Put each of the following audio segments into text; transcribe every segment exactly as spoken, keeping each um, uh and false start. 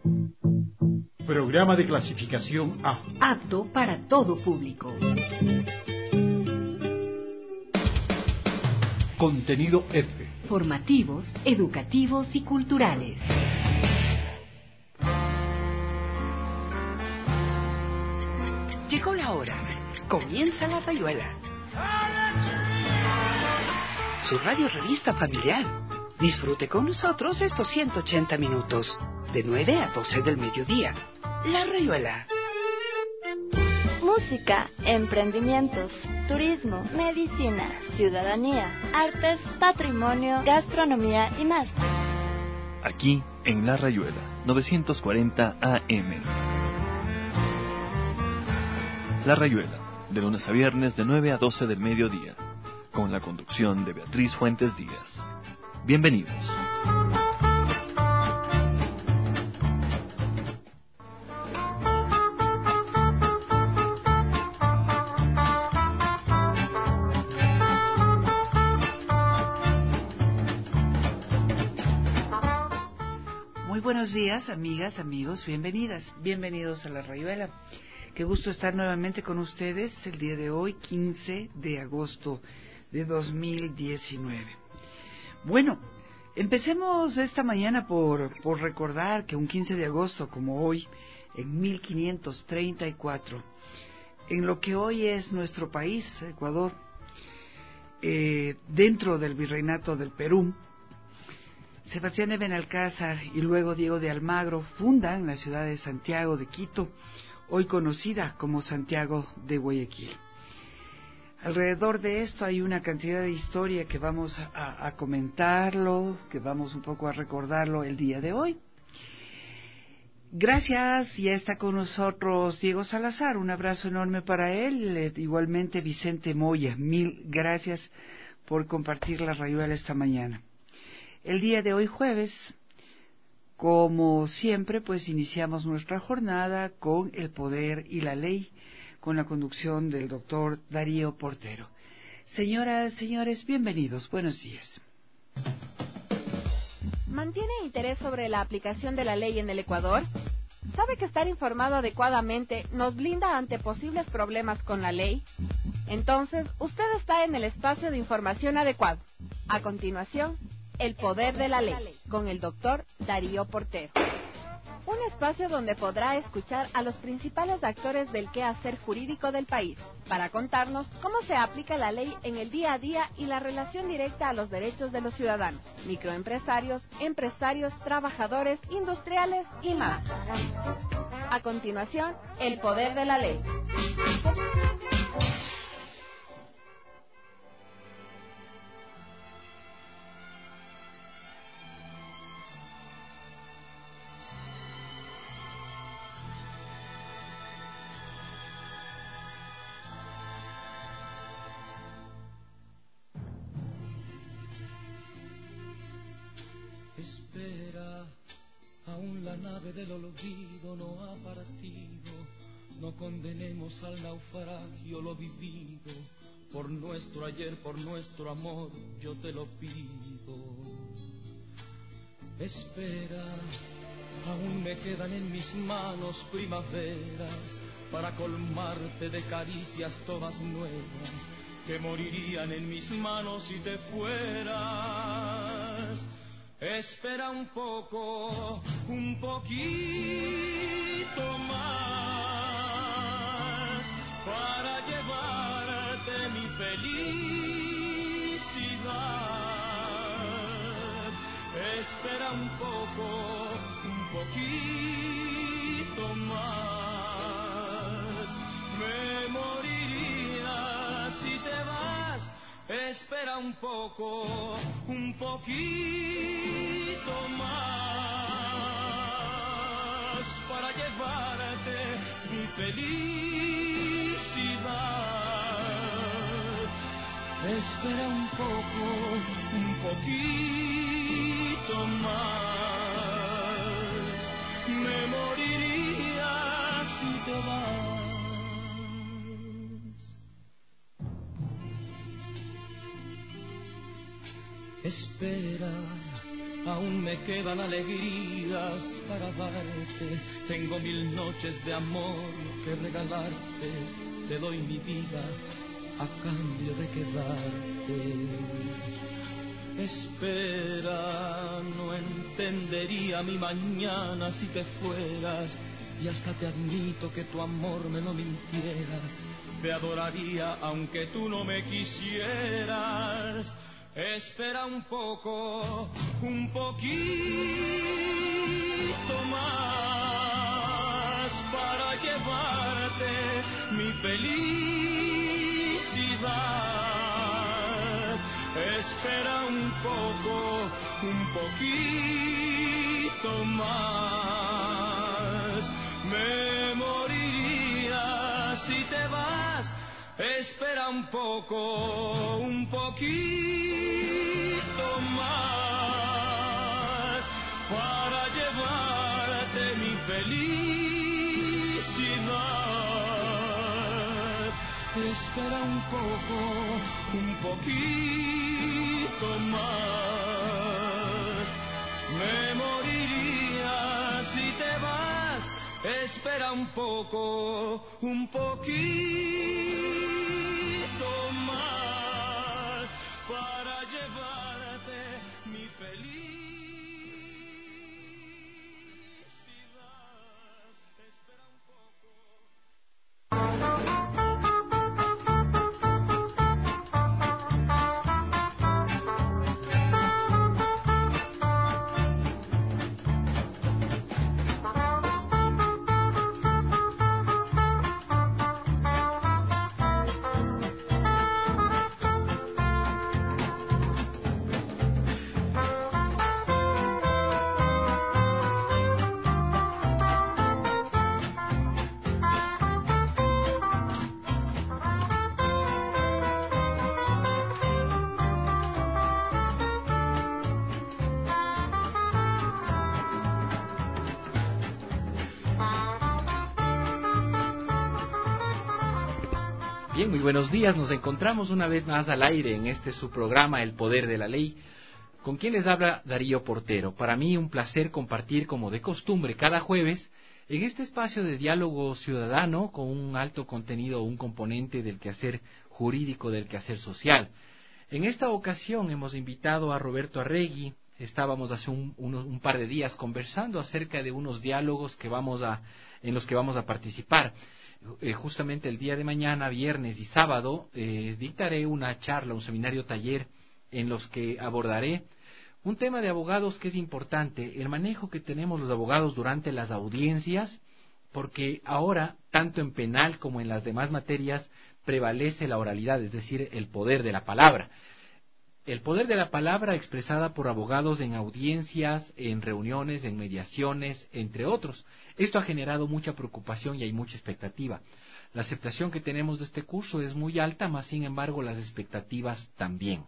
Programa de clasificación A. Apto para todo público. Contenido F. Formativos, educativos y culturales. Llegó la hora. Comienza La Rayuela. Su radio revista familiar. Disfrute con nosotros estos ciento ochenta minutos, de nueve a doce del mediodía. La Rayuela. Música, emprendimientos, turismo, medicina, ciudadanía, artes, patrimonio, gastronomía y más. Aquí en La Rayuela, novecientos cuarenta A M. La Rayuela, de lunes a viernes de nueve a doce del mediodía, con la conducción de Beatriz Fuentes Díaz. Bienvenidos. Muy buenos días, amigas, amigos, bienvenidas, bienvenidos a La Rayuela. Qué gusto estar nuevamente con ustedes el día de hoy, quince de agosto de dos mil diecinueve. Bueno, empecemos esta mañana por, por recordar que un quince de agosto, como hoy, en mil quinientos treinta y cuatro, en lo que hoy es nuestro país, Ecuador, eh, dentro del Virreinato del Perú, Sebastián de Benalcázar y luego Diego de Almagro fundan la ciudad de Santiago de Quito, hoy conocida como Santiago de Guayaquil. Alrededor de esto hay una cantidad de historia que vamos a, a comentarlo, que vamos un poco a recordarlo el día de hoy. Gracias, ya está con nosotros Diego Salazar, un abrazo enorme para él, igualmente Vicente Moya, mil gracias por compartir La Rayuela esta mañana. El día de hoy jueves, como siempre, pues iniciamos nuestra jornada con El Poder y la Ley, con la conducción del doctor Darío Portero. Señoras, señores, bienvenidos, buenos días. ¿Mantiene interés sobre la aplicación de la ley en el Ecuador? ¿Sabe que estar informado adecuadamente nos blinda ante posibles problemas con la ley? Entonces, usted está en el espacio de información adecuado. A continuación, El Poder de la Ley, con el doctor Darío Portero. Un espacio donde podrá escuchar a los principales actores del quehacer jurídico del país, para contarnos cómo se aplica la ley en el día a día y la relación directa a los derechos de los ciudadanos, microempresarios, empresarios, trabajadores, industriales y más. A continuación, El Poder de la Ley. Espera, aún la nave del olvido no ha partido. No condenemos al naufragio lo vivido. Por nuestro ayer, por nuestro amor, yo te lo pido. Espera, aún me quedan en mis manos primaveras para colmarte de caricias todas nuevas que morirían en mis manos si te fueras. Espera un poco, un poquito más para llevarte mi felicidad. Espera un poco, un poquito más. Me moriría si te vas. Espera un poco, un poquito más para llevarte mi felicidad. Espera un poco, un poquito más. Me moriría si te vas. Espera, aún me quedan alegrías para darte amarte. Tengo mil noches de amor que regalarte. Te doy mi vida a cambio de quedarte. Espera, no entendería mi mañana si te fueras. Y hasta te admito que tu amor me lo mintieras. Te adoraría aunque tú no me quisieras. Espera un poco, un poquito más para llevarte mi felicidad. Espera un poco, un poquito más. Me moriría si te vas. Espera un poco, un poquito más para llevarte mi felicidad. Espera un poco, un poquito más. Me moriría si te vas. Espera un poco, un poquito más para llevarte mi felicidad. Espera un poco. Bien, muy buenos días. Nos encontramos una vez más al aire en este su programa El Poder de la Ley. ¿Con quien les habla? Darío Portero. Para mí un placer compartir como de costumbre cada jueves en este espacio de diálogo ciudadano con un alto contenido, un componente del quehacer jurídico, del quehacer social. En esta ocasión hemos invitado a Roberto Arregui. Estábamos hace un, un, un par de días conversando acerca de unos diálogos que vamos a, en los que vamos a participar. Eh, justamente el día de mañana, viernes y sábado, eh, dictaré una charla, un seminario taller en los que abordaré un tema de abogados que es importante, el manejo que tenemos los abogados durante las audiencias, porque ahora, tanto en penal como en las demás materias, prevalece la oralidad, es decir, el poder de la palabra. El poder de la palabra expresada por abogados en audiencias, en reuniones, en mediaciones, entre otros. Esto ha generado mucha preocupación y hay mucha expectativa. La aceptación que tenemos de este curso es muy alta, mas sin embargo las expectativas también.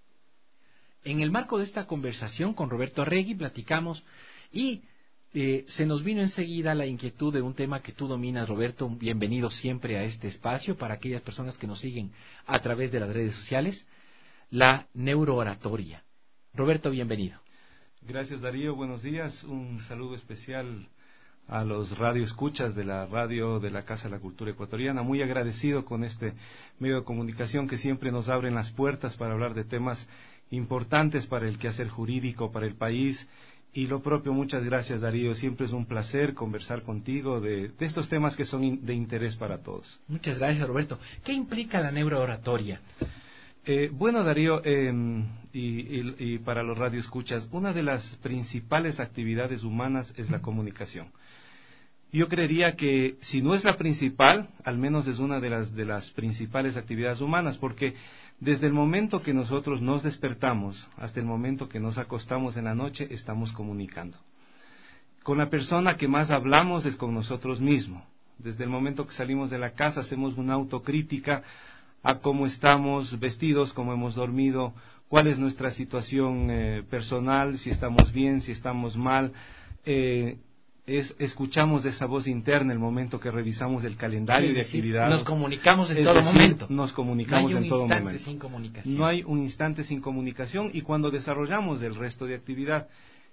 En el marco de esta conversación con Roberto Arregui platicamos y eh, se nos vino enseguida la inquietud de un tema que tú dominas, Roberto. Bienvenido siempre a este espacio para aquellas personas que nos siguen a través de las redes sociales. La neurooratoria. Roberto, bienvenido. Gracias, Darío. Buenos días. Un saludo especial a los radioescuchas de la radio de la Casa de la Cultura Ecuatoriana. Muy agradecido con este medio de comunicación que siempre nos abren las puertas para hablar de temas importantes para el quehacer jurídico, para el país. Y lo propio, muchas gracias, Darío. Siempre es un placer conversar contigo de, de estos temas que son in, de interés para todos. Muchas gracias, Roberto. ¿Qué implica la neurooratoria? Eh, bueno, Darío, eh, y, y, y para los radioescuchas, una de las principales actividades humanas es la comunicación. Yo creería que si no es la principal, al menos es una de las, de las principales actividades humanas, porque desde el momento que nosotros nos despertamos hasta el momento que nos acostamos en la noche, estamos comunicando. Con la persona que más hablamos es con nosotros mismos. Desde el momento que salimos de la casa hacemos una autocrítica a cómo estamos vestidos, cómo hemos dormido, cuál es nuestra situación eh, personal, si estamos bien, si estamos mal. Eh, es, escuchamos esa voz interna el momento que revisamos el calendario es de decir, actividades. Nos comunicamos en es todo decir, momento. Nos comunicamos no hay un en todo instante momento. Sin comunicación. No hay un instante sin comunicación y cuando desarrollamos el resto de actividad.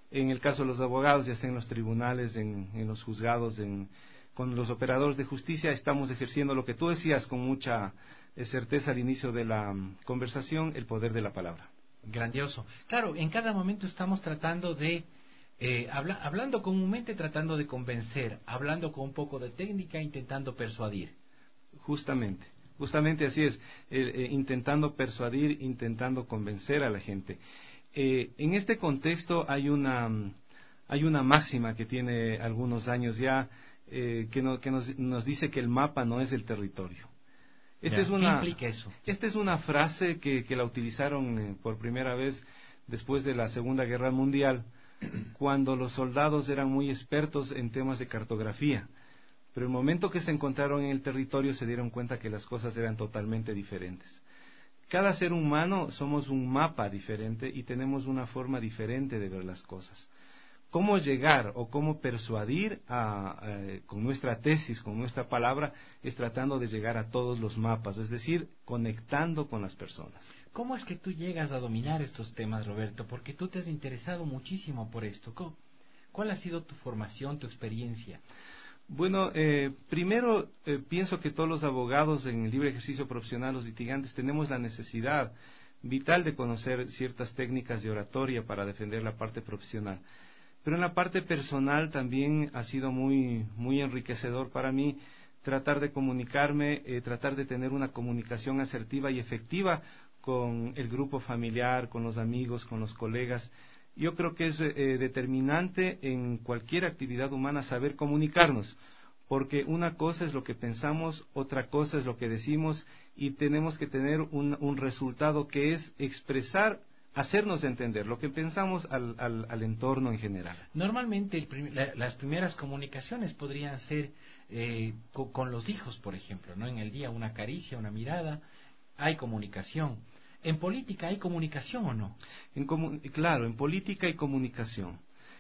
en el caso de los abogados, ya sea en los tribunales, en, en los juzgados, en, con los operadores de justicia, estamos ejerciendo lo que tú decías con mucha eh, certeza al inicio de la um, conversación, el poder de la palabra. Grandioso. Claro, en cada momento estamos tratando de, eh, habla, hablando comúnmente, tratando de convencer, hablando con un poco de técnica, intentando persuadir. Justamente, justamente así es, eh, eh, intentando persuadir, intentando convencer a la gente. Eh, en este contexto hay una, hay una máxima que tiene algunos años ya, eh, que, no, que nos, nos dice que el mapa no es el territorio. Esta Ya, es una, ¿qué implica eso? Esta es una frase que, que la utilizaron eh, por primera vez después de la Segunda Guerra Mundial, cuando los soldados eran muy expertos en temas de cartografía. Pero el momento que se encontraron en el territorio se dieron cuenta que las cosas eran totalmente diferentes. Cada ser humano somos un mapa diferente y tenemos una forma diferente de ver las cosas. ¿Cómo llegar o cómo persuadir a, a, con nuestra tesis, con nuestra palabra, es tratando de llegar a todos los mapas, es decir, conectando con las personas? ¿Cómo es que tú llegas a dominar estos temas, Roberto? Porque tú te has interesado muchísimo por esto. ¿Cuál ha sido tu formación, tu experiencia? Bueno, eh, primero eh, pienso que todos los abogados en el libre ejercicio profesional, los litigantes, tenemos la necesidad vital de conocer ciertas técnicas de oratoria para defender la parte profesional. Pero en la parte personal también ha sido muy, muy enriquecedor para mí tratar de comunicarme, eh, tratar de tener una comunicación asertiva y efectiva con el grupo familiar, con los amigos, con los colegas. Yo creo que es eh, determinante en cualquier actividad humana saber comunicarnos, porque una cosa es lo que pensamos, otra cosa es lo que decimos, y tenemos que tener un, un resultado que es expresar, hacernos entender lo que pensamos al, al, al entorno en general. Normalmente el prim la, las primeras comunicaciones podrían ser eh, co con los hijos, por ejemplo, ¿no? En el día una caricia, una mirada, hay comunicación. ¿En política hay comunicación o no? En claro, en política hay comunicación.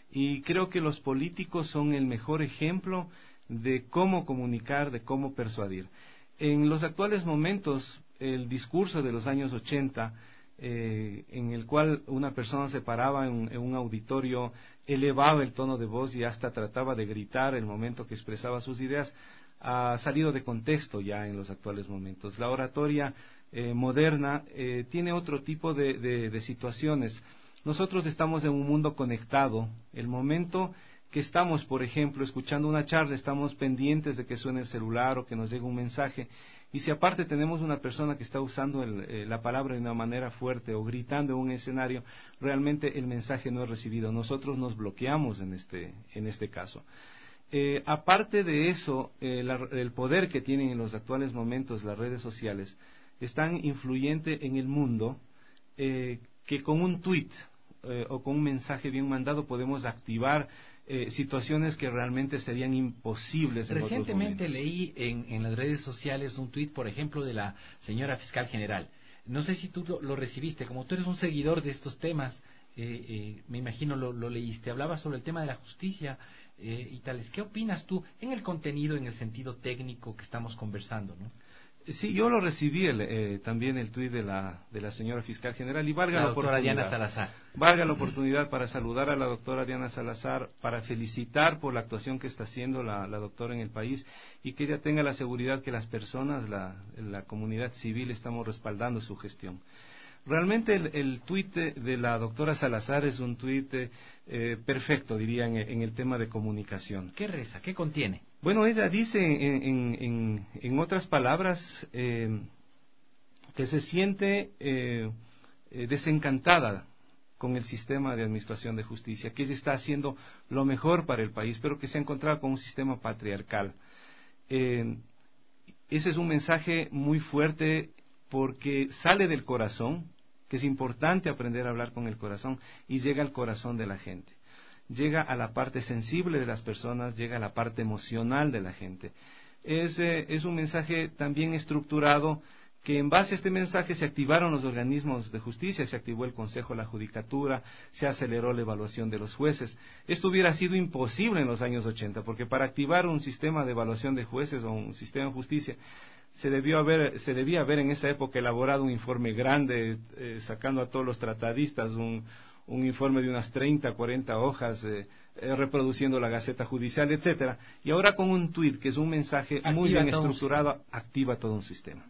Y creo que los políticos son el mejor ejemplo de cómo comunicar, de cómo persuadir. En los actuales momentos, el discurso de los años ochenta, eh, en el cual una persona se paraba en, en un auditorio, elevaba el tono de voz y hasta trataba de gritar el momento que expresaba sus ideas, ha salido de contexto ya en los actuales momentos. La oratoria eh, moderna eh, tiene otro tipo de, de, de situaciones. Nosotros estamos en un mundo conectado. El momento que estamos, por ejemplo, escuchando una charla, estamos pendientes de que suene el celular o que nos llegue un mensaje. Y si aparte tenemos una persona que está usando el, eh, la palabra de una manera fuerte o gritando en un escenario, realmente el mensaje no es recibido. Nosotros nos bloqueamos en este, en este caso. Eh, aparte de eso, eh, la, el poder que tienen en los actuales momentos las redes sociales es tan influyente en el mundo eh, que con un tuit eh, o con un mensaje bien mandado podemos activar eh, situaciones que realmente serían imposibles en otros momentos. Recientemente leí en, en las redes sociales un tuit, por ejemplo, de la señora fiscal general. No sé si tú lo, lo recibiste, como tú eres un seguidor de estos temas, eh, eh, me imagino lo, lo leíste. Hablaba sobre el tema de la justicia eh, y tales. ¿Qué opinas tú en el contenido, en el sentido técnico que estamos conversando, ¿no? Sí, yo lo recibí el, eh, también el tuit de la, de la señora fiscal general y valga la, la doctora oportunidad. Diana Salazar. Valga la oportunidad para saludar a la doctora Diana Salazar, para felicitar por la actuación que está haciendo la, la doctora en el país y que ella tenga la seguridad que las personas, la, la comunidad civil, estamos respaldando su gestión. Realmente el, el tuit de la doctora Salazar es un tuit eh, perfecto, diría, en, en el tema de comunicación. ¿Qué reza? ¿Qué contiene? Bueno, ella dice, en, en, en, en otras palabras, eh, que se siente eh, eh, desencantada con el sistema de administración de justicia, que ella está haciendo lo mejor para el país, pero que se ha encontrado con un sistema patriarcal. Eh, ese es un mensaje muy fuerte porque sale del corazón, que es importante aprender a hablar con el corazón, y llega al corazón de la gente. Llega a la parte sensible de las personas, llega a la parte emocional de la gente. Es, eh, es un mensaje también estructurado, que en base a este mensaje se activaron los organismos de justicia, se activó el Consejo de la Judicatura, se aceleró la evaluación de los jueces. Esto hubiera sido imposible en los años ochenta, porque para activar un sistema de evaluación de jueces o un sistema de justicia, se debió haber, se debía haber en esa época elaborado un informe grande, eh, sacando a todos los tratadistas, un un informe de unas treinta, cuarenta hojas, eh, eh, reproduciendo la Gaceta Judicial, etcétera. Y ahora con un tweet, que es un mensaje activa muy bien estructurado, activa todo un sistema.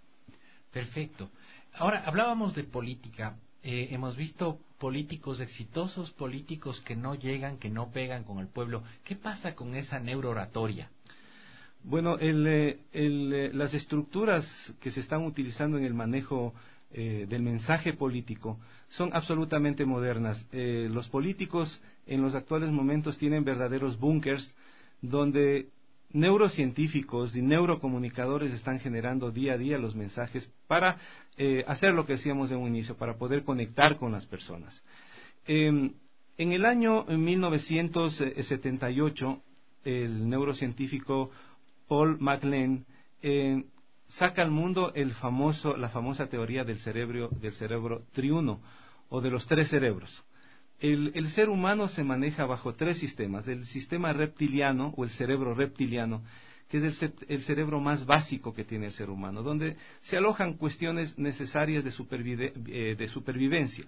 Perfecto. Ahora, hablábamos de política. Eh, hemos visto políticos exitosos, políticos que no llegan, que no pegan con el pueblo. ¿Qué pasa con esa neurooratoria? Bueno, el, el, las estructuras que se están utilizando en el manejo eh, del mensaje político son absolutamente modernas. Eh, los políticos en los actuales momentos tienen verdaderos búnkers donde neurocientíficos y neurocomunicadores están generando día a día los mensajes para eh, hacer lo que decíamos en un inicio, para poder conectar con las personas. Eh, en el año mil novecientos setenta y ocho, el neurocientífico Paul MacLean eh, saca al mundo el famoso, la famosa teoría del cerebro, del cerebro triuno, o de los tres cerebros. El, el ser humano se maneja bajo tres sistemas: el sistema reptiliano o el cerebro reptiliano, que es el, el cerebro más básico que tiene el ser humano, donde se alojan cuestiones necesarias de, supervive, eh, de supervivencia.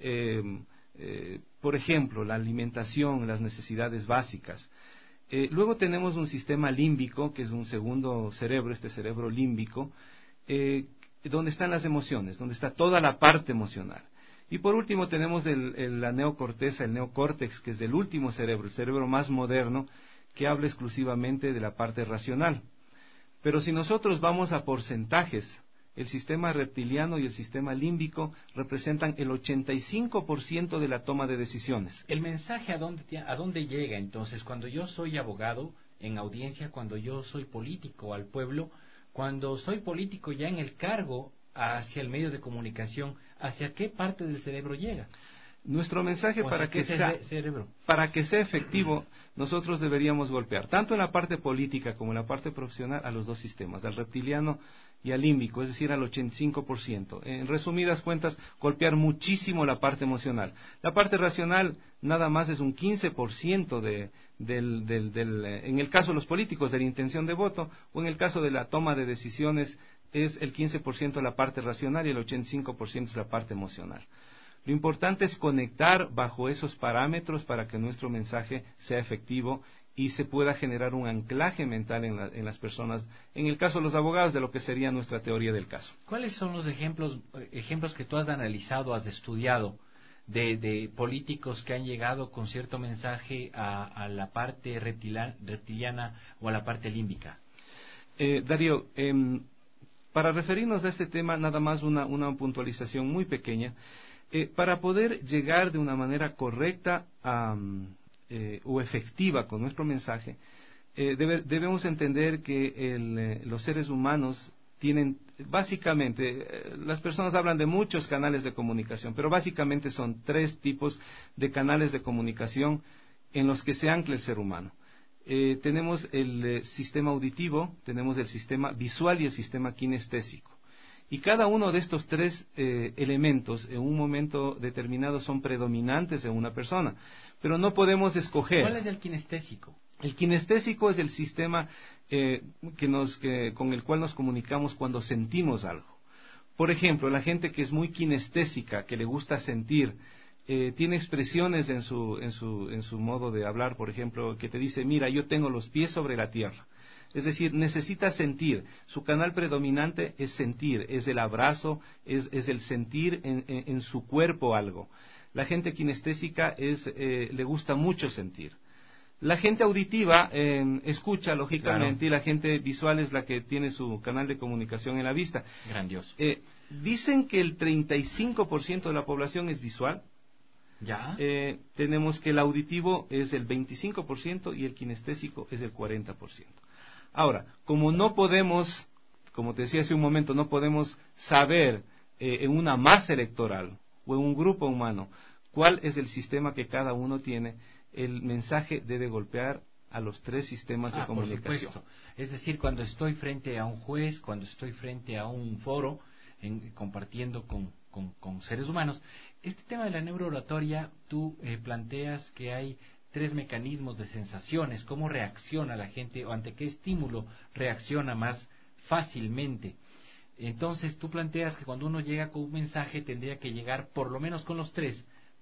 Eh, eh, por ejemplo, la alimentación, las necesidades básicas. Eh, luego tenemos un sistema límbico, que es un segundo cerebro, este cerebro límbico, eh, donde están las emociones, donde está toda la parte emocional. Y por último tenemos el, el, la neocorteza, el neocórtex, que es el último cerebro, el cerebro más moderno, que habla exclusivamente de la parte racional. Pero si nosotros vamos a porcentajes, el sistema reptiliano y el sistema límbico representan el ochenta y cinco por ciento de la toma de decisiones. ¿El mensaje a dónde, a dónde llega entonces? Cuando yo soy abogado en audiencia, cuando yo soy político al pueblo, cuando soy político ya en el cargo hacia el medio de comunicación, ¿hacia qué parte del cerebro llega? Nuestro mensaje, para que, sea, cerebro? para que sea efectivo, nosotros deberíamos golpear, tanto en la parte política como en la parte profesional, a los dos sistemas, al reptiliano y al límbico, es decir, al ochenta y cinco por ciento. En resumidas cuentas, golpear muchísimo la parte emocional. La parte racional nada más es un quince por ciento de, del, del, del, en el caso de los políticos, de la intención de voto, o en el caso de la toma de decisiones, es el quince por ciento la parte racional y el ochenta y cinco por ciento es la parte emocional. Lo importante es conectar bajo esos parámetros para que nuestro mensaje sea efectivo y se pueda generar un anclaje mental en, la, en las personas, en el caso de los abogados, de lo que sería nuestra teoría del caso. ¿Cuáles son los ejemplos, ejemplos que tú has analizado, has estudiado, de, de políticos que han llegado con cierto mensaje a, a la parte reptiliana, reptiliana o a la parte límbica? Eh, Darío, eh, para referirnos a este tema, nada más una, una puntualización muy pequeña. Eh, para poder llegar de una manera correcta a, eh, o efectiva con nuestro mensaje, eh, debe, debemos entender que el, eh, los seres humanos tienen, básicamente, eh, las personas hablan de muchos canales de comunicación, pero básicamente son tres tipos de canales de comunicación en los que se ancla el ser humano. Eh, tenemos el eh, sistema auditivo, tenemos el sistema visual y el sistema kinestésico. Y cada uno de estos tres eh, elementos en un momento determinado son predominantes en una persona, pero no podemos escoger. ¿Cuál es el kinestésico? El kinestésico es el sistema eh, que nos, que, con el cual nos comunicamos cuando sentimos algo. Por ejemplo, la gente que es muy kinestésica, que le gusta sentir, eh, tiene expresiones en su, en su, en su modo de hablar, por ejemplo, que te dice: mira, yo tengo los pies sobre la tierra. Es decir, necesita sentir. Su canal predominante es sentir, es el abrazo, es, es el sentir en, en, en su cuerpo algo. La gente kinestésica es, eh, le gusta mucho sentir. La gente auditiva eh, escucha, lógicamente, claro. Y la gente visual es la que tiene su canal de comunicación en la vista. Grandioso. Eh, dicen que el treinta y cinco por ciento de la población es visual. ¿Ya? Eh, tenemos que el auditivo es el veinticinco por ciento y el kinestésico es el cuarenta por ciento. Ahora, como no podemos, como te decía hace un momento, no podemos saber eh, en una masa electoral o en un grupo humano cuál es el sistema que cada uno tiene, el mensaje debe golpear a los tres sistemas ah, de comunicación. Por supuesto. Es decir, cuando estoy frente a un juez, cuando estoy frente a un foro, en, compartiendo con, con, con seres humanos, este tema de la neurooratoria, tú eh, planteas que hay tres mecanismos de sensaciones, cómo reacciona la gente o ante qué estímulo reacciona más fácilmente. Entonces tú planteas que cuando uno llega con un mensaje tendría que llegar por lo menos con los tres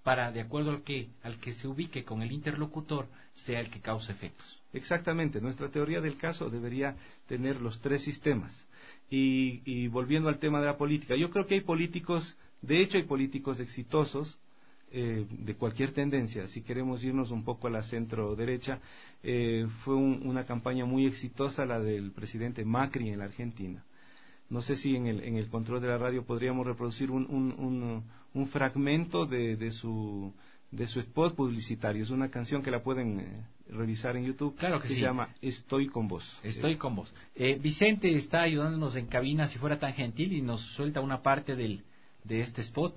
para, de acuerdo al que, al que se ubique con el interlocutor, sea el que cause efectos. Exactamente, nuestra teoría del caso debería tener los tres sistemas. Y, y volviendo al tema de la política, yo creo que hay políticos, de hecho hay políticos exitosos, eh, de cualquier tendencia. Si queremos irnos un poco a la centro derecha, eh, fue un, una campaña muy exitosa la del presidente Macri en la Argentina. No sé si en el, en el control de la radio podríamos reproducir un, un, un, un fragmento de, de su de su spot publicitario. Es una canción que la pueden eh, revisar en YouTube. Claro que, que sí. Se llama Estoy con vos. Estoy eh, con vos. Eh, Vicente está ayudándonos en cabina, si fuera tan gentil, y nos suelta una parte del, de este spot.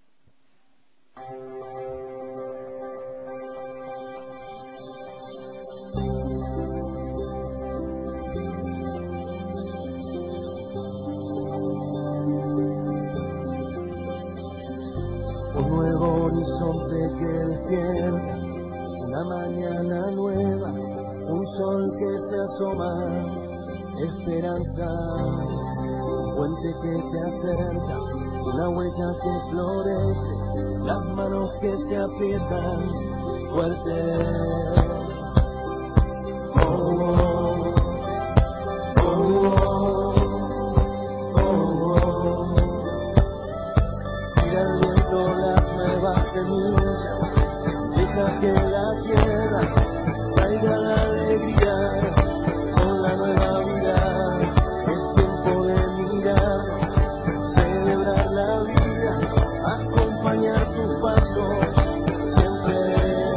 Un nuevo horizonte que despierta, una mañana nueva, un sol que se asoma, esperanza, un puente que te acerca, una huella que florece, las manos que se aprietan fuerte. Oh, oh, oh, oh. Deja que la tierra traiga la alegría con la nueva vida. Es tiempo de mirar, celebrar la vida, acompañar tu paso siempre.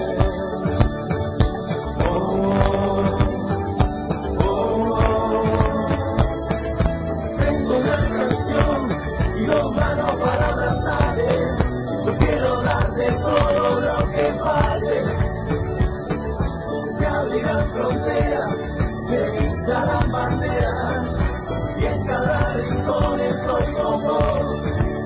Oh, oh, oh. Tengo una canción y dos manos para abrazarte. Yo quiero darte todo lo que vale. Se abrirán fronteras, se izarán banderas, y en cada rincón estoy con vos.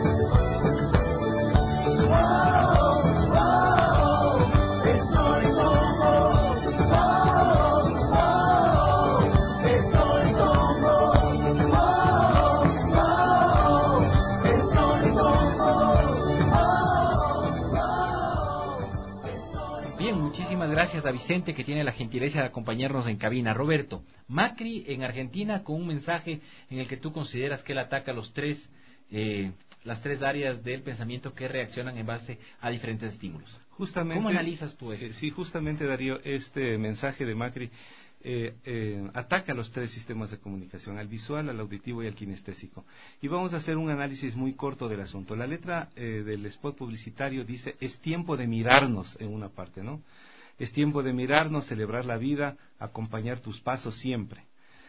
Oh, oh, estoy con vos. Oh, oh, estoy con vos. Oh, oh, estoy con vos. Bien, muchísimas gracias a Vicente, que tiene la gentileza de acompañarnos en cabina. Roberto, Macri en Argentina con un mensaje en el que tú consideras que él ataca los tres, eh, las tres áreas del pensamiento que reaccionan en base a diferentes estímulos. Justamente, ¿Cómo analizas tú eso? Eh, sí, justamente, Darío, este mensaje de Macri eh, eh, ataca los tres sistemas de comunicación, al visual, al auditivo y al kinestésico. Y vamos a hacer un análisis muy corto del asunto. La letra eh, del spot publicitario dice: es tiempo de mirarnos, en una parte, ¿no? Es tiempo de mirarnos, celebrar la vida, acompañar tus pasos siempre.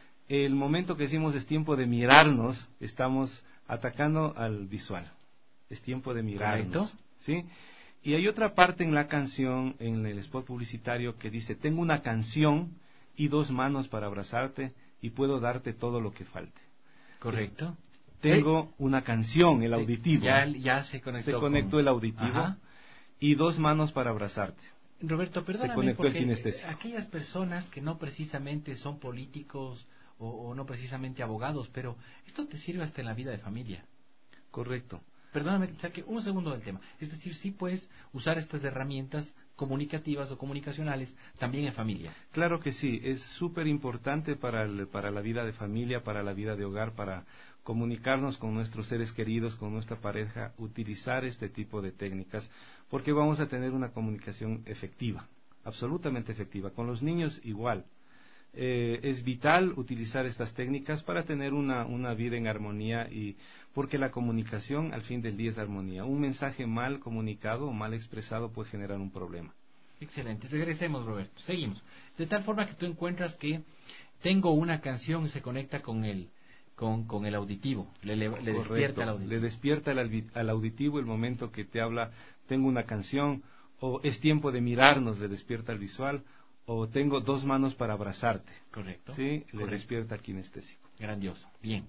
El momento que decimos es tiempo de mirarnos, estamos atacando al visual. Es tiempo de mirarnos. ¿Correcto? ¿Sí? Y hay otra parte en la canción, en el spot publicitario, que dice: tengo una canción y dos manos para abrazarte y puedo darte todo lo que falte. Correcto. Tengo eh, una canción, el auditivo. Ya, ya se conectó. Se conectó con... el auditivo. Ajá. Y dos manos para abrazarte. Roberto, perdóname, se conectó el porque kinestésico. aquellas personas que no precisamente son políticos o, o no precisamente abogados, pero esto te sirve hasta en la vida de familia. Correcto. Perdóname, saque un segundo del tema. Es decir, sí puedes usar estas herramientas comunicativas o comunicacionales también en familia. Claro que sí, es súper importante para, el, para la vida de familia, para la vida de hogar, para comunicarnos con nuestros seres queridos, con nuestra pareja, utilizar este tipo de técnicas, porque vamos a tener una comunicación efectiva, absolutamente efectiva. Con los niños igual. Eh, es vital utilizar estas técnicas para tener una, una vida en armonía, y porque la comunicación al fin del día es armonía. Un mensaje mal comunicado o mal expresado puede generar un problema. Excelente, regresemos, Roberto, seguimos. De tal forma que tú encuentras que tengo una canción y se conecta con el, con, con el auditivo, le, le, le despierta al auditivo. Le despierta al, al auditivo el momento que te habla, tengo una canción, o es tiempo de mirarnos, le despierta al visual, o tengo dos manos para abrazarte. Correcto. Sí, le Correcto. despierta al kinestésico. Grandioso. Bien.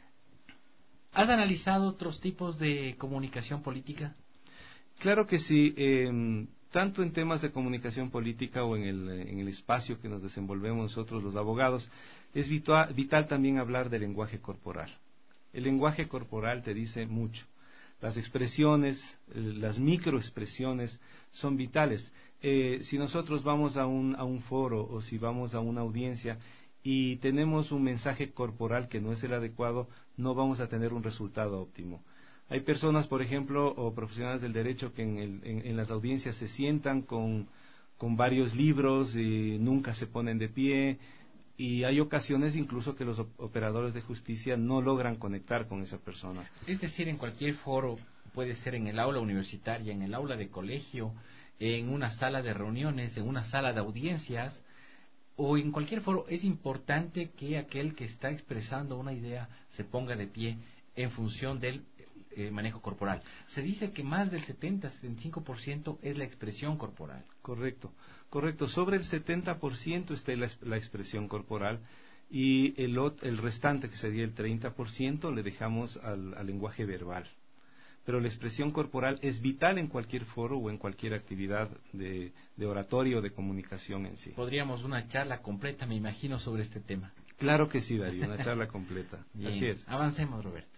¿Has analizado otros tipos de comunicación política? Claro que sí. Eh, tanto en temas de comunicación política o en el, en el espacio que nos desenvolvemos nosotros los abogados, es vital, vital también hablar del lenguaje corporal. El lenguaje corporal te dice mucho. Las expresiones, las microexpresiones son vitales. Eh, si nosotros vamos a un, a un foro o si vamos a una audiencia y tenemos un mensaje corporal que no es el adecuado, no vamos a tener un resultado óptimo. Hay personas, por ejemplo, o profesionales del derecho que en, el, en, en las audiencias se sientan con, con varios libros y nunca se ponen de pie, y hay ocasiones incluso que los operadores de justicia no logran conectar con esa persona. Es decir, en cualquier foro, puede ser en el aula universitaria, en el aula de colegio, en una sala de reuniones, en una sala de audiencias, o en cualquier foro, es importante que aquel que está expresando una idea se ponga de pie en función del eh, manejo corporal. Se dice que más del setenta a setenta y cinco por ciento es la expresión corporal. Correcto, correcto. Sobre el setenta por ciento está la, la expresión corporal, y el, el restante, que sería el treinta por ciento, le dejamos al, al lenguaje verbal. Pero la expresión corporal es vital en cualquier foro o en cualquier actividad de, de oratorio o de comunicación en sí. Podríamos una charla completa, me imagino, sobre este tema. Claro que sí, Darío, una charla completa. Bien, así es. Avancemos, Roberto.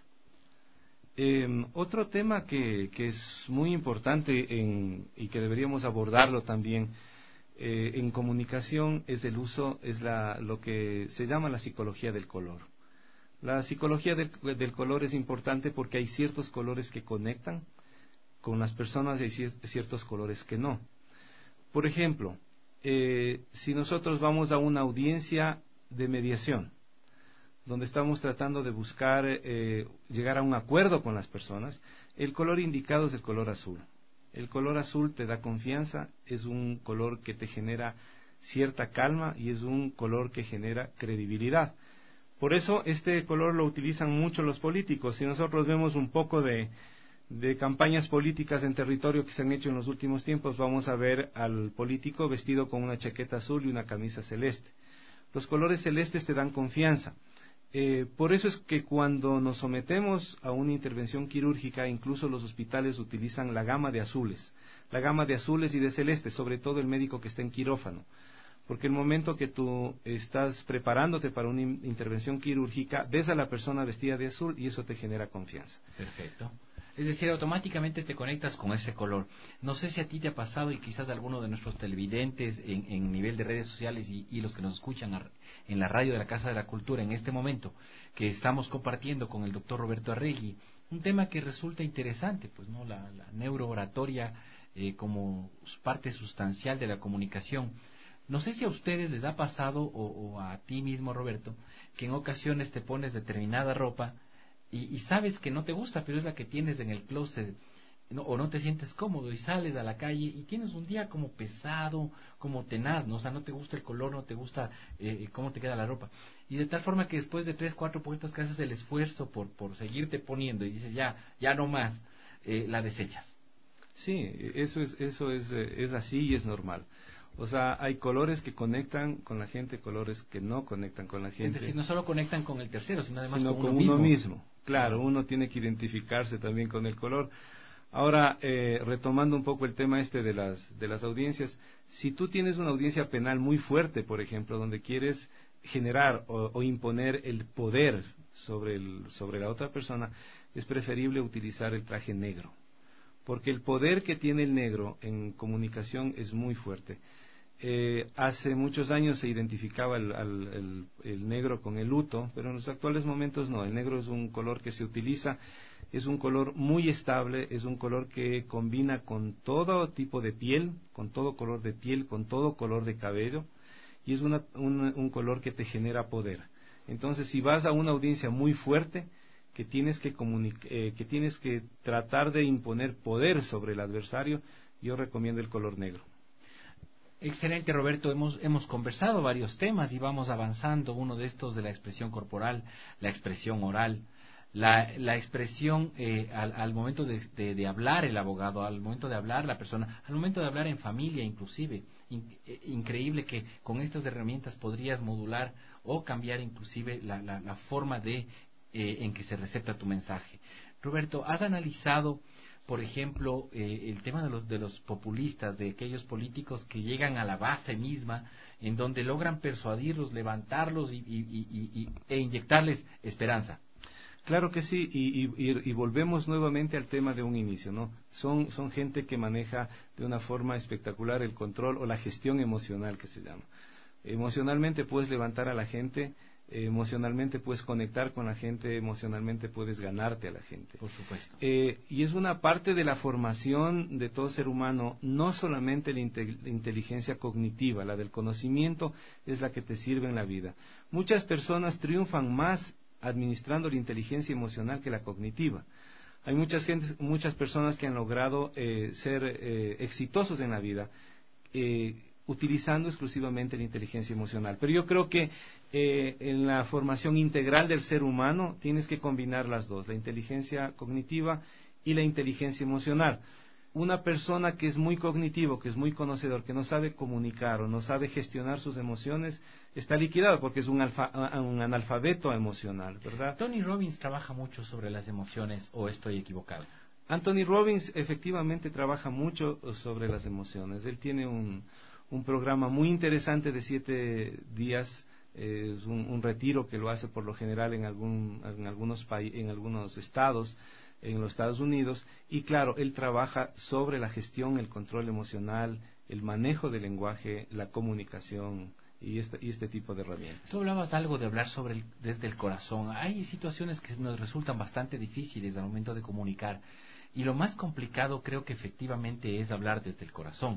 Eh, otro tema que, que es muy importante en, y que deberíamos abordarlo también eh, en comunicación es el uso, es la, lo que se llama la psicología del color. La psicología del, del color es importante porque hay ciertos colores que conectan con las personas y hay ciertos colores que no. Por ejemplo, eh, si nosotros vamos a una audiencia de mediación, donde estamos tratando de buscar eh, llegar a un acuerdo con las personas, el color indicado es el color azul. El color azul te da confianza, es un color que te genera cierta calma y es un color que genera credibilidad. Por eso este color lo utilizan mucho los políticos. Si nosotros vemos un poco de, de campañas políticas en territorio que se han hecho en los últimos tiempos, vamos a ver al político vestido con una chaqueta azul y una camisa celeste. Los colores celestes te dan confianza. Eh, por eso es que cuando nos sometemos a una intervención quirúrgica, incluso los hospitales utilizan la gama de azules, la gama de azules y de celestes, sobre todo el médico que está en quirófano. Porque el momento que tú estás preparándote para una in- intervención quirúrgica, ves a la persona vestida de azul y eso te genera confianza. Perfecto. Es decir, automáticamente te conectas con ese color. No sé si a ti te ha pasado, y quizás a alguno de nuestros televidentes en, en nivel de redes sociales y, y los que nos escuchan a, en la radio de la Casa de la Cultura en este momento, que estamos compartiendo con el doctor Roberto Arregui, un tema que resulta interesante, pues no, la, la neurooratoria eh, como parte sustancial de la comunicación. No sé si a ustedes les ha pasado, o, o a ti mismo, Roberto, que en ocasiones te pones determinada ropa y, y sabes que no te gusta, pero es la que tienes en el closet, ¿no? O no te sientes cómodo y sales a la calle y tienes un día como pesado, como tenaz, ¿no? O sea, no te gusta el color, no te gusta eh, cómo te queda la ropa. Y de tal forma que después de tres, cuatro puertas que haces el esfuerzo por, por seguirte poniendo y dices, ya, ya no más, eh, la desechas. Sí, eso es, eso es, es así y es normal. O sea, hay colores que conectan con la gente, colores que no conectan con la gente. Es decir, no solo conectan con el tercero, sino además sino con, con uno, mismo. uno mismo. Claro, uno tiene que identificarse también con el color. Ahora, eh, retomando un poco el tema este de las, de las audiencias, si tú tienes una audiencia penal muy fuerte, por ejemplo, donde quieres generar o, o imponer el poder sobre, el, sobre la otra persona, es preferible utilizar el traje negro. Porque el poder que tiene el negro en comunicación es muy fuerte. Eh, hace muchos años se identificaba el, el, el, el negro con el luto, pero en los actuales momentos no. El negro es un color que se utiliza, es un color muy estable, es un color que combina con todo tipo de piel, con todo color de piel, con todo color de cabello, y es una, un, un color que te genera poder. Entonces, si vas a una audiencia muy fuerte, que tienes que, comunic- eh, que tienes que tratar de imponer poder sobre el adversario, yo recomiendo el color negro. Excelente, Roberto. Hemos, hemos conversado varios temas y vamos avanzando. Uno de estos de la expresión corporal, la expresión oral, la, la expresión eh, al, al momento de, de, de hablar el abogado, al momento de hablar la persona, al momento de hablar en familia inclusive. In, eh, increíble que con estas herramientas podrías modular o cambiar inclusive la, la, la forma de eh, en que se recepta tu mensaje. Roberto, ¿has analizado, por ejemplo, eh, el tema de los de los populistas, de aquellos políticos que llegan a la base misma, en donde logran persuadirlos, levantarlos y, y, y, y, e inyectarles esperanza? Claro que sí, y, y, y volvemos nuevamente al tema de un inicio, ¿no? Son, son gente que maneja de una forma espectacular el control o la gestión emocional que se llama. Emocionalmente puedes levantar a la gente, eh, emocionalmente puedes conectar con la gente, emocionalmente puedes ganarte a la gente. Por supuesto. Eh, y es una parte de la formación de todo ser humano, no solamente la, inte- la inteligencia cognitiva, la del conocimiento es la que te sirve en la vida. Muchas personas triunfan más administrando la inteligencia emocional que la cognitiva. Hay muchas, gentes, muchas personas que han logrado eh, ser eh, exitosos en la vida, eh, utilizando exclusivamente la inteligencia emocional. Pero yo creo que eh, en la formación integral del ser humano tienes que combinar las dos, la inteligencia cognitiva y la inteligencia emocional. Una persona que es muy cognitivo, que es muy conocedor, que no sabe comunicar o no sabe gestionar sus emociones, está liquidado porque es un, alfa, un analfabeto emocional, ¿verdad? Tony Robbins trabaja mucho sobre las emociones, ¿o estoy equivocado? Anthony Robbins efectivamente trabaja mucho sobre las emociones. Él tiene un un programa muy interesante de siete días, eh, es un, un retiro que lo hace por lo general en, algún, en, algunos pa- en algunos estados, en los Estados Unidos, y claro, él trabaja sobre la gestión, el control emocional, el manejo del lenguaje, la comunicación y este, y este tipo de herramientas. Tú hablabas algo de hablar sobre el, desde el corazón. Hay situaciones que nos resultan bastante difíciles al momento de comunicar, y lo más complicado creo que efectivamente es hablar desde el corazón.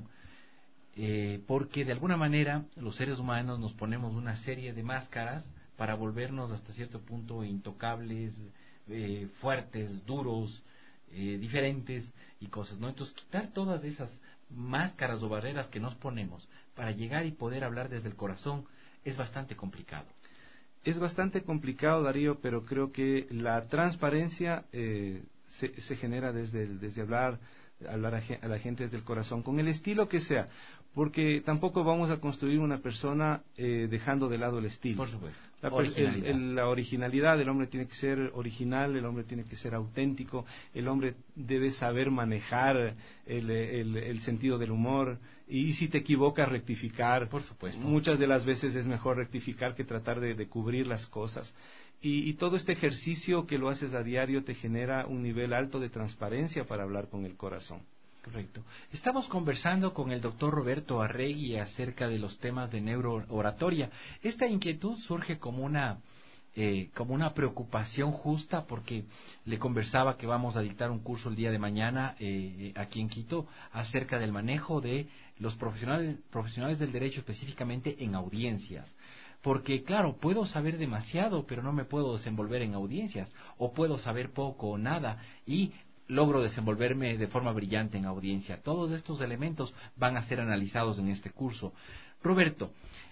Eh, porque de alguna manera los seres humanos nos ponemos una serie de máscaras para volvernos hasta cierto punto intocables, eh, fuertes, duros, eh, diferentes y cosas, ¿no? Entonces quitar todas esas máscaras o barreras que nos ponemos para llegar y poder hablar desde el corazón es bastante complicado. Es bastante complicado, Darío, pero creo que la transparencia eh, se, se genera desde, desde hablar, hablar a, a la gente desde el corazón, con el estilo que sea, porque tampoco vamos a construir una persona eh, dejando de lado el estilo. Por supuesto. La, originalidad. El, el, la originalidad, el hombre tiene que ser original, el hombre tiene que ser auténtico, el hombre debe saber manejar el, el, el sentido del humor, y si te equivocas, rectificar. Por supuesto. Muchas de las veces es mejor rectificar que tratar de, de cubrir las cosas. Y, y todo este ejercicio que lo haces a diario te genera un nivel alto de transparencia para hablar con el corazón. Correcto. Estamos conversando con el doctor Roberto Arregui acerca de los temas de neurooratoria. Esta inquietud surge como una eh, como una preocupación justa, porque le conversaba que vamos a dictar un curso el día de mañana eh, aquí en Quito acerca del manejo de los profesionales profesionales del derecho, específicamente en audiencias. Porque, claro, puedo saber demasiado, pero no me puedo desenvolver en audiencias, o puedo saber poco o nada, y logro desenvolverme de forma brillante en audiencia. Todos estos elementos van a ser analizados en este curso. Roberto,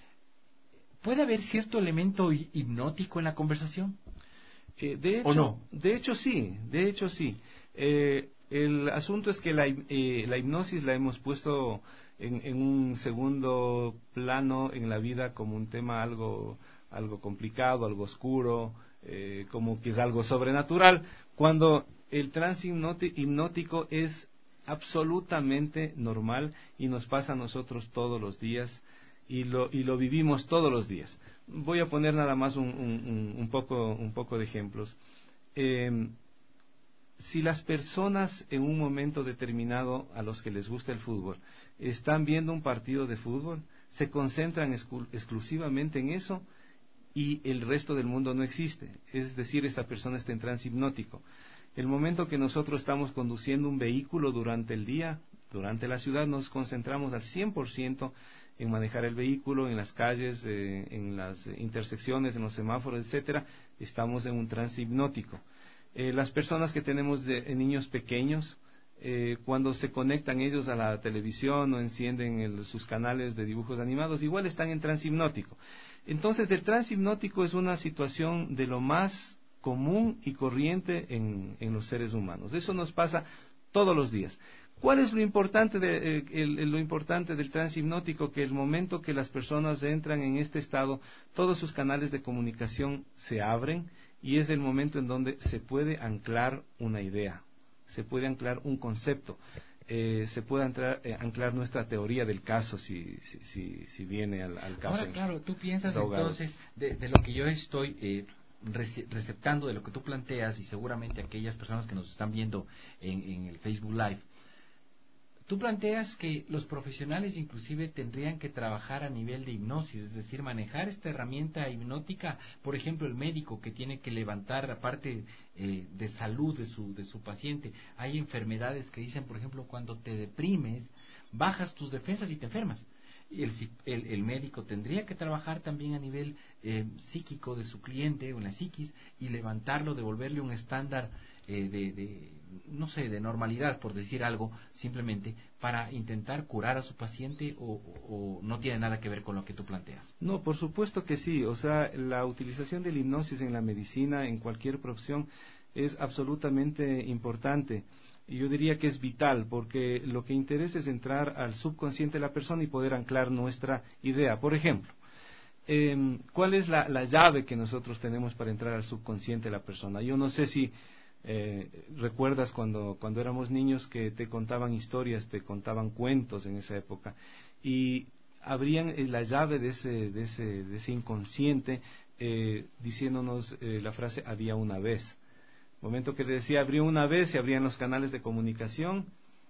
¿puede haber cierto elemento hipnótico en la conversación? Eh, de hecho, ¿O no? De hecho sí, de hecho sí. Eh, el asunto es que la, eh, la hipnosis la hemos puesto en, en un segundo plano en la vida como un tema algo, algo complicado, algo oscuro, eh, como que es algo sobrenatural, cuando el trance hipnótico es absolutamente normal y nos pasa a nosotros todos los días y lo, y lo vivimos todos los días. Voy a poner nada más un, un, un, poco, un poco de ejemplos. Eh, si las personas en un momento determinado a los que les gusta el fútbol están viendo un partido de fútbol, se concentran exclu- exclusivamente en eso y el resto del mundo no existe. Es decir, esta persona está en trance hipnótico. El momento que nosotros estamos conduciendo un vehículo durante el día, durante la ciudad, nos concentramos al cien por ciento en manejar el vehículo, en las calles, eh, en las intersecciones, en los semáforos, etcétera. Estamos en un trance hipnótico. Eh, las personas que tenemos de, eh, niños pequeños, eh, cuando se conectan ellos a la televisión o encienden el, sus canales de dibujos animados, igual están en trance hipnótico. Entonces, el trance hipnótico es una situación de lo más común y corriente en, en los seres humanos. Eso nos pasa todos los días. ¿Cuál es lo importante, de, eh, el, el, lo importante del trance hipnótico? Que el momento que las personas entran en este estado, todos sus canales de comunicación se abren y es el momento en donde se puede anclar una idea, se puede anclar un concepto, eh, se puede anclar, eh, anclar nuestra teoría del caso si, si, si, si viene al, al caso. Ahora, claro, tú piensas de entonces de, de lo que yo estoy... Eh, receptando de lo que tú planteas, y seguramente aquellas personas que nos están viendo en, en el Facebook Live, tú planteas que los profesionales inclusive tendrían que trabajar a nivel de hipnosis, es decir, manejar esta herramienta hipnótica. Por ejemplo, el médico que tiene que levantar la parte eh, de salud de su, de su paciente. Hay enfermedades que dicen, por ejemplo, cuando te deprimes, bajas tus defensas y te enfermas. El, el, el médico tendría que trabajar también a nivel eh, psíquico de su cliente o en la psiquis y levantarlo, devolverle un estándar eh, de, de, no sé, de normalidad, por decir algo, simplemente para intentar curar a su paciente, o, o, o no tiene nada que ver con lo que tú planteas. No, por supuesto que sí. O sea, la utilización de la hipnosis en la medicina, en cualquier profesión, es absolutamente importante. Y yo diría que es vital, porque lo que interesa es entrar al subconsciente de la persona y poder anclar nuestra idea. Por ejemplo, eh, ¿cuál es la, la llave que nosotros tenemos para entrar al subconsciente de la persona? Yo no sé si eh, recuerdas cuando, cuando éramos niños que te contaban historias, te contaban cuentos en esa época, y abrían la llave de ese, de ese, de ese inconsciente eh, diciéndonos eh, la frase "había una vez". Momento que te decía abrió una vez, se abrían los canales de comunicación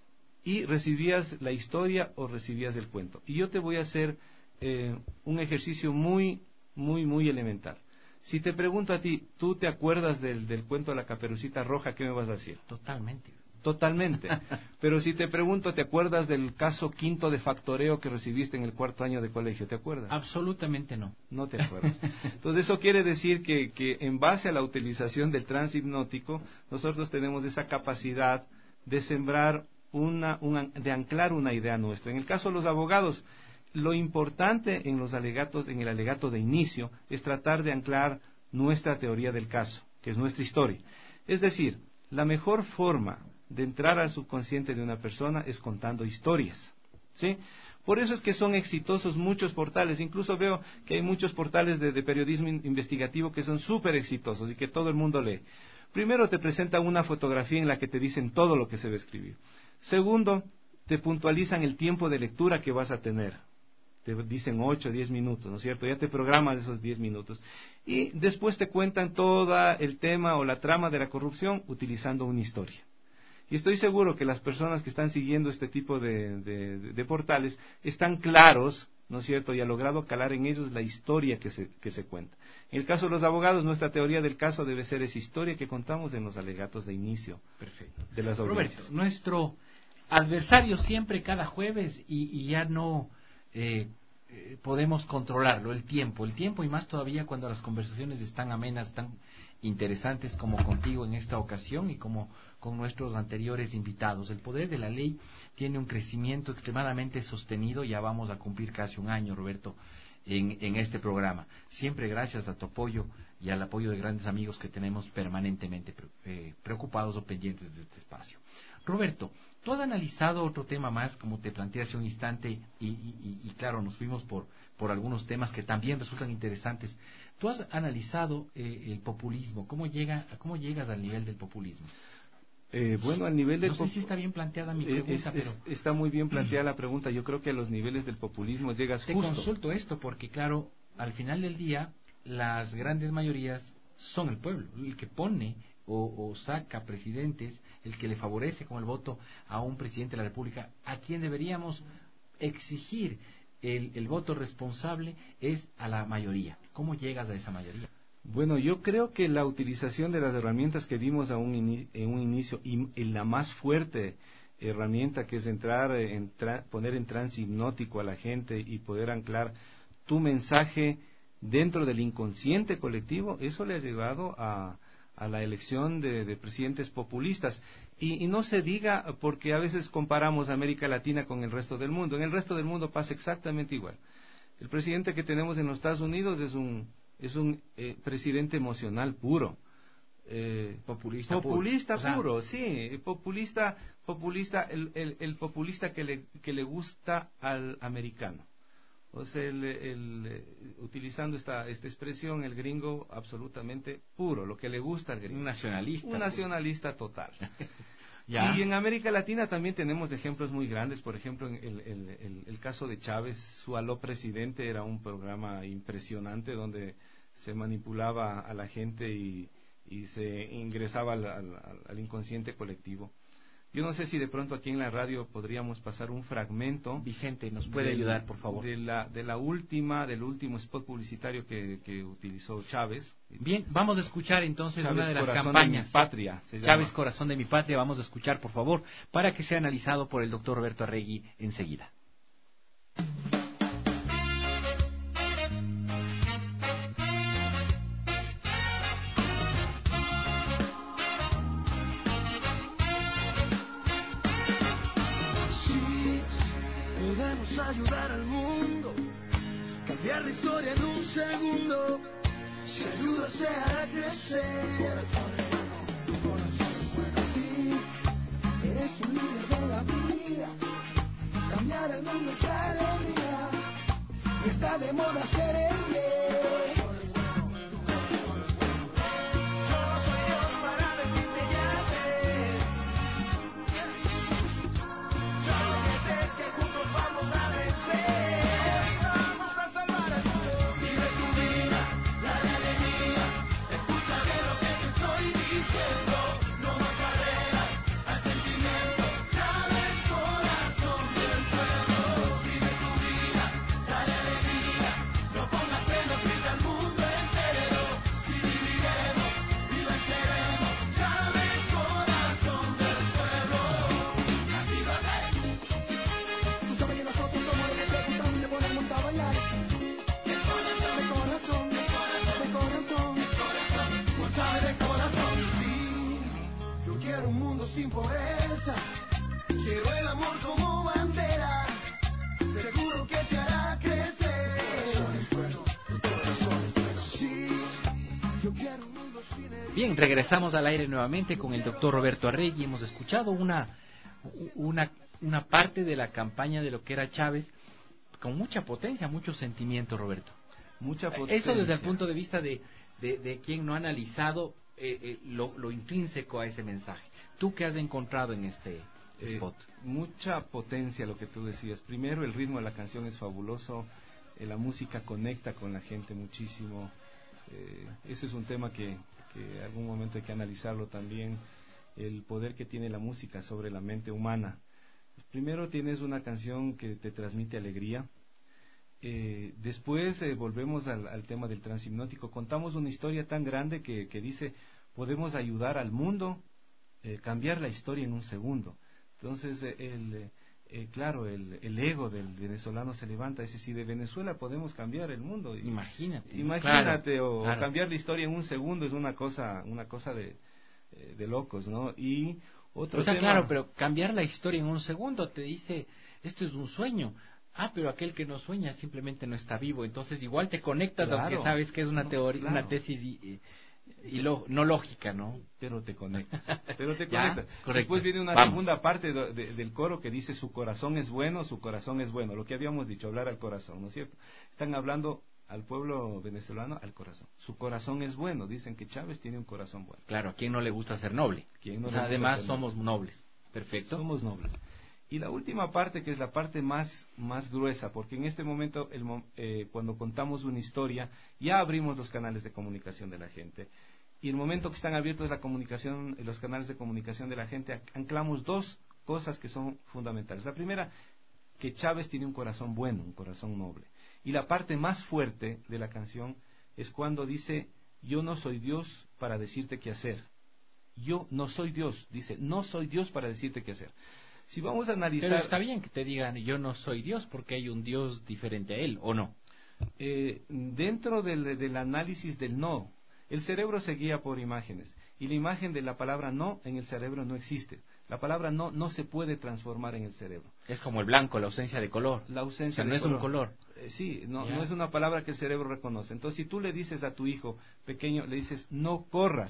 y recibías la historia o recibías el cuento. Y yo te voy a hacer eh, un ejercicio muy, muy, muy elemental. Si te pregunto a ti, ¿tú te acuerdas del, del cuento de la Caperucita Roja? ¿Qué me vas a decir? Totalmente. Totalmente. Pero si te pregunto, ¿te acuerdas del caso quinto de factoreo que recibiste en el cuarto año de colegio? ¿Te acuerdas? Absolutamente no. No te acuerdas. Entonces eso quiere decir que, que en base a la utilización del trance hipnótico, nosotros tenemos esa capacidad de sembrar una, una, de anclar una idea nuestra. En el caso de los abogados, lo importante en los alegatos, en el alegato de inicio, es tratar de anclar nuestra teoría del caso, que es nuestra historia. Es decir, la mejor forma de entrar al subconsciente de una persona es contando historias, ¿sí? Por eso es que son exitosos muchos portales. Incluso veo que hay muchos portales de, de periodismo investigativo que son súper exitosos y que todo el mundo lee. Primero, te presentan una fotografía en la que te dicen todo lo que se va a escribir. Segundo, te puntualizan el tiempo de lectura que vas a tener. Te dicen ocho, diez minutos, ¿no es cierto? Ya te programas esos diez minutos. Y después te cuentan todo el tema o la trama de la corrupción utilizando una historia. Y estoy seguro que las personas que están siguiendo este tipo de, de, de portales están claros, ¿no es cierto?, y ha logrado calar en ellos la historia que se, que se cuenta. En el caso de los abogados, nuestra teoría del caso debe ser esa historia que contamos en los alegatos de inicio. Perfecto. De las audiencias. Roberto, nuestro adversario siempre cada jueves, y, y ya no eh, eh, podemos controlarlo, el tiempo, el tiempo y más todavía cuando las conversaciones están amenas, están interesantes como contigo en esta ocasión y como con nuestros anteriores invitados. El poder de la ley tiene un crecimiento extremadamente sostenido. Ya vamos a cumplir casi un año, Roberto, en, en este programa. Siempre gracias a tu apoyo y al apoyo de grandes amigos que tenemos permanentemente eh, preocupados o pendientes de este espacio. Roberto, tú has analizado otro tema más, como te planteé hace un instante, y, y, y claro, nos fuimos por, por algunos temas que también resultan interesantes. Tú has analizado eh, el populismo. ¿Cómo, llega, ¿Cómo llegas al nivel del populismo? Eh, bueno, al nivel del no sé si está bien planteada mi eh, pregunta, es, pero... Es, está muy bien planteada la pregunta. Yo creo que a los niveles del populismo llegas Te justo. consulto esto porque, claro, al final del día, las grandes mayorías son el pueblo, el que pone o, o saca presidentes, el que le favorece con el voto a un presidente de la República. A quien deberíamos exigir el, el voto responsable es a la mayoría. ¿Cómo llegas a esa mayoría? Bueno, yo creo que la utilización de las herramientas que dimos a un ini en un inicio, y, y la más fuerte herramienta, que es entrar, en poner en trance hipnótico a la gente y poder anclar tu mensaje dentro del inconsciente colectivo, eso le ha llevado a, a la elección de, de presidentes populistas. Y, y no se diga, porque a veces comparamos América Latina con el resto del mundo. En el resto del mundo pasa exactamente igual. El presidente que tenemos en los Estados Unidos es un es un eh, presidente emocional puro, eh, populista populista puro, puro o sea, sí, populista, populista, el, el, el populista que le que le gusta al americano. O sea, el, el, utilizando esta esta expresión, el gringo absolutamente puro, lo que le gusta al gringo. Un nacionalista. Un nacionalista total. ¿Ya? Y en América Latina también tenemos ejemplos muy grandes. Por ejemplo, en el, el, el, el caso de Chávez, su Aló Presidente era un programa impresionante donde se manipulaba a la gente y, y se ingresaba al, al, al inconsciente colectivo. Yo no sé si de pronto aquí en la radio podríamos pasar un fragmento. Vicente, ¿nos puede del, ayudar, por favor? De la, de la última, del último spot publicitario que, que utilizó Chávez. Bien, vamos a escuchar entonces Chávez, una de las Corazón campañas. de mi patria, se llama. Chávez, Corazón de mi patria, vamos a escuchar, por favor, para que sea analizado por el doctor Roberto Arregui enseguida. Ayudar al mundo, cambiar la historia en un segundo. Si ayuda se hará crecer. Corazón es bueno, corazón es bueno. Sí, eres un líder de la vida. Cambiar el mundo es alegría. Y está de moda ser el bien. Sin pobreza, quiero el amor como bandera, seguro que te hará crecer. Corazón es bueno, tu corazón es bueno. Sí, yo quiero un mundo sin heridas. Bien, regresamos al aire nuevamente con el doctor Roberto Arregui. Hemos escuchado una, una, una parte de la campaña de lo que era Chávez con mucha potencia, mucho sentimiento, Roberto. Mucha potencia. Eso desde el punto de vista de, de, de quien no ha analizado eh, eh, lo, lo intrínseco a ese mensaje. ¿Tú qué has encontrado en este spot? Eh, mucha potencia, lo que tú decías. Primero, el ritmo de la canción es fabuloso, eh, la música conecta con la gente muchísimo. Eh, ese es un tema que, que algún momento hay que analizarlo también, el poder que tiene la música sobre la mente humana. Primero tienes una canción que te transmite alegría. Eh, después eh, volvemos al, al tema del transhipnótico. Contamos una historia tan grande que, que dice, podemos ayudar al mundo, Eh, cambiar la historia en un segundo. Entonces, eh, el, eh, claro, el, el ego del venezolano se levanta, dice, si de Venezuela podemos cambiar el mundo. Imagínate. Imagínate, claro, o, claro. o cambiar la historia en un segundo es una cosa, una cosa de, eh, de locos, ¿no? Y otro o sea, tema, claro, pero cambiar la historia en un segundo te dice, esto es un sueño. Ah, pero aquel que no sueña simplemente no está vivo. Entonces, igual te conectas, claro, aunque sabes que es una no, teoría, claro. una tesis y, y, y lo, no lógica, ¿no? Pero te conectas, pero te ¿Ya? conectas. Correcto. Después viene una Vamos. segunda parte de, de, del coro que dice, su corazón es bueno, su corazón es bueno. Lo que habíamos dicho, hablar al corazón, ¿no es cierto? Están hablando al pueblo venezolano, al corazón. Su corazón es bueno, dicen que Chávez tiene un corazón bueno. Claro, ¿a quién no le gusta ser noble? ¿Quién no O le sea, gusta además ser somos noble? nobles. Perfecto. Somos nobles. Y la última parte, que es la parte más, más gruesa, porque en este momento, el, eh, cuando contamos una historia, ya abrimos los canales de comunicación de la gente. Y el momento que están abiertos la comunicación, los canales de comunicación de la gente, anclamos dos cosas que son fundamentales. La primera, que Chávez tiene un corazón bueno, un corazón noble. Y la parte más fuerte de la canción es cuando dice, yo no soy Dios para decirte qué hacer. Yo no soy Dios, dice, no soy Dios para decirte qué hacer. Si vamos a analizar... Pero está bien que te digan, yo no soy Dios, porque hay un Dios diferente a él, ¿o no? Eh, dentro del, del análisis del no, el cerebro se guía por imágenes, y la imagen de la palabra no en el cerebro no existe. La palabra no no se puede transformar en el cerebro. Es como el blanco, la ausencia de color. La ausencia o sea, no de es color. un color. Eh, sí, no, Ya. no es una palabra que el cerebro reconoce. Entonces, si tú le dices a tu hijo pequeño, le dices, no corras,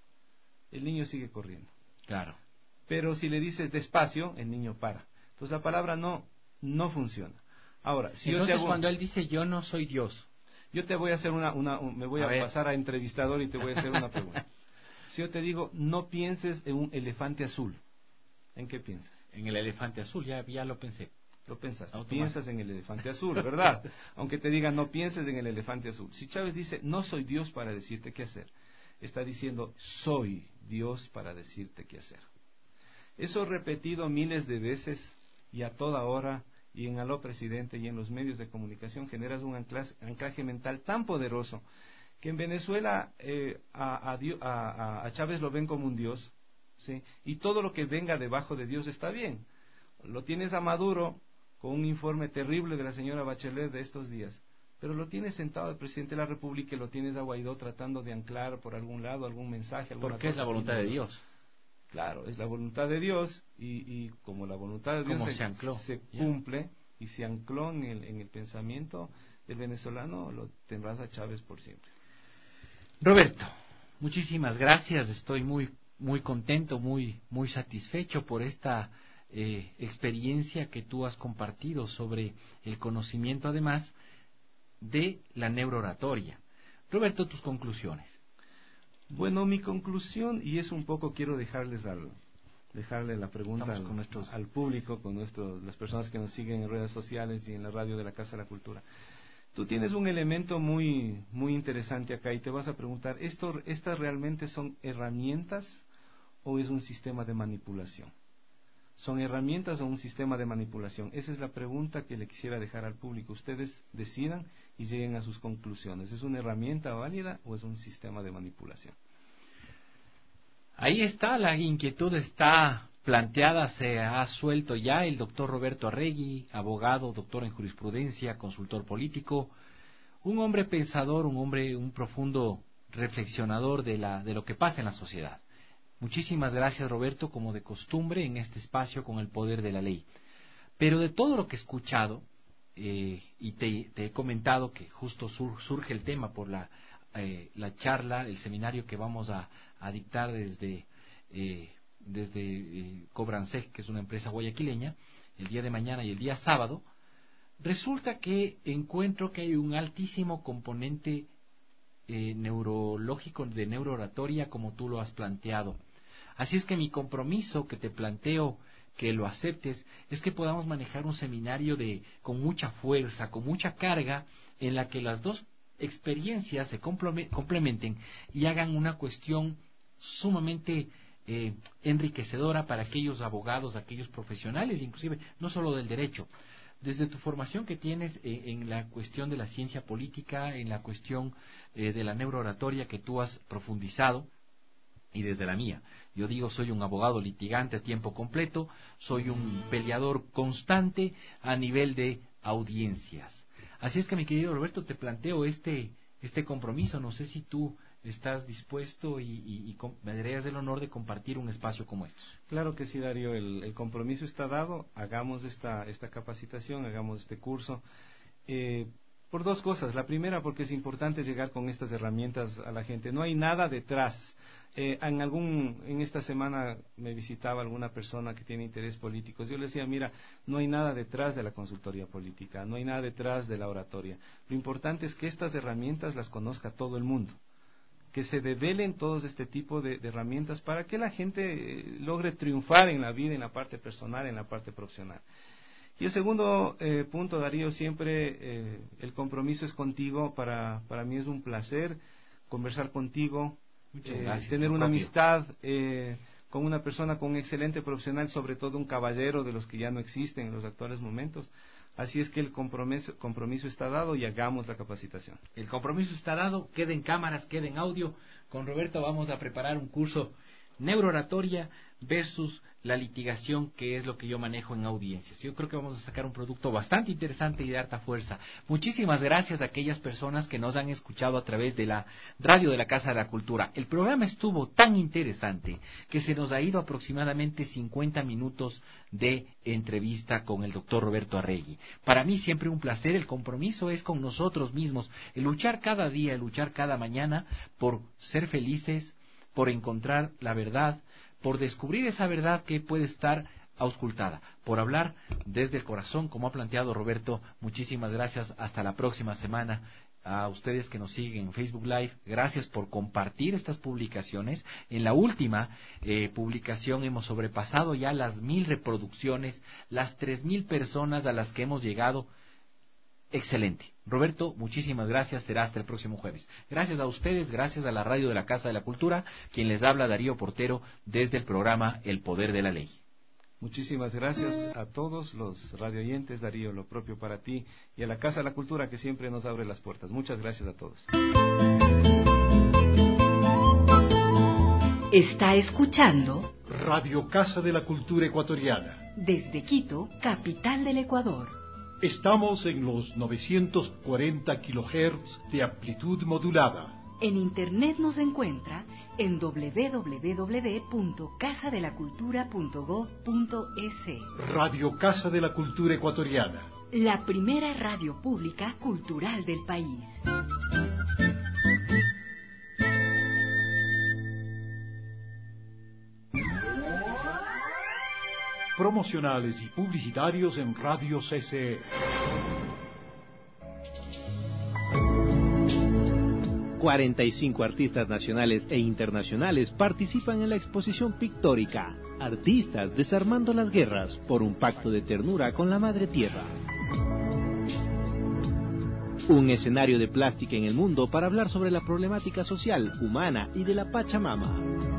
el niño sigue corriendo. Claro. Pero si le dices despacio, el niño para. Entonces, la palabra no no funciona. Ahora, si Entonces, yo te hago, cuando él dice, yo no soy Dios. yo te voy a hacer una, una un- me voy A a, ver. pasar a entrevistador y te voy a hacer una pregunta. Si yo te digo, no pienses en un elefante azul, ¿en qué piensas? En el elefante azul, ya, ya lo pensé. Lo pensaste, Automático. piensas en el elefante azul, ¿verdad? Aunque te digan no pienses en el elefante azul. Si Chávez dice, no soy Dios para decirte qué hacer, está diciendo, soy Dios para decirte qué hacer. Eso repetido miles de veces y a toda hora, y en Aló Presidente y en los medios de comunicación generas un anclaje, anclaje mental tan poderoso que en Venezuela eh, a, a, a, a Chávez lo ven como un Dios, ¿sí? Y todo lo que venga debajo de Dios está bien. Lo tienes a Maduro con un informe terrible de la señora Bachelet de estos días, pero lo tienes sentado al presidente de la República y lo tienes a Guaidó tratando de anclar por algún lado algún mensaje. Porque es la voluntad de Dios. Claro, es la voluntad de Dios y, y como la voluntad de Dios se, se, ancló? se cumple y se ancló en el, en el pensamiento del venezolano, lo tendrás a Chávez por siempre. Roberto, muchísimas gracias, estoy muy muy contento, muy muy satisfecho por esta eh, experiencia que tú has compartido sobre el conocimiento además de la neurooratoria. Roberto, tus conclusiones. Bueno, mi conclusión, y es un poco quiero dejarles al, dejarle la pregunta al, con nuestros... al público, con nuestros, las personas que nos siguen en redes sociales y en la radio de la Casa de la Cultura. Tú tienes un elemento muy muy interesante acá y te vas a preguntar, ¿esto, ¿estas realmente son herramientas o es un sistema de manipulación? ¿Son herramientas o un sistema de manipulación? Esa es la pregunta que le quisiera dejar al público. Ustedes decidan y lleguen a sus conclusiones. ¿Es una herramienta válida o es un sistema de manipulación? Ahí está, la inquietud está planteada, se ha suelto ya el doctor Roberto Arregui, abogado, doctor en jurisprudencia, consultor político, un hombre pensador, un hombre, un profundo reflexionador de, la, de lo que pasa en la sociedad. Muchísimas gracias, Roberto, como de costumbre en este espacio con el poder de la ley. Pero de todo lo que he escuchado, eh, y te, te he comentado que justo sur, surge el tema por la, eh, la charla, el seminario que vamos a, a dictar desde, eh, desde eh, Cobransec, que es una empresa guayaquileña, el día de mañana y el día sábado, resulta que encuentro que hay un altísimo componente eh, neurológico, de neurooratoria, como tú lo has planteado. Así es que mi compromiso que te planteo, que lo aceptes, es que podamos manejar un seminario de con mucha fuerza, con mucha carga, en la que las dos experiencias se complementen y hagan una cuestión sumamente eh, enriquecedora para aquellos abogados, aquellos profesionales, inclusive no solo del derecho. Desde tu formación que tienes eh, en la cuestión de la ciencia política, en la cuestión eh, de la neurooratoria que tú has profundizado, y desde la mía. Yo digo, soy un abogado litigante a tiempo completo, soy un peleador constante a nivel de audiencias. Así es que, mi querido Roberto, te planteo este este compromiso. No sé si tú estás dispuesto y, y, y me darías el honor de compartir un espacio como este. Claro que sí, Darío, el, el compromiso está dado, hagamos esta, esta capacitación, hagamos este curso. Eh, por dos cosas. La primera, porque es importante llegar con estas herramientas a la gente. No hay nada detrás. Eh, en algún en esta semana me visitaba alguna persona que tiene interés político. Yo le decía, mira, no hay nada detrás de la consultoría política, no hay nada detrás de la oratoria. Lo importante es que estas herramientas las conozca todo el mundo, que se develen todos este tipo de, de herramientas para que la gente eh, logre triunfar en la vida, en la parte personal, en la parte profesional. Y el segundo eh, punto, Darío, siempre eh, el compromiso es contigo. Para, para mí es un placer conversar contigo, eh, gracias, tener una propio. amistad eh, con una persona, con un excelente profesional, sobre todo un caballero de los que ya no existen en los actuales momentos. Así es que el compromiso, compromiso está dado y hagamos la capacitación. El compromiso está dado, queda en cámaras, queda en audio. Con Roberto vamos a preparar un curso neurooratoria versus la litigación, que es lo que yo manejo en audiencias. Yo creo que vamos a sacar un producto bastante interesante y de harta fuerza. Muchísimas gracias a aquellas personas que nos han escuchado a través de la radio de la Casa de la Cultura. El programa estuvo tan interesante que se nos ha ido aproximadamente cincuenta minutos de entrevista con el doctor Roberto Arregui. Para mí siempre un placer, el compromiso es con nosotros mismos, el luchar cada día, el luchar cada mañana por ser felices, por encontrar la verdad, por descubrir esa verdad que puede estar auscultada, por hablar desde el corazón, como ha planteado Roberto. Muchísimas gracias, hasta la próxima semana a ustedes que nos siguen en Facebook Live, gracias por compartir estas publicaciones. En la última eh, publicación hemos sobrepasado ya las mil reproducciones, las tres mil personas a las que hemos llegado. Excelente. Roberto, muchísimas gracias. Será hasta el próximo jueves. Gracias a ustedes, gracias a la radio de la Casa de la Cultura, quien les habla Darío Portero desde el programa El Poder de la Ley. Muchísimas gracias a todos los radioyentes, Darío, lo propio para ti, y a la Casa de la Cultura que siempre nos abre las puertas. Muchas gracias a todos. Está escuchando Radio Casa de la Cultura Ecuatoriana. Desde Quito, capital del Ecuador. Estamos en los novecientos cuarenta kilohertz de amplitud modulada. En internet nos encuentra en doble u doble u doble u punto casa de la cultura punto gob punto es. Radio Casa de la Cultura Ecuatoriana. La primera radio pública cultural del país. Promocionales y publicitarios en Radio C C E. cuarenta y cinco artistas nacionales e internacionales participan en la exposición pictórica Artistas desarmando las guerras por un pacto de ternura con la Madre Tierra. Un escenario de plástica en el mundo para hablar sobre la problemática social, humana y de la Pachamama.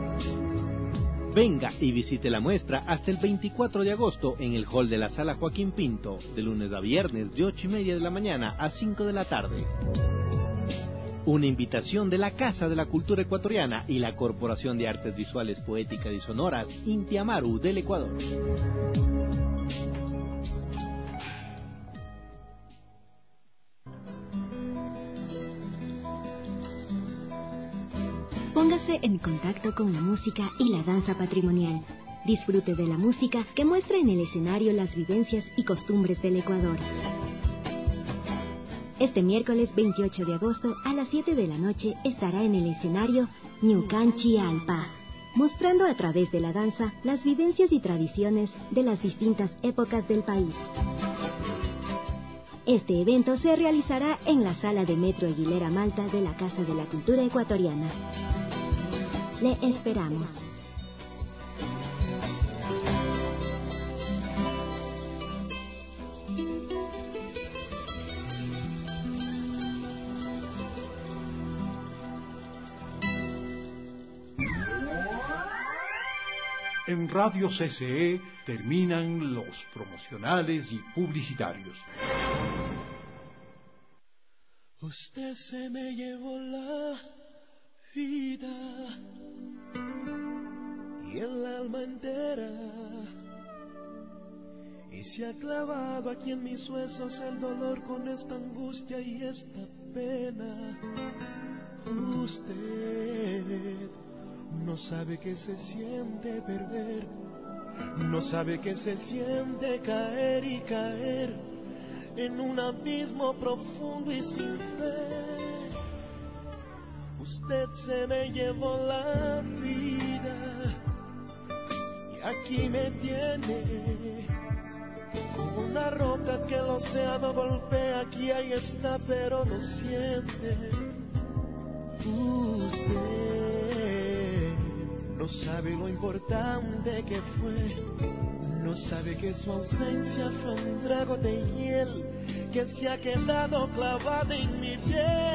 Venga y visite la muestra hasta el veinticuatro de agosto en el hall de la Sala Joaquín Pinto, de lunes a viernes de ocho y media de la mañana a cinco de la tarde. Una invitación de la Casa de la Cultura Ecuatoriana y la Corporación de Artes Visuales, Poéticas y Sonoras Inti Amaru del Ecuador. Póngase en contacto con la música y la danza patrimonial. Disfrute de la música que muestra en el escenario las vivencias y costumbres del Ecuador. Este miércoles veintiocho de agosto a las siete de la noche estará en el escenario Ñucanchi Alpa, mostrando a través de la danza las vivencias y tradiciones de las distintas épocas del país. Este evento se realizará en la sala de Metro Aguilera Malta de la Casa de la Cultura Ecuatoriana. Le esperamos. En Radio C C E terminan los promocionales y publicitarios. Usted se me llevó la vida y el alma entera, y se ha clavado aquí en mis huesos el dolor con esta angustia y esta pena. Usted no sabe que se siente perder, no sabe que se siente caer y caer en un abismo profundo y sin fe. Usted se me llevó la vida y aquí me tiene como una roca que el océano golpea. Aquí ahí está pero no siente. Usted no sabe lo importante que fue, no sabe que su ausencia fue un trago de hiel que se ha quedado clavado en mi piel.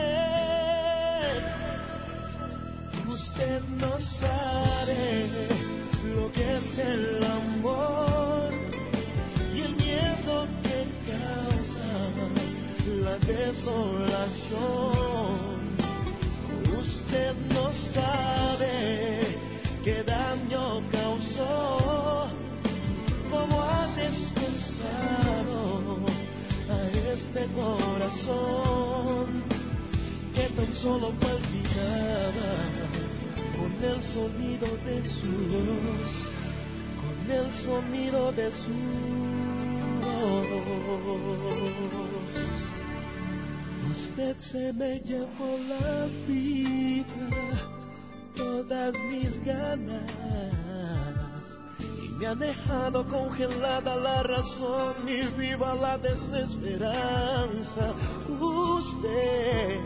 Usted no sabe lo que es el amor y el miedo que causa la desolación. Usted no sabe qué daño causó, cómo ha destrozado a este corazón que tan solo palpitaba con el sonido de su voz, con el sonido de su voz. Usted se me llevó la vida, todas mis ganas, y me ha dejado congelada la razón y viva la desesperanza. Usted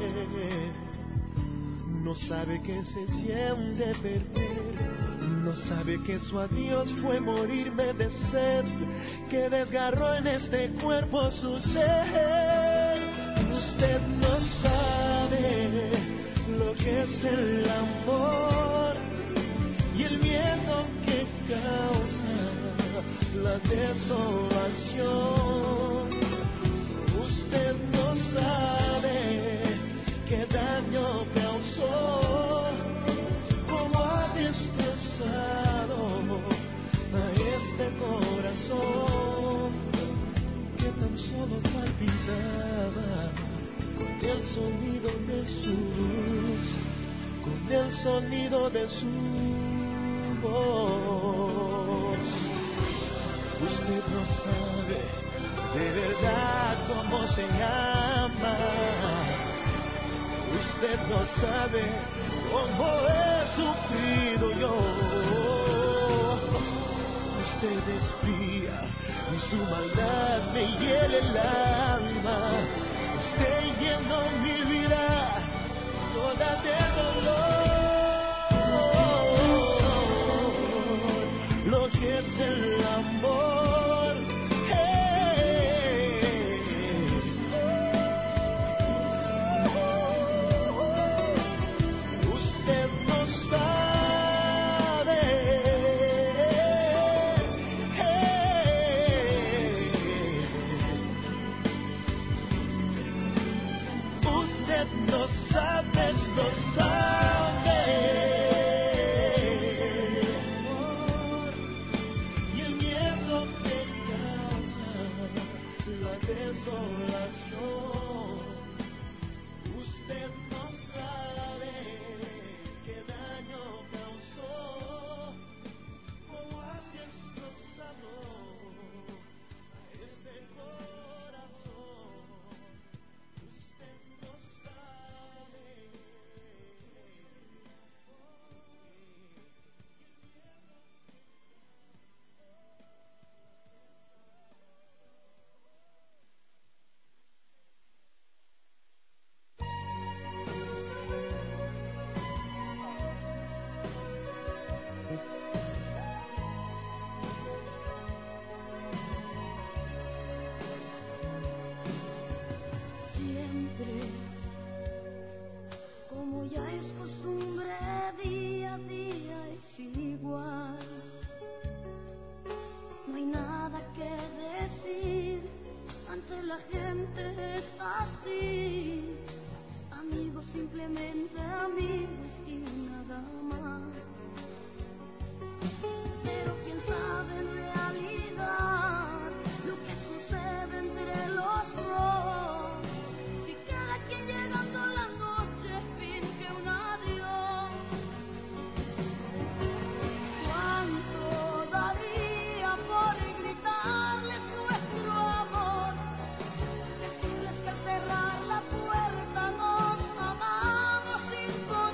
no sabe que se siente perder, no sabe que su adiós fue morirme de sed, que desgarró en este cuerpo su ser. Usted no sabe lo que es el amor y el miedo que causa la desolación. Usted no sabe qué daño causó, cómo ha destrozado a este corazón que tan solo palpitaba con el sonido de su voz, con el sonido de su voz. Usted no sabe de verdad cómo se llama, usted no sabe cómo he sufrido yo. Usted es fría y su maldad me hiela el alma. Usted llenó mi vida toda de dolor. Lo que es el amor es. Usted no sabe. Usted no sabe, no sabe. Y el miedo que causa la desolación. Usted no sabe qué daño causó, cómo ha destrozado a este corazón. Usted no sabe. Siempre, como ya es costumbre, día a día es igual. No hay nada que decir, ante la gente es así. Amigos, simplemente amigos y nada más. Pero quién sabe en realidad lo que sucede entre los dos. Si cada quien llegando a la noche finge un adiós. ¿Cuánto daría por gritarles nuestro amor? Decirles que al cerrar la puerta nos amamos sin poder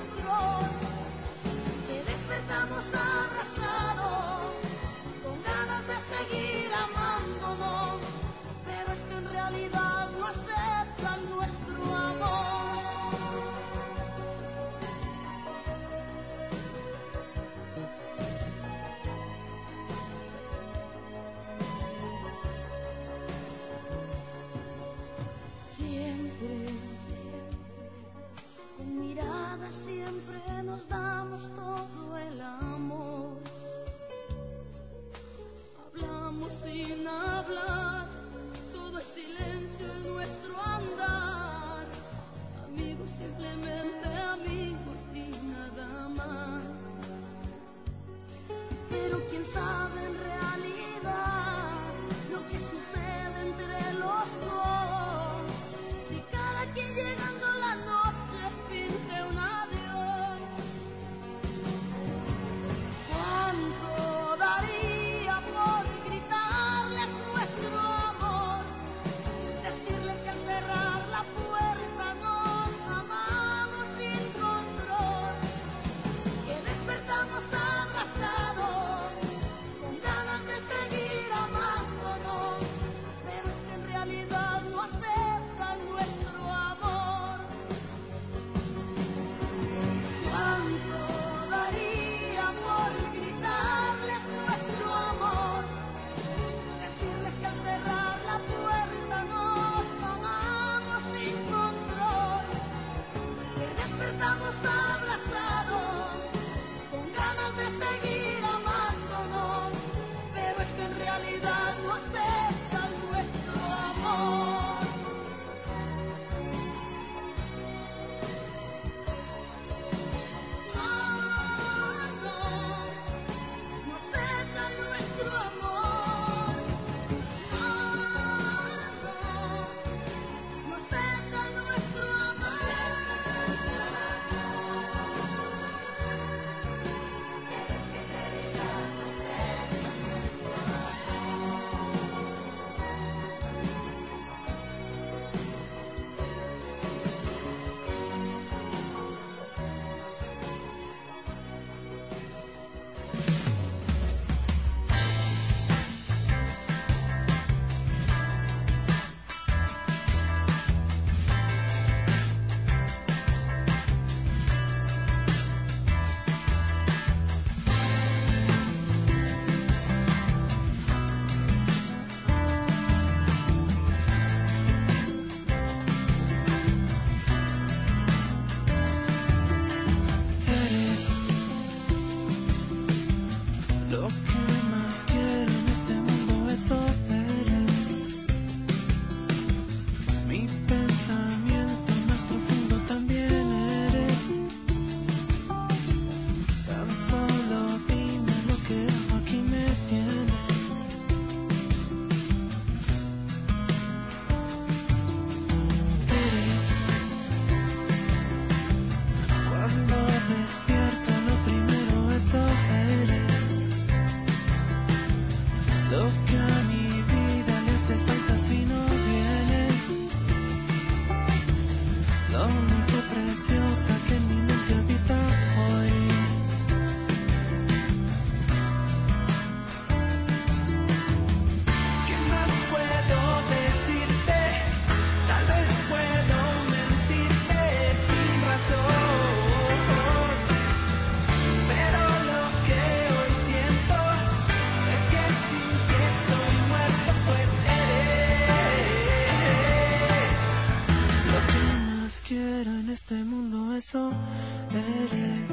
eres.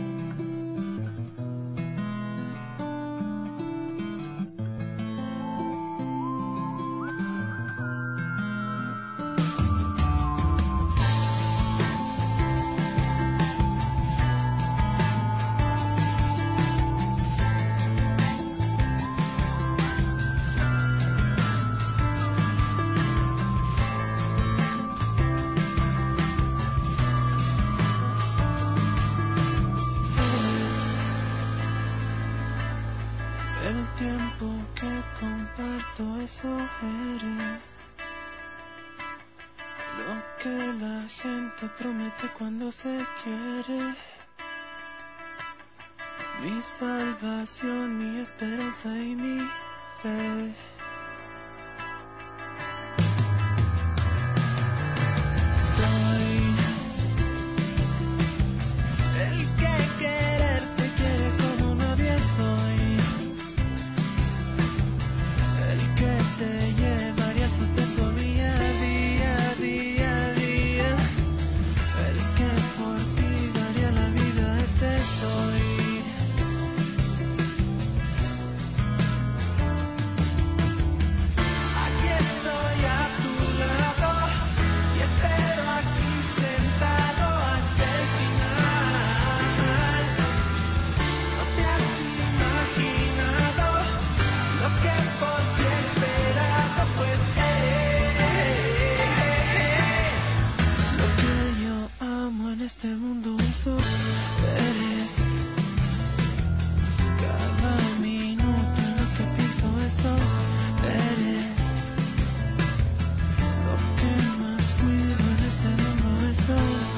El tiempo que comparto, eso eres. Lo que la gente promete cuando se quiere. Mi salvación, mi esperanza y mi fe. Soy el que quererte quiere como nadie soy. El que te llevaría el sustento día a día, día a día. El que por ti daría la vida, ese soy. Aquí estoy a tu lado y espero aquí sentado hasta el final. No te has imaginado lo que por ti he esperado, pues eh, lo que yo amo en este mundo, eso eres. Cada minuto en lo que pienso, eso eres. Lo que más cuido en este mundo, eso eres.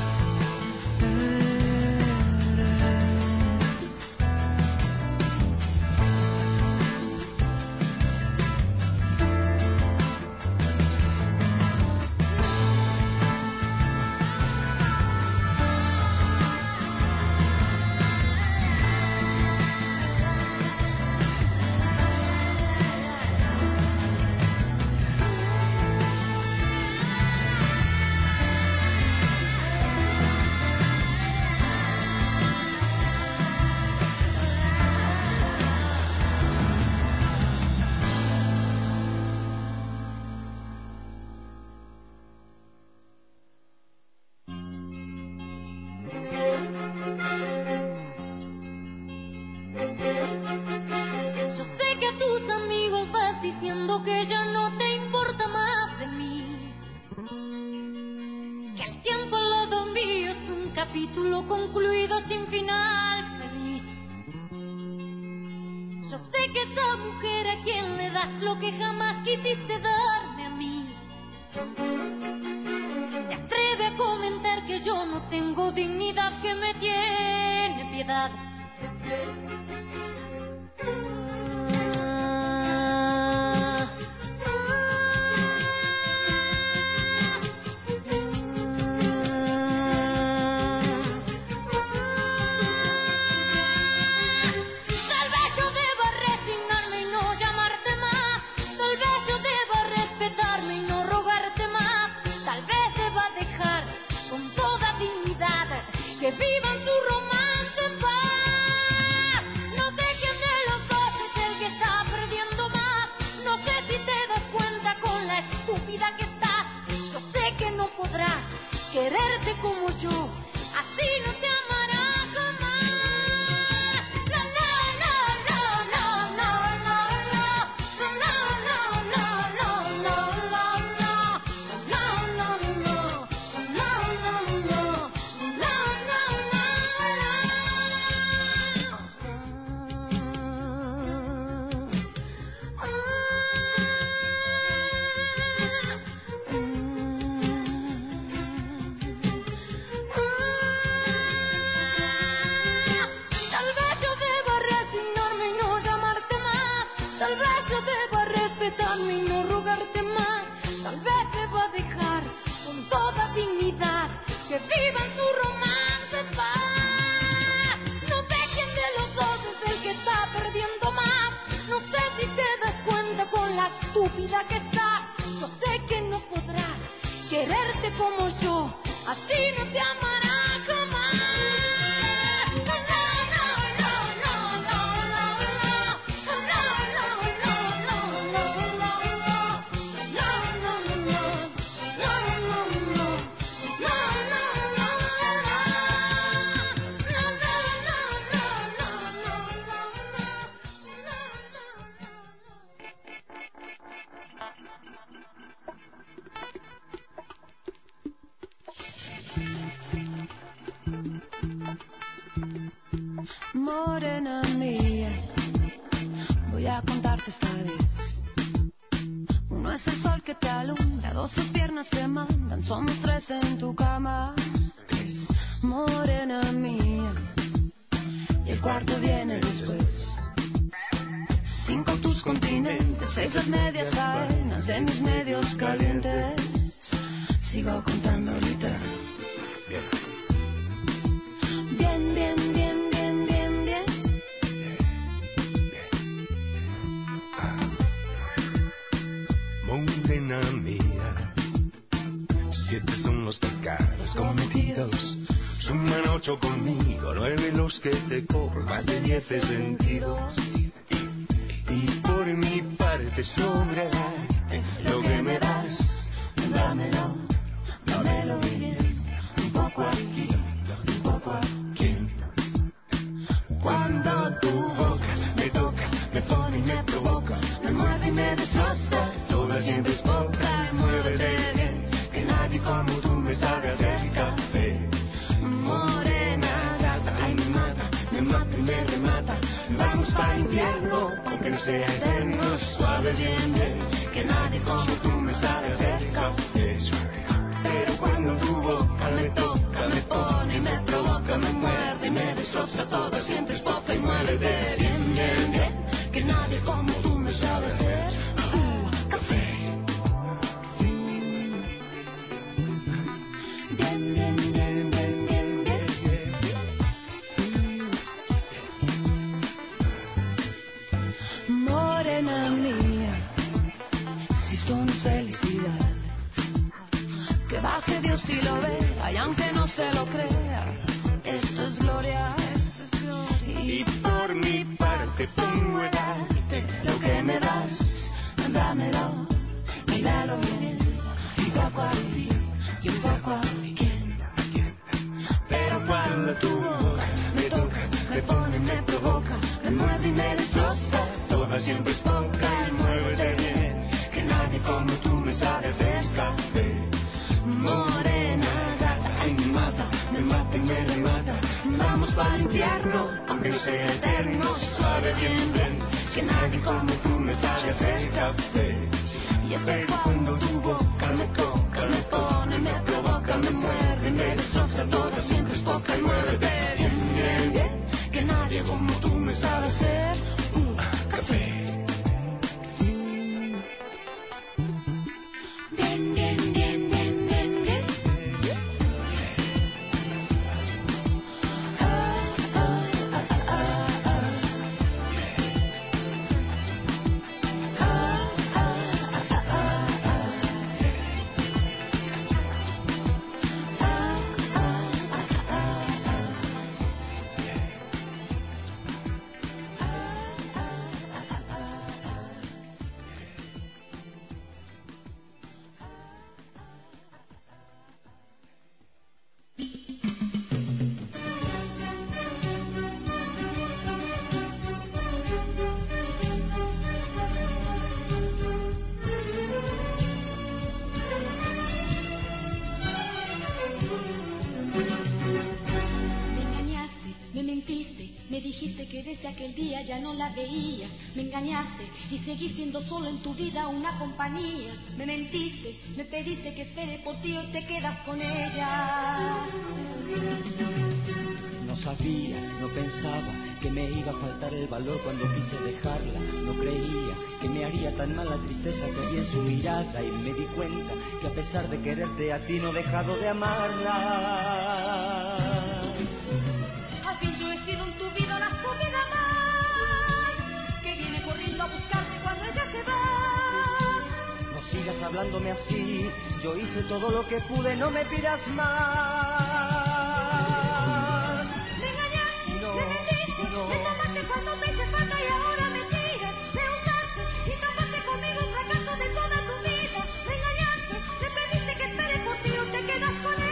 Yo sé que a tus amigos vas diciendo que ya no te importa más de mí, que el tiempo al lado mío es un capítulo concluido sin final feliz. Yo sé que esa mujer a quien le das lo que jamás quisiste darme a mí, se atreve a comentar que yo no tengo dignidad, que me tiene piedad. Tal vez yo deba resignarme y no llamarte más. Tal vez yo deba respetarme y no rogarte más. Tal vez deba dejar con toda dignidad que vivan su romance en paz. Morena mía, voy a contarte esta vez. Uno es el sol que te alumbra, dos sus piernas que mandan, somos tres en tu cama. Tres, morena mía, y el cuarto viene después. Cinco tus continentes, seis las medias arenas de mis medios calientes. Sigo contando ahorita. Bien, bien, bien, bien, bien, bien. Morena mía, siete son los pecados cometidos. Suman ocho conmigo, nueve los que te cobro, más de diez de sentidos. Y por mi parte sobra lo que me das, dámelo, dámelo bien, un poco aquí, un poco aquí. Cuando tu boca me toca, me pone y me provoca, me muerde y me destroza, toda siempre es poca, y muévete bien, que nadie como tú me sabe hacer café. Morena gata, ay me mata, me mata y me remata, vamos para el infierno, aunque no sea eterno, suave bien bien, que nadie como tú me sabe hacer café. Pero cuando tu boca me toca, me pone y me provoca, me muerde y me destroza, toda siempre es poca, y muévete bien bien bien, que nadie como tú me sabe hacer uh, café. Bien bien bien bien bien bien. Morena mía, si esto no es felicidad, que baje Dios y lo vea, y aunque no se lo crea, esto es gloria, esto es gloria. Y por mi parte pongo a darte lo que me das, dámelo, míralo bien, y poco así, y un poco aquí. Pero cuando tu boca me toca, me pone, me provoca, me muerde y me destroza, toda siempre es poca, y muévete bien, que nadie como tú me sabe hacer café. Morena gata, ay me mata, me mata y me remata, vamos para el infierno, aunque no sea eterno, suave bien bien, que nadie como tú me sabe hacer café. Y es cuando tu boca me toca, me pone, me provoca, me muerde, me destroza, toda siempre es poca, y muévete bien bien bien, que nadie como tú me sabe hacer uh, café. Bien, bien, bien, bien, bien, bien. Ah, ah, ah, ah, ah, ah. Ah, ah, ah, ah, ah, ah. Me dijiste que desde aquel día ya no la veías. Me engañaste y seguí siendo solo en tu vida una compañía. Me mentiste, me pediste que espere por ti, hoy te quedas con ella. No sabía, no pensaba que me iba a faltar el valor cuando quise dejarla. No creía que me haría tan mal la tristeza que vi en su mirada, y me di cuenta que a pesar de quererte a ti no he dejado de amarla. Al fin yo he sido en tu vida la comida más que viene corriendo a buscarte cuando ella se va. No sigas hablándome así, yo hice todo lo que pude, no me pidas más. Me engañaste, no, me mentiste, no. Me tomaste cuando me hice falta y ahora me tiras. Me usaste y tapaste conmigo un fracaso de toda tu vida. Me engañaste, me pediste que espere por ti, o te quedas con ella.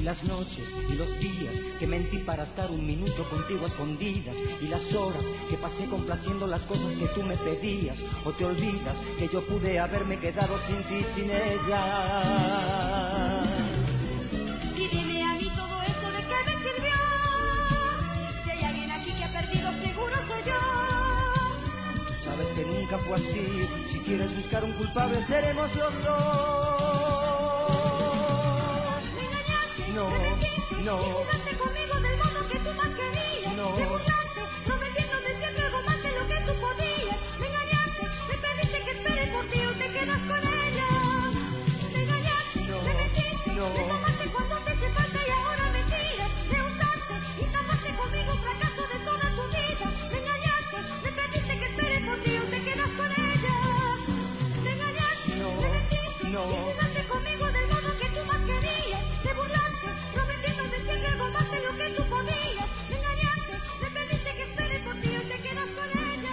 las noches y los días que mentí para estar un minuto contigo a escondidas, y las horas que pasé complaciendo las cosas que tú me pedías, o te olvidas que yo pude haberme quedado sin ti, sin ella. Y dime a mí todo eso de qué me sirvió. Si hay alguien aquí que ha perdido, seguro soy yo. Sabes que nunca fue así. Si quieres buscar un culpable, seremos los dos. Me engañaste, no, me mentiste, no. y jugaste conmigo del modo que tú más querías. No. Me burlaste, prometiéndome siempre algo más de lo que tú podías. Me engañaste, me pediste que espere por ti o te quedas con ella. Me engañaste, no, me mentiste, no. me tomaste cuando te hice falta y ahora me tiras. Me usaste y tapaste conmigo un fracaso de toda tu vida. Me engañaste, me pediste que espere por ti o te quedas con ella. Me engañaste, no, me mentiste, no. y jugaste conmigo del modo que tú más querías. Me burlaste, prometiéndome siempre algo más de lo que tú podías. Me engañaste, me pediste que espere por ti o te quedas con ella.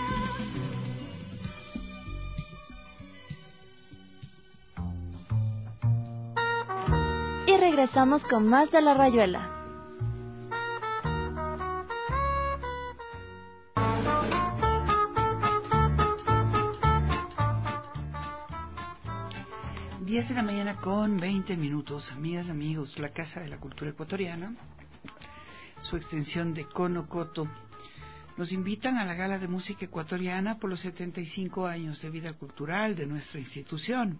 Y regresamos con más de La Rayuela. diez de la mañana con veinte minutos, amigas, amigos, la Casa de la Cultura Ecuatoriana, su extensión de Conocoto, nos invitan a la Gala de Música Ecuatoriana por los setenta y cinco años de vida cultural de nuestra institución.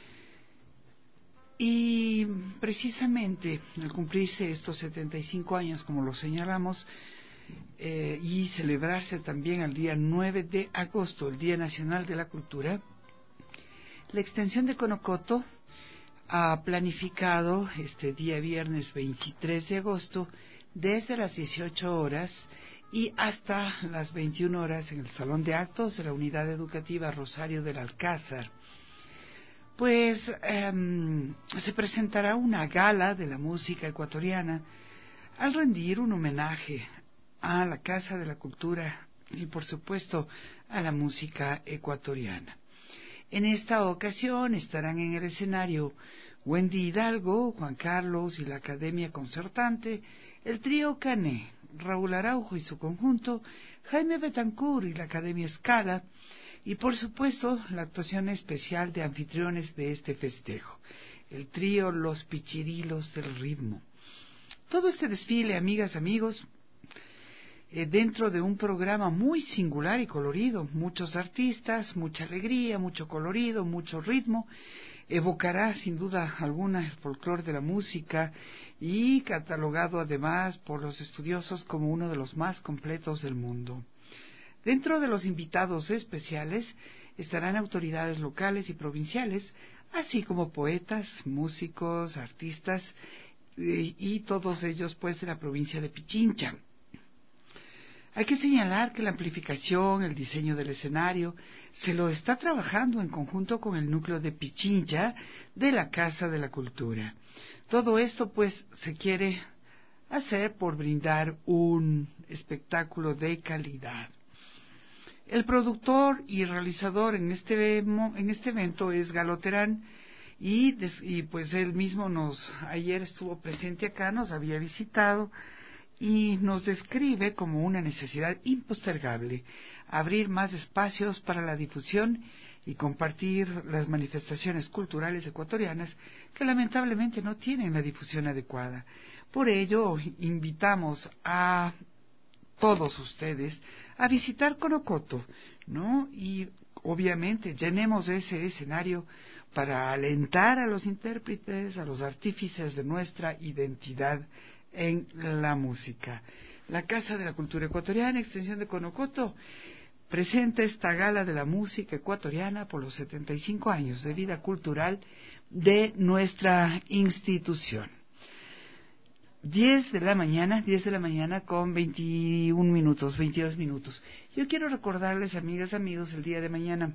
Y precisamente al cumplirse estos setenta y cinco años, como lo señalamos, eh, y celebrarse también el día nueve de agosto, el Día Nacional de la Cultura, la extensión de Conocoto ha planificado este día viernes veintitrés de agosto desde las dieciocho horas y hasta las veintiuna horas en el Salón de Actos de la Unidad Educativa Rosario del Alcázar. Pues eh, se presentará una gala de la música ecuatoriana al rendir un homenaje a la Casa de la Cultura y por supuesto a la música ecuatoriana. En esta ocasión estarán en el escenario Wendy Hidalgo, Juan Carlos y la Academia Concertante, el trío Cané, Raúl Araujo y su conjunto, Jaime Betancourt y la Academia Scala, y por supuesto la actuación especial de anfitriones de este festejo, el trío Los Pichirilos del Ritmo. Todo este desfile, amigas, amigos, Eh, dentro de un programa muy singular y colorido, muchos artistas, mucha alegría, mucho colorido, mucho ritmo, evocará sin duda alguna el folclore de la música y catalogado además por los estudiosos como uno de los más completos del mundo. Dentro de los invitados especiales estarán autoridades locales y provinciales, así como poetas, músicos, artistas y, y todos ellos pues de la provincia de Pichincha. Hay que señalar que la amplificación, el diseño del escenario, se lo está trabajando en conjunto con el núcleo de Pichincha de la Casa de la Cultura. Todo esto, pues, se quiere hacer por brindar un espectáculo de calidad. El productor y realizador en este, en este evento es Galo Terán, y, y pues él mismo nos, ayer estuvo presente acá, nos había visitado, y nos describe como una necesidad impostergable abrir más espacios para la difusión y compartir las manifestaciones culturales ecuatorianas que lamentablemente no tienen la difusión adecuada. Por ello, invitamos a todos ustedes a visitar Conocoto, ¿no? Y obviamente llenemos ese escenario para alentar a los intérpretes, a los artífices de nuestra identidad en la música. La Casa de la Cultura Ecuatoriana, extensión de Conocoto, presenta esta gala de la música ecuatoriana por los setenta y cinco años de vida cultural de nuestra institución. diez de la mañana, diez de la mañana con veintiún minutos, veintidós minutos. Yo quiero recordarles, amigas, amigos, el día de mañana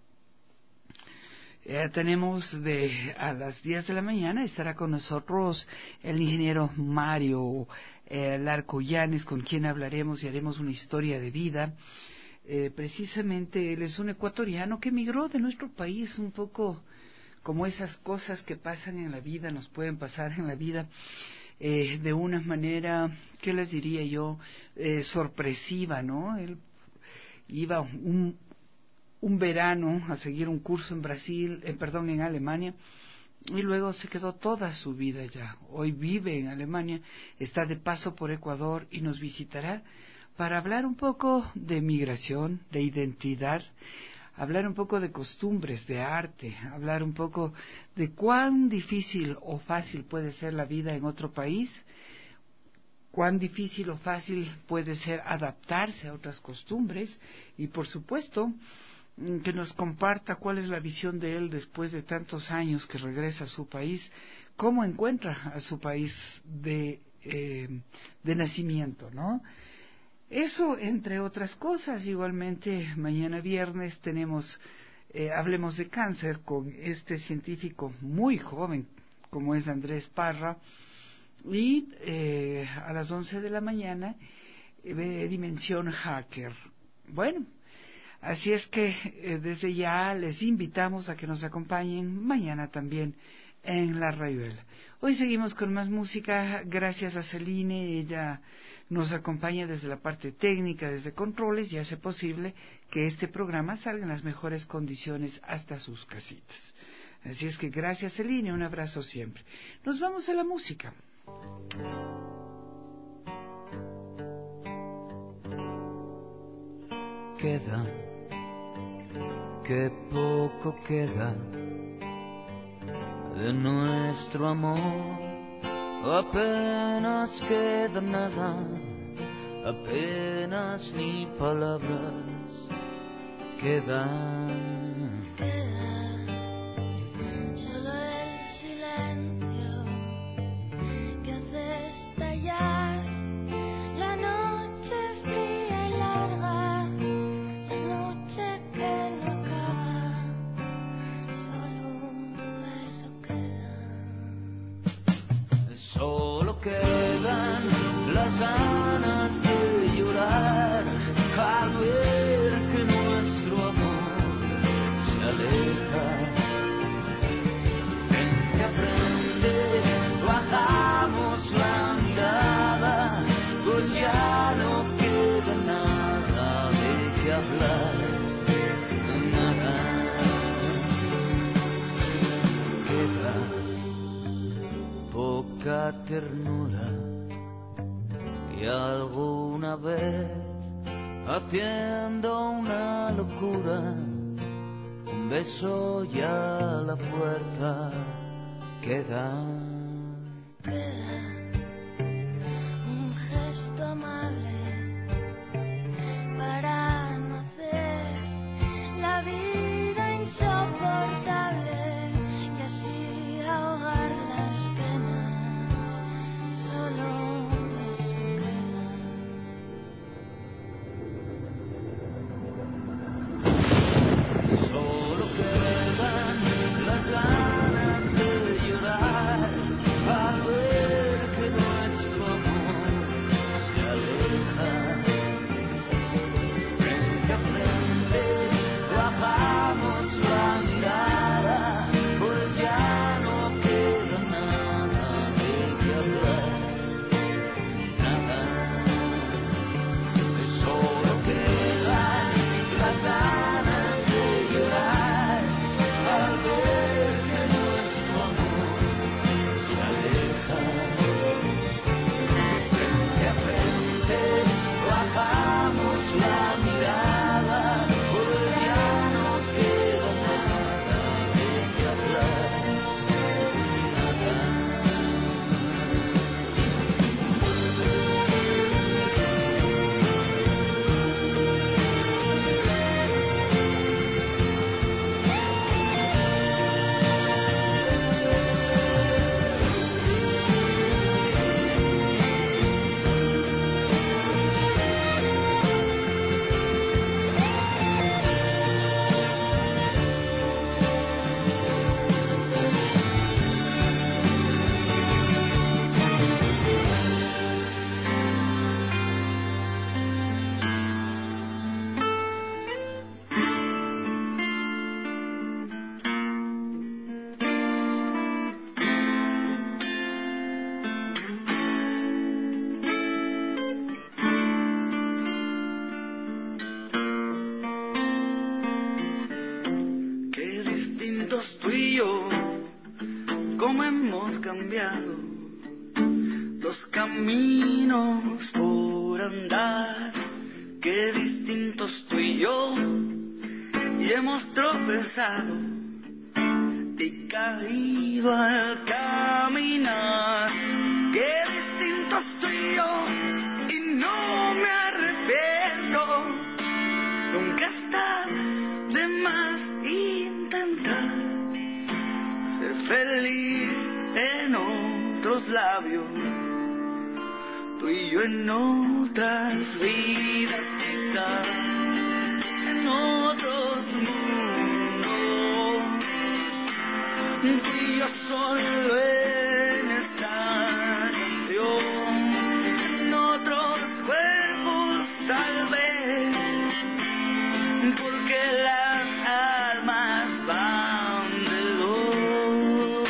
Eh, tenemos de a las diez de la mañana estará con nosotros el ingeniero Mario eh, Larco Llanes, con quien hablaremos y haremos una historia de vida. Eh, precisamente él es un ecuatoriano que emigró de nuestro país, un poco como esas cosas que pasan en la vida, nos pueden pasar en la vida. eh, de una manera, ¿qué les diría yo? Eh, sorpresiva, ¿no? Él iba un, un verano a seguir un curso en Brasil, eh, perdón, en Alemania, y luego se quedó toda su vida allá. Hoy vive en Alemania, está de paso por Ecuador y nos visitará para hablar un poco de migración, de identidad, hablar un poco de costumbres, de arte, hablar un poco de cuán difícil o fácil puede ser la vida en otro país, cuán difícil o fácil puede ser adaptarse a otras costumbres y, por supuesto, que nos comparta cuál es la visión de él después de tantos años que regresa a su país, cómo encuentra a su país de, eh, de nacimiento, ¿no? Eso, entre otras cosas. Igualmente, mañana viernes tenemos, eh, hablemos de cáncer con este científico muy joven, como es Andrés Parra, y eh, a las once de la mañana, eh, Dimensión Hacker. Bueno, así es que eh, desde ya les invitamos a que nos acompañen mañana también en La Rayuela. Hoy seguimos con más música, gracias a Celine. Ella nos acompaña desde la parte técnica, desde controles, y hace posible que este programa salga en las mejores condiciones hasta sus casitas. Así es que gracias, Celine, un abrazo siempre. Nos vamos a la música. Queda, que poco queda de nuestro amor. Apenas queda nada, apenas ni palabras quedan. Queda solo el silencio que hace estallar la noche fría y larga, la noche que no acaba, solo un beso queda. Solo quedan las ganas de llorar al ver que nuestro amor se aleja. En que aprende, bajamos la mirada, pues ya no queda nada de qué hablar, nada. Queda poca ternura y alguna vez haciendo una locura, un beso ya a la fuerza queda. Queda un gesto amable para no hacer la vida insoportable y así ahogar las penas. Solo un beso queda. Solo quedan las ganas de llorar al ver y yo, cómo hemos cambiado, dos caminos por andar, qué distintos tú y yo, y hemos tropezado y caído al caminar, qué distintos tú y yo, y no me arrepiento, nunca está de más intentar ser feliz en otros labios, tú y yo en otras vidas quizás, en otros mundos, tú y yo solo en esta canción, en otros cuerpos tal vez, porque las almas van de dos.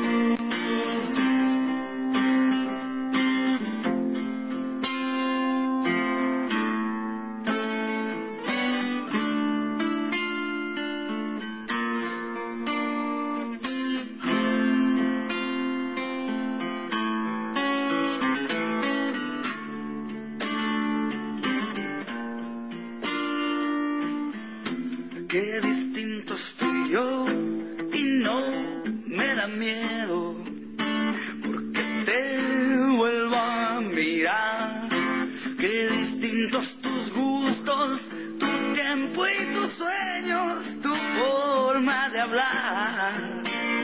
Qué distintos tú y yo, y no me da miedo, porque te vuelvo a mirar. Qué distintos tus gustos, tu tiempo y tus sueños, tu forma de hablar.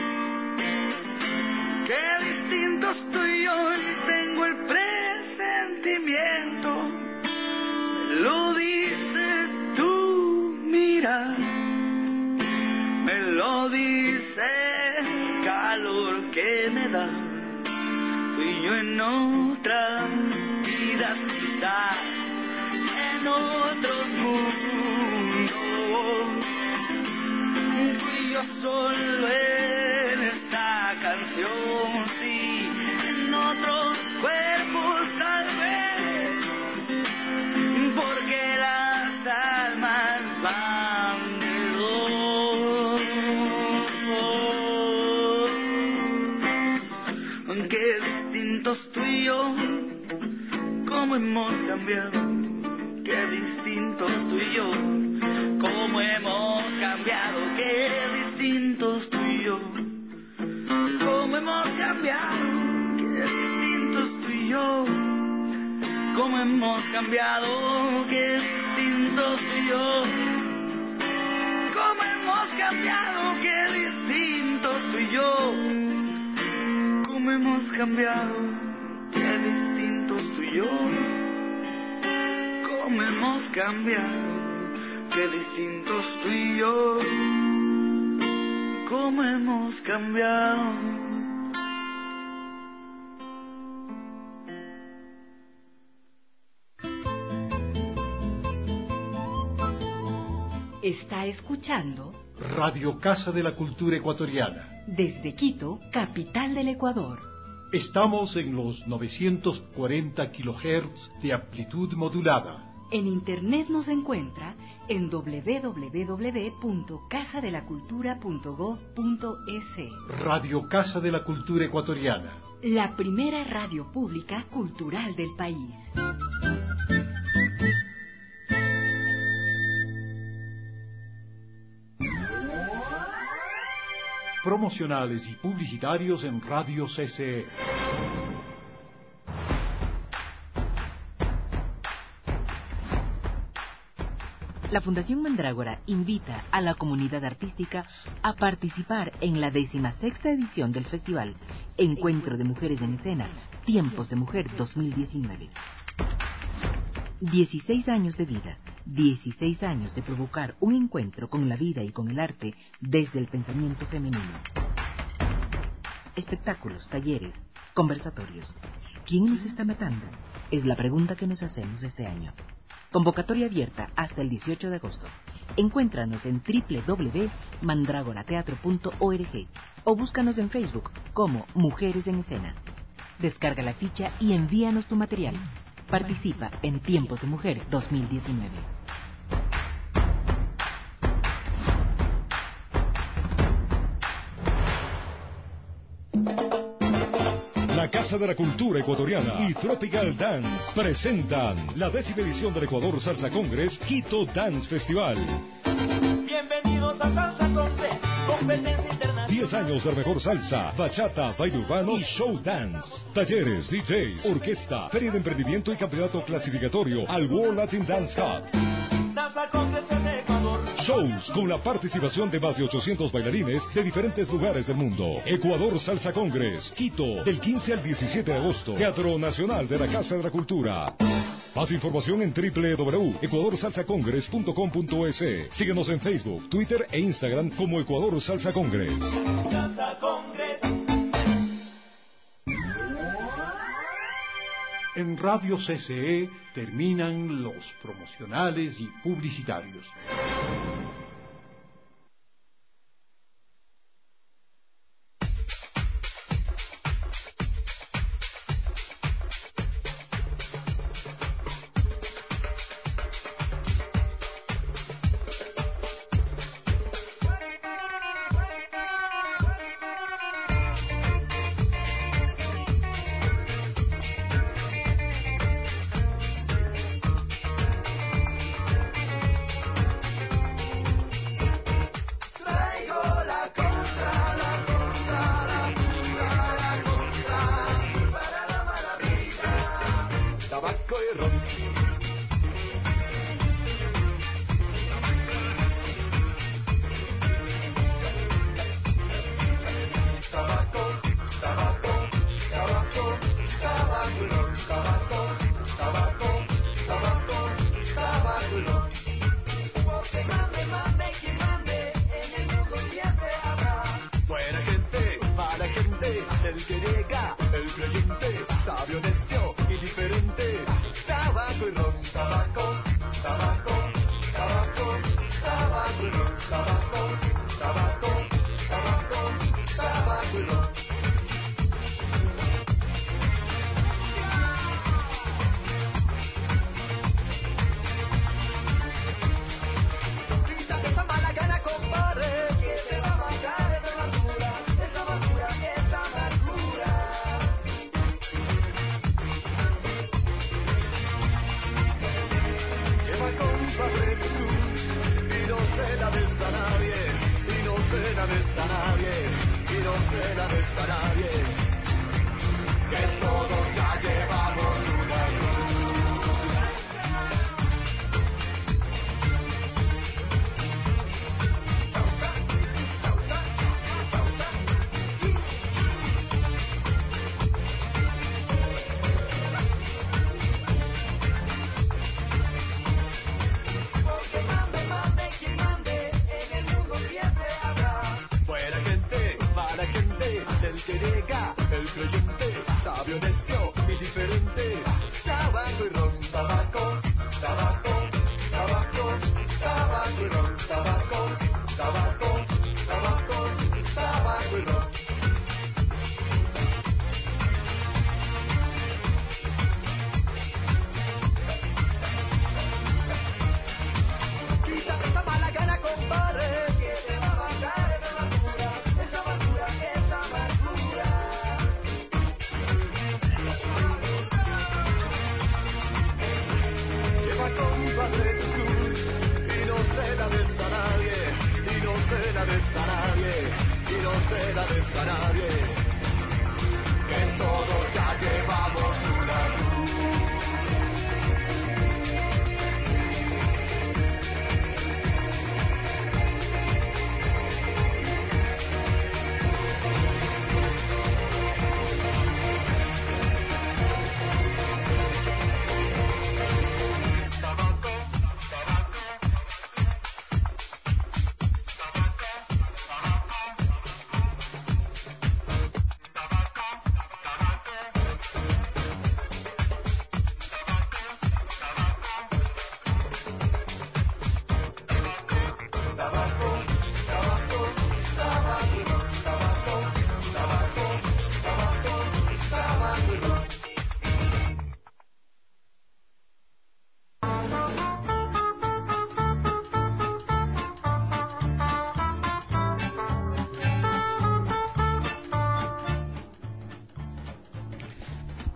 Qué distintos tú y yo, y tengo el presentimiento, me lo dice tu mirar, me lo dice el calor que me da, tú y yo en otras vidas quizás, en otros mundos, tú y yo solo en esta canción, sí, en otros cuerpos tal vez, porque las almas van de dos. Qué distintos tú y yo, cómo hemos cambiado, qué distintos tú y yo, cómo hemos cambiado, qué distintos tú y yo, cómo hemos cambiado, qué distintos tú y yo, cómo hemos cambiado, qué distintos tú y yo, cómo hemos cambiado, qué distintos tú y yo, cómo hemos cambiado, qué distintos tú y yo, cómo hemos cambiado, qué distintos tú y yo, cómo hemos cambiado. Está escuchando Radio Casa de la Cultura Ecuatoriana. Desde Quito, capital del Ecuador. Estamos en los novecientos cuarenta kilohertz de amplitud modulada. En internet nos encuentra en doble u doble u doble u punto casa de la cultura punto gob punto es. Radio Casa de la Cultura Ecuatoriana. La primera radio pública cultural del país. Promocionales y publicitarios en Radio C C E. La Fundación Mandrágora invita a la comunidad artística a participar en la decimasexta edición del festival Encuentro de Mujeres en Escena, Tiempos de Mujer dos mil diecinueve. dieciséis años de vida, dieciséis años de provocar un encuentro con la vida y con el arte desde el pensamiento femenino. Espectáculos, talleres, conversatorios. ¿Quién nos está matando? Es la pregunta que nos hacemos este año. Convocatoria abierta hasta el dieciocho de agosto. Encuéntranos en doble u doble u doble u punto mandragorateatro punto org o búscanos en Facebook como Mujeres en Escena. Descarga la ficha y envíanos tu material. Participa en Tiempos de Mujer dos mil diecinueve. la Casa de la Cultura Ecuatoriana y Tropical Dance presentan la décima edición del Ecuador Salsa Congress Quito Dance Festival. Bienvenidos a Salsa Congress, competencia internacional. diez años de mejor salsa, bachata, baile urbano y show dance. Talleres, D Js, orquesta, feria de emprendimiento y campeonato clasificatorio al World Latin Dance Cup. Salsa Congress en Ecuador. Shows con la participación de más de ochocientos bailarines de diferentes lugares del mundo. Ecuador Salsa Congress, Quito, del quince al diecisiete de agosto. Teatro Nacional de la Casa de la Cultura. Más información en doble u doble u doble u punto ecuador salsa congress punto com punto es. Síguenos en Facebook, Twitter e Instagram como Ecuador Salsa Congress. Salsa Congress. En Radio C C E terminan los promocionales y publicitarios.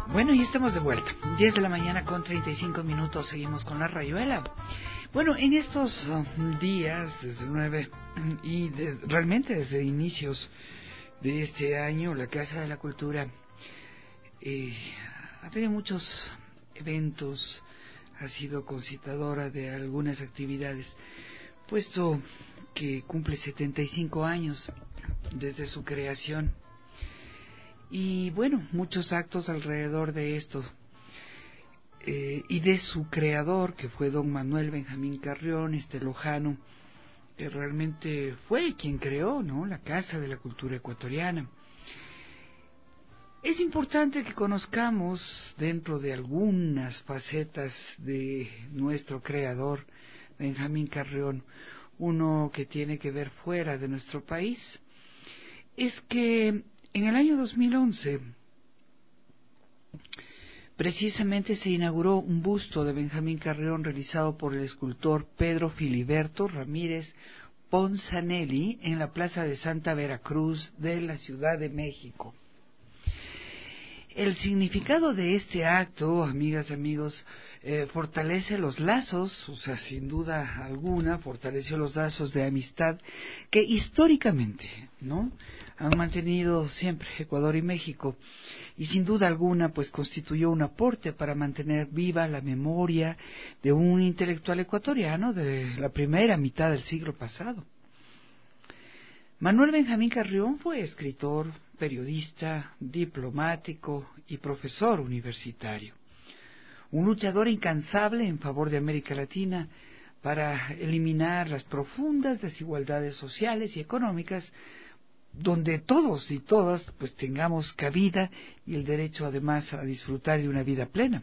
Bueno, y estamos de vuelta. diez de la mañana con treinta y cinco minutos, seguimos con la rayuela. Bueno, en estos uh, días, desde el nueve y des, realmente desde inicios de este año, la Casa de la Cultura eh, ha tenido muchos eventos, ha sido concitadora de algunas actividades, puesto que cumple setenta y cinco años desde su creación. Y bueno, muchos actos alrededor de esto eh, y de su creador, que fue don Manuel Benjamín Carrión, este lojano, que realmente fue quien creó, ¿no?, la Casa de la Cultura Ecuatoriana. Es importante que conozcamos, dentro de algunas facetas de nuestro creador, Benjamín Carrión, uno que tiene que ver fuera de nuestro país, es que en el año dos mil once, precisamente se inauguró un busto de Benjamín Carrión realizado por el escultor Pedro Filiberto Ramírez Ponzanelli en la Plaza de Santa Veracruz de la Ciudad de México. El significado de este acto, amigas y amigos, eh, fortalece los lazos, o sea, sin duda alguna, fortaleció los lazos de amistad que históricamente, ¿no?, han mantenido siempre Ecuador y México, y sin duda alguna, pues constituyó un aporte para mantener viva la memoria de un intelectual ecuatoriano de la primera mitad del siglo pasado. Manuel Benjamín Carrión fue escritor, periodista, diplomático y profesor universitario. Un luchador incansable en favor de América Latina para eliminar las profundas desigualdades sociales y económicas, donde todos y todas pues tengamos cabida y el derecho además a disfrutar de una vida plena.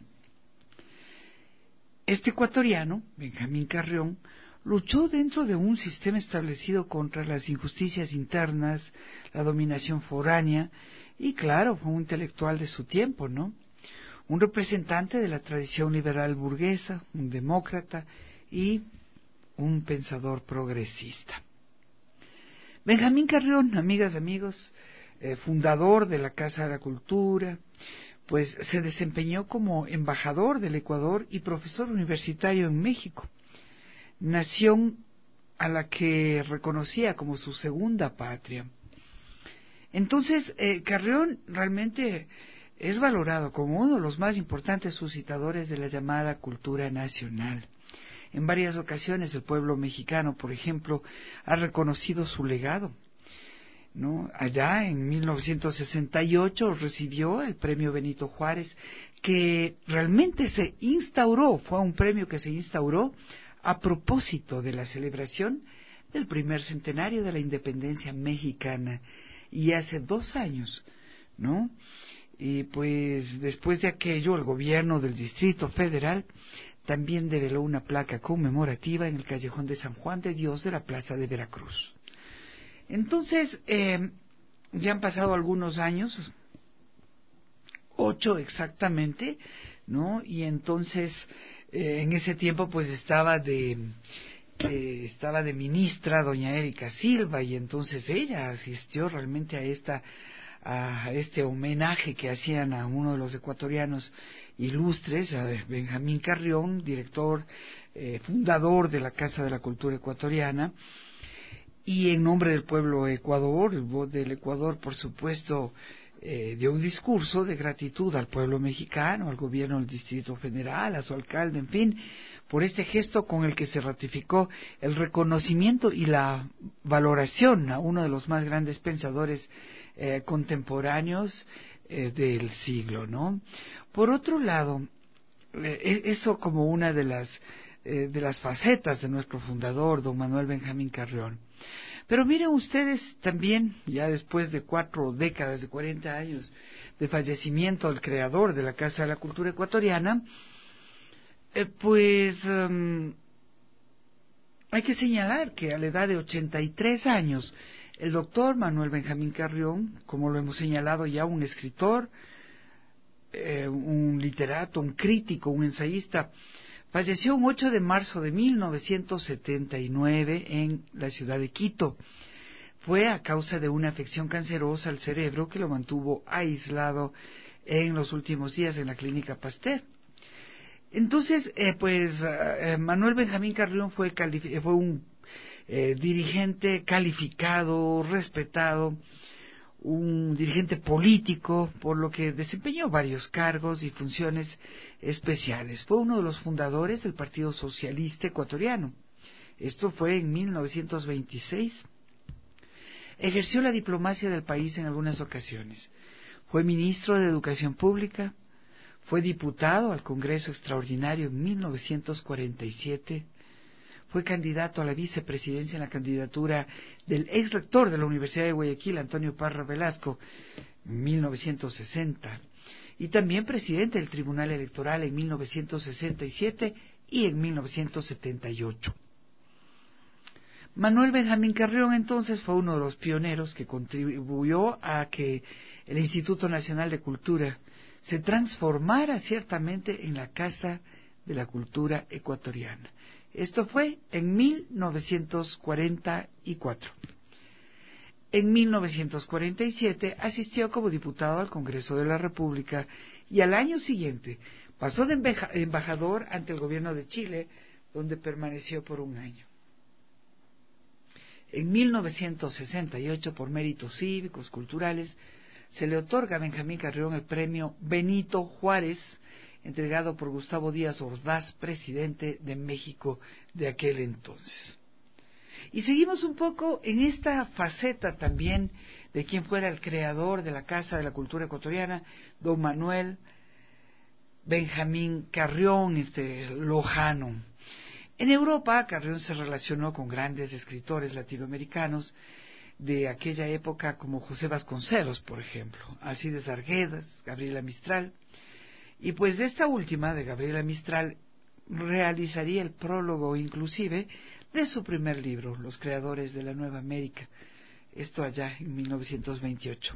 Este ecuatoriano, Benjamín Carrión, luchó dentro de un sistema establecido contra las injusticias internas, la dominación foránea, y claro, fue un intelectual de su tiempo, ¿no? Un representante de la tradición liberal burguesa, un demócrata y un pensador progresista. Benjamín Carrión, amigas y amigos, eh, fundador de la Casa de la Cultura, pues se desempeñó como embajador del Ecuador y profesor universitario en México, nación a la que reconocía como su segunda patria. Entonces, eh, Carrión realmente es valorado como uno de los más importantes suscitadores de la llamada cultura nacional. En varias ocasiones el pueblo mexicano, por ejemplo, ha reconocido su legado, ¿no? Allá en mil novecientos sesenta y ocho recibió el premio Benito Juárez, que realmente se instauró, fue un premio que se instauró a propósito de la celebración del primer centenario de la independencia mexicana, y hace dos años, ¿no? Y pues después de aquello, el gobierno del Distrito Federal también develó una placa conmemorativa en el callejón de San Juan de Dios de la Plaza de Veracruz. Entonces, eh, ya han pasado algunos años, ocho exactamente, ¿no? Y entonces, eh, en ese tiempo, pues estaba de eh, estaba de ministra doña Erika Silva, y entonces ella asistió realmente a esta a este homenaje que hacían a uno de los ecuatorianos ilustres, a Benjamín Carrión, director, eh, fundador de la Casa de la Cultura Ecuatoriana, y en nombre del pueblo Ecuador, del Ecuador, por supuesto, eh, dio un discurso de gratitud al pueblo mexicano, al gobierno del Distrito Federal, a su alcalde, en fin, por este gesto con el que se ratificó el reconocimiento y la valoración a uno de los más grandes pensadores eh, contemporáneos eh, del siglo, ¿no? Por otro lado, eh, eso como una de las eh, de las facetas de nuestro fundador, don Manuel Benjamín Carrión. Pero miren ustedes también, ya después de cuatro décadas, de cuarenta años de fallecimiento del creador de la Casa de la Cultura Ecuatoriana, eh, pues um, hay que señalar que a la edad de ochenta y tres años, el doctor Manuel Benjamín Carrión, como lo hemos señalado ya, un escritor, eh, un literato, un crítico, un ensayista, falleció un ocho de marzo de mil novecientos setenta y nueve en la ciudad de Quito. Fue a causa de una afección cancerosa al cerebro que lo mantuvo aislado en los últimos días en la Clínica Pasteur. Entonces, eh, pues eh, Manuel Benjamín Carrión fue, fue un eh, dirigente calificado, respetado, un dirigente político, por lo que desempeñó varios cargos y funciones especiales. Fue uno de los fundadores del Partido Socialista Ecuatoriano. Esto fue en mil novecientos veintiséis. Ejerció la diplomacia del país en algunas ocasiones. Fue ministro de Educación Pública, fue diputado al Congreso Extraordinario en mil novecientos cuarenta y siete, fue candidato a la vicepresidencia en la candidatura del ex rector de la Universidad de Guayaquil, Antonio Parra Velasco, en mil novecientos sesenta, y también presidente del Tribunal Electoral en mil novecientos sesenta y siete y en mil novecientos setenta y ocho. Manuel Benjamín Carrión entonces fue uno de los pioneros que contribuyó a que el Instituto Nacional de Cultura se transformara ciertamente en la Casa de la Cultura Ecuatoriana. Esto fue en mil novecientos cuarenta y cuatro. En mil novecientos cuarenta y siete asistió como diputado al Congreso de la República y al año siguiente pasó de embajador ante el gobierno de Chile, donde permaneció por un año. En mil novecientos sesenta y ocho, por méritos cívicos, culturales, se le otorga a Benjamín Carrión el premio Benito Juárez, entregado por Gustavo Díaz Ordaz, presidente de México de aquel entonces. Y seguimos un poco en esta faceta también de quien fuera el creador de la Casa de la Cultura Ecuatoriana, don Manuel Benjamín Carrión, este lojano. En Europa, Carrión se relacionó con grandes escritores latinoamericanos de aquella época como José Vasconcelos, por ejemplo, Alcides Arguedas, Gabriela Mistral, y pues de esta última, de Gabriela Mistral, realizaría el prólogo inclusive de su primer libro, Los Creadores de la Nueva América, esto allá en mil novecientos veintiocho.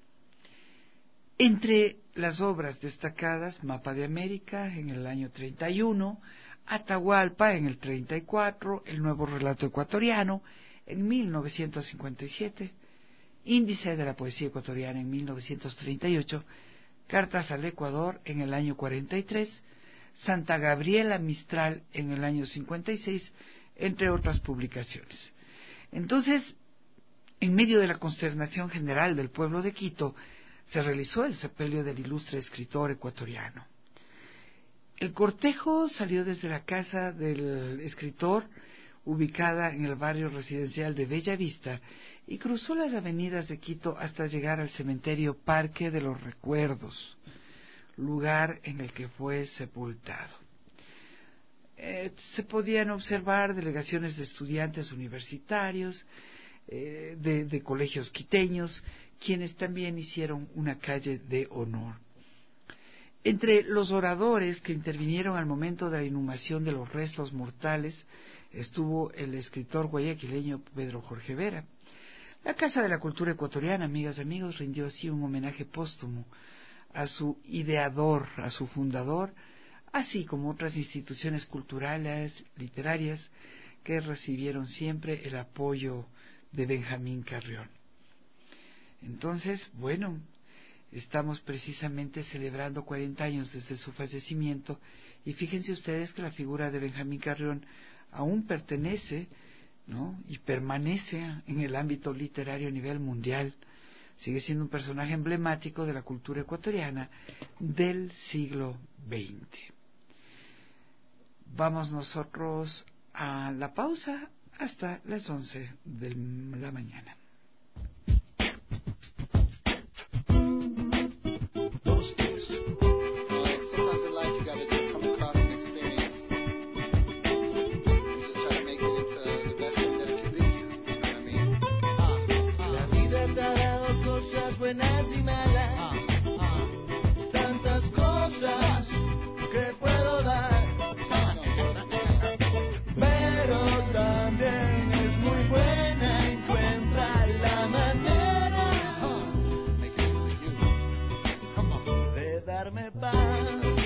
Entre las obras destacadas, Mapa de América en el año treinta y uno, Atahualpa en el treinta y cuatro, El Nuevo Relato Ecuatoriano en mil novecientos cincuenta y siete, Índice de la Poesía Ecuatoriana en mil novecientos treinta y ocho, Cartas al Ecuador en el año cuarenta y tres, Santa Gabriela Mistral en el año cincuenta y seis, entre otras publicaciones. Entonces, en medio de la consternación general del pueblo de Quito, se realizó el sepelio del ilustre escritor ecuatoriano. El cortejo salió desde la casa del escritor, ubicada en el barrio residencial de Bella Vista, y cruzó las avenidas de Quito hasta llegar al cementerio Parque de los Recuerdos, lugar en el que fue sepultado. Eh, se podían observar delegaciones de estudiantes universitarios, eh, de, de colegios quiteños, quienes también hicieron una calle de honor. Entre los oradores que intervinieron al momento de la inhumación de los restos mortales estuvo el escritor guayaquileño Pedro Jorge Vera. La Casa de la Cultura Ecuatoriana, amigas y amigos, rindió así un homenaje póstumo a su ideador, a su fundador, así como otras instituciones culturales, literarias, que recibieron siempre el apoyo de Benjamín Carrión. Entonces, bueno, estamos precisamente celebrando cuarenta años desde su fallecimiento, y fíjense ustedes que la figura de Benjamín Carrión aún pertenece, ¿no?, y permanece en el ámbito literario a nivel mundial. Sigue siendo un personaje emblemático de la cultura ecuatoriana del siglo veinte. Vamos nosotros a la pausa hasta las once de la mañana. Buenas y malas, ah, ah. Tantas cosas que puedo dar, pero también es muy buena encontrar la manera de darme paz,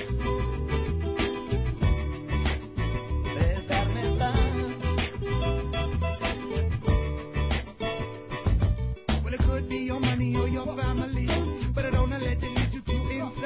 de darme paz. Well, it could be your money or your family, but I don't let it lead you to inside.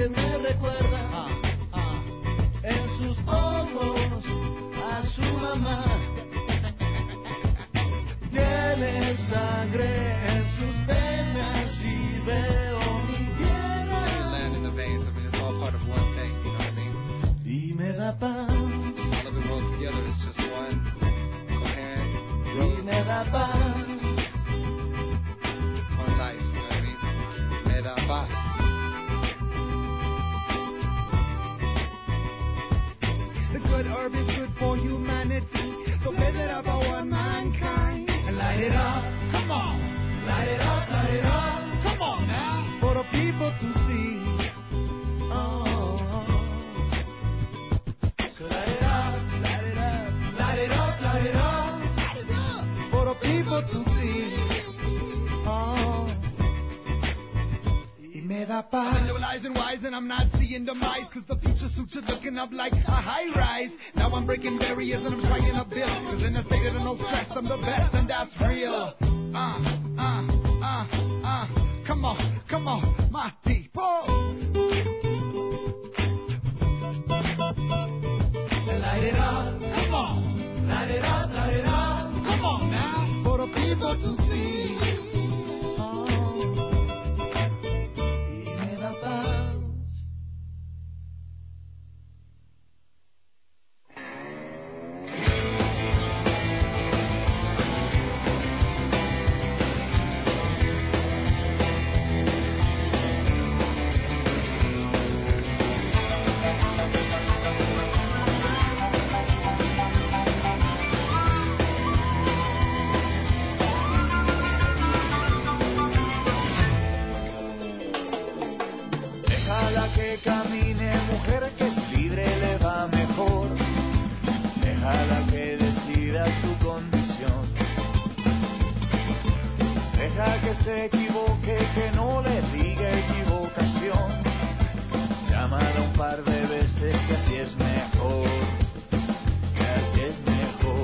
que me recuerda ah, ah, en sus ojos a su mamá. Tiene sangre en sus venas y veo mi tierra. Land in the veins, I mean, it's all part of one thing, you know what I mean? Y me da paz. All of it rolled together, it's just one coherent road. Y me da paz. One life, you know what I mean? Me da paz. The good herb is good for humanity, so blaze it up for one mankind. And light it up, come on. Light it up, light it up, come on now. For the people to see. Oh. So light it up, light it up, light it up, light it up. Light it up. For the people to see. Oh. Y me da paz. I'm visualizing wise and I'm not seeing demise, cause the future suits are looking up like a high rise. Now I'm breaking barriers and I'm trying to build, cause in a state of no stress I'm the best and that's real. Uh, uh, uh, uh, come on, come on, my people. And light it up, come on, light it up, light it up, come on now, for the people to see. Oh, y me da paz. Déjala que camine, mujer, que es libre, le va mejor. Déjala que decida su condición. Deja que se equivoque, que no le diga equivocación. Llámala un par de veces, que así es mejor. Que así es mejor.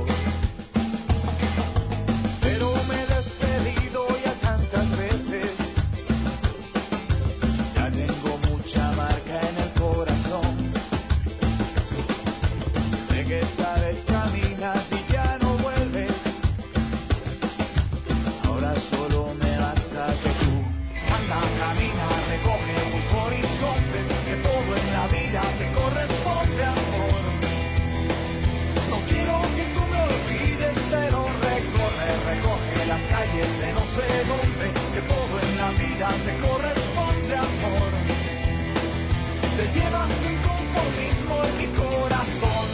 Pero me he despedido ya tantas veces. Ya tengo mucha marca en el corazón. Sé que esta vez caminas y ya no vuelves. Ahora solo me basta que tú anda, camina, recoge tus horizontes, que todo en la vida te corresponde, amor. No quiero que tú me olvides, pero recorre, recoge las calles de no sé dónde, que todo en la vida te corresponde, amor. Te llevas sin conformismo en mi corazón.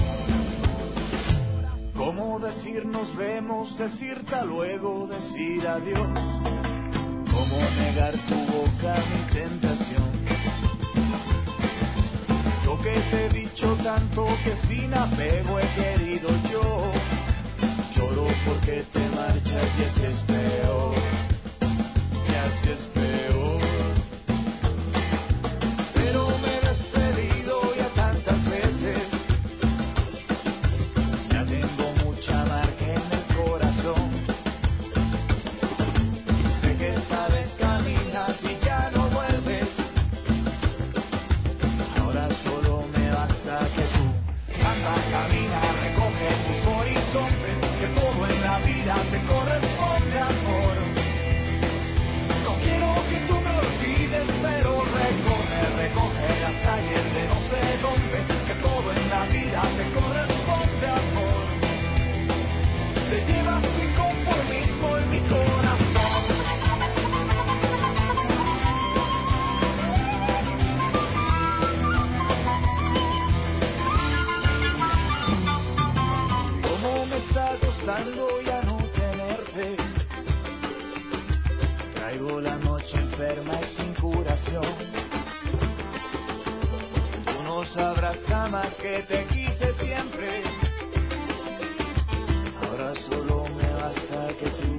¿Cómo decir nos vemos, decir tal luego, decir adiós? ¿Cómo negar tu boca mi tentación? Yo que te he dicho tanto que sin apego he querido yo. Lloro porque te marchas y así es peor. Y así es peor. Pero me he despedido ya tantas veces. Ya tengo mucha marca en el corazón. Sé que esta vez caminas y ya no vuelves. Ahora solo me basta que tú anda, camina, recoge tus horizontes, que todo en la vida te corresponde, amor. No quiero que tú me olvides, pero recorre, recoge las calles de no sé dónde, que todo en la vida te corresponde, amor. Te llevas sin conformismo en mi corazón. Cómo me está costando ya no tenerte. Traigo la noche enferma y sin curación. Tú no sabrás jamás que te quise siempre. Ahora solo me basta que tú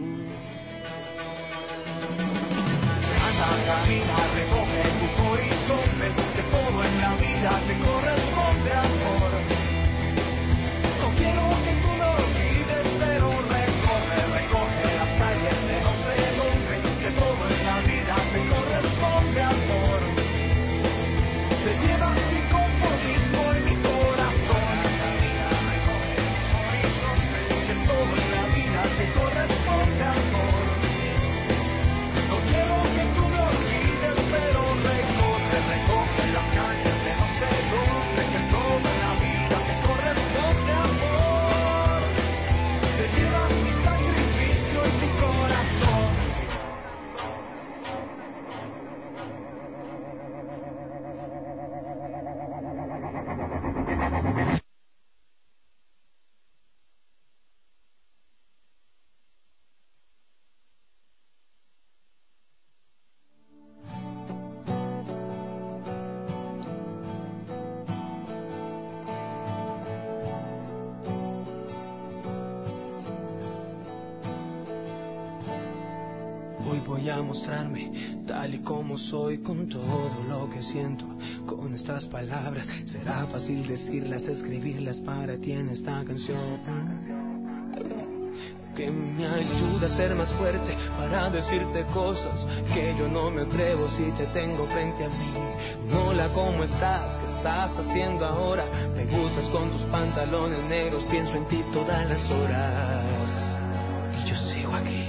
anda, camina, recoge tus horizontes, que todo en la vida te corresponde, amor. No quiero que tú me olvides, pero recorre, recoge las calles de no sé dónde, que todo en la vida te corresponde, amor. voy a mostrarme tal y como soy, con todo lo que siento, con estas palabras. Será fácil decirlas, escribirlas para ti en esta canción, que me ayuda a ser más fuerte para decirte cosas que yo no me atrevo si te tengo frente a mí. Hola, ¿cómo estás? ¿Qué estás haciendo ahora? Me gustas con tus pantalones negros, pienso en ti todas las horas y yo sigo aquí.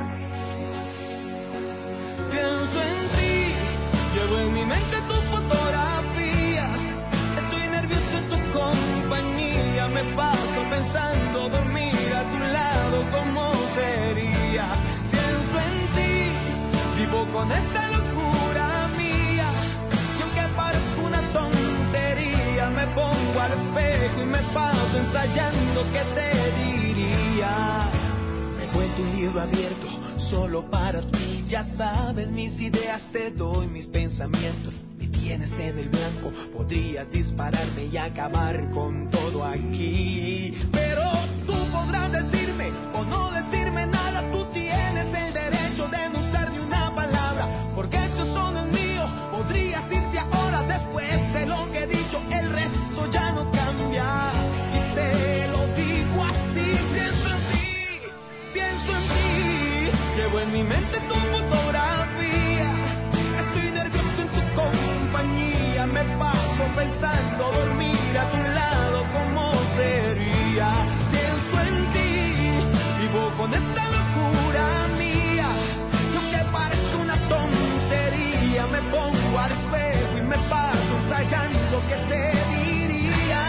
Pienso en ti, llevo en mi mente tu fotografía, estoy nervioso en tu compañía, me paso pensando dormir a tu lado, ¿cómo sería? Pienso en ti, vivo con esta locura mía, y aunque parezca una tontería, me pongo al espejo y me paso ensayando qué te diría. Me cuento un libro abierto solo para ti, ya sabes mis ideas, te doy mis pensamientos. Me tienes en el blanco, podrías dispararme y acabar con todo aquí. Pero tú podrás decirme o no decirme nada, tú tienes el derecho de no usar ni una palabra, porque estos son el mío. Podrías irte ahora después de lo que he dicho, el resto ya no cambia. Y te lo digo así, pienso en ti, pienso en ti, llevo en mi mente tu fotografía, estoy nervioso en tu compañía, me paso pensando dormir a tu lado, ¿cómo sería? Pienso en ti, vivo con esta locura mía, y aunque parezca una tontería, me pongo al espejo y me paso ensayando qué te diría.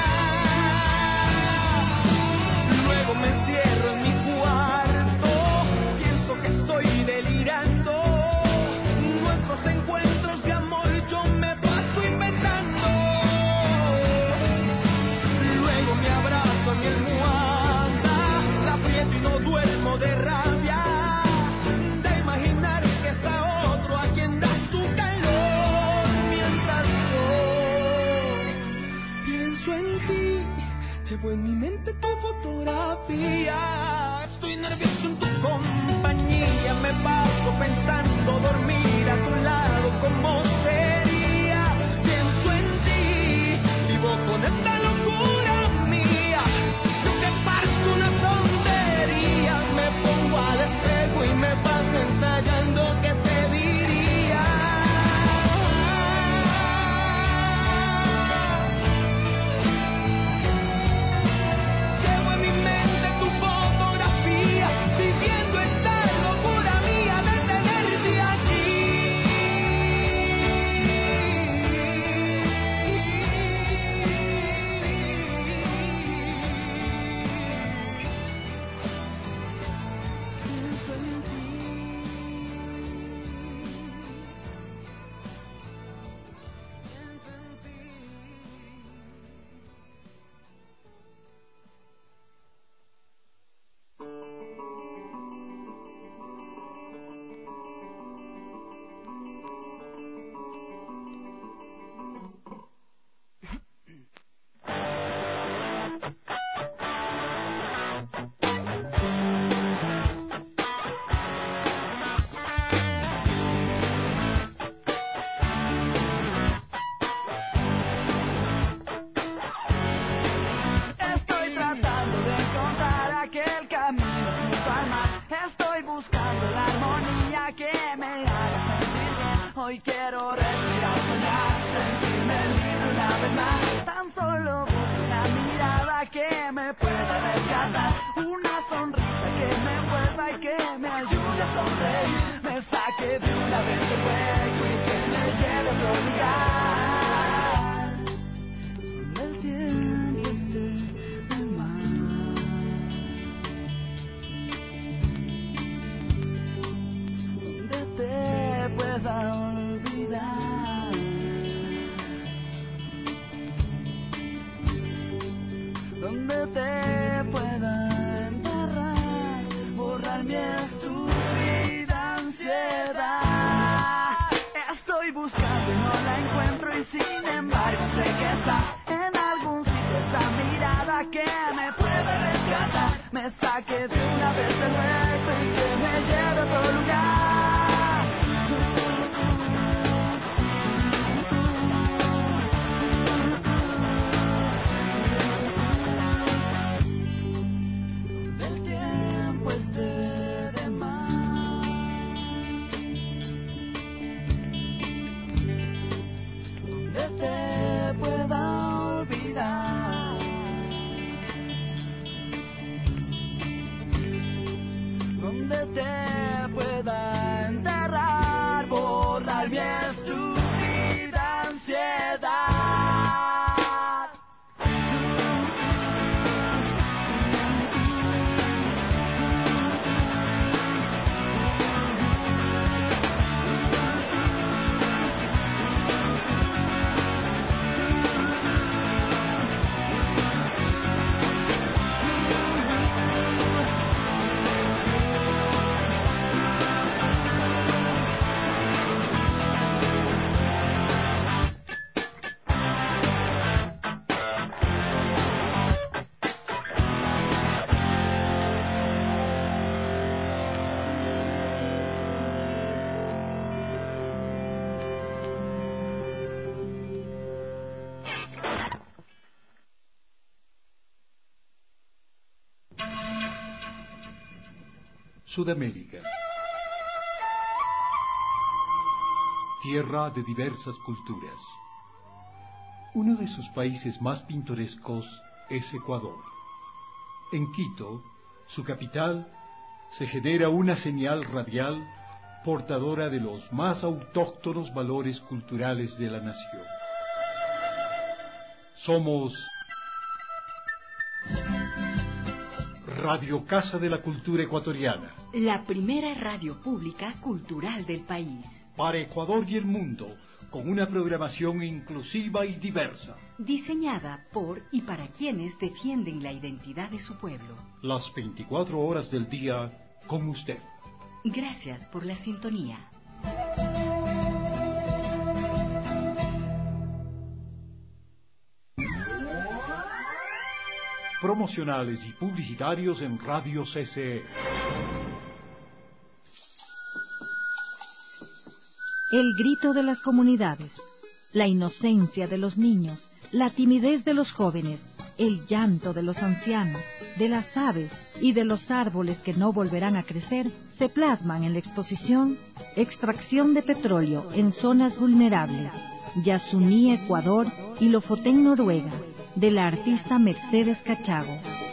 Luego me encierro en mi cuarto, pienso que estoy delirando, nuestros encuentros de amor yo me paso inventando. Luego me abrazo a mi almohada, la aprieto y no duermo de rabia, de imaginar que es a otro a quien das tu calor, mientras yo pienso en ti, llevo en mi mente tu fotografía, estoy nervioso en tu compañía, me paso pensando dormir a tu lado, ¿cómo sería? Pienso en ti, vivo con esta locura mía, lo que parece una tontería, me pongo al espejo y me paso ensayando qué te diría. Llevo en mi mente tu fotografía, viviendo esta locura mía de tenerte aquí. Pienso en ti, pienso en ti. Estoy tratando de encontrar aquel camino junto al mar, estoy buscando la armonía que me haga sentir bien. Hoy quiero respirar, soñar, sentirme libre una vez más. Tan solo busco una mirada que me pueda rescatar, una sonrisa que me envuelva y que me ayude a sonreír, me saque de una vez del hueco y que me lleve a otro lugar, donde el tiempo esté de más, donde te pueda olvidar, donde te pueda enterrar, borrar mi estúpida ansiedad. Estoy buscando y no la encuentro, y sin embargo sé que está en algún sitio esa mirada que me puede rescatar, me saque de una vez del hueco y que me lleve a otro lugar. Sudamérica. Tierra de diversas culturas. Uno de sus países más pintorescos es Ecuador. En Quito, su capital, se genera una señal radial portadora de los más autóctonos valores culturales de la nación. Somos Radio Casa de la Cultura Ecuatoriana, la primera radio pública cultural del país. Para Ecuador y el mundo, con una programación inclusiva y diversa. Diseñada por y para quienes defienden la identidad de su pueblo. Las veinticuatro horas del día con usted. Gracias por la sintonía. Promocionales y publicitarios en Radio C C E. El grito de las comunidades, la inocencia de los niños, la timidez de los jóvenes, el llanto de los ancianos, de las aves y de los árboles que no volverán a crecer, se plasman en la exposición Extracción de petróleo en zonas vulnerables, Yasuní, Ecuador y Lofoten, Noruega, de la artista Mercedes Cachago.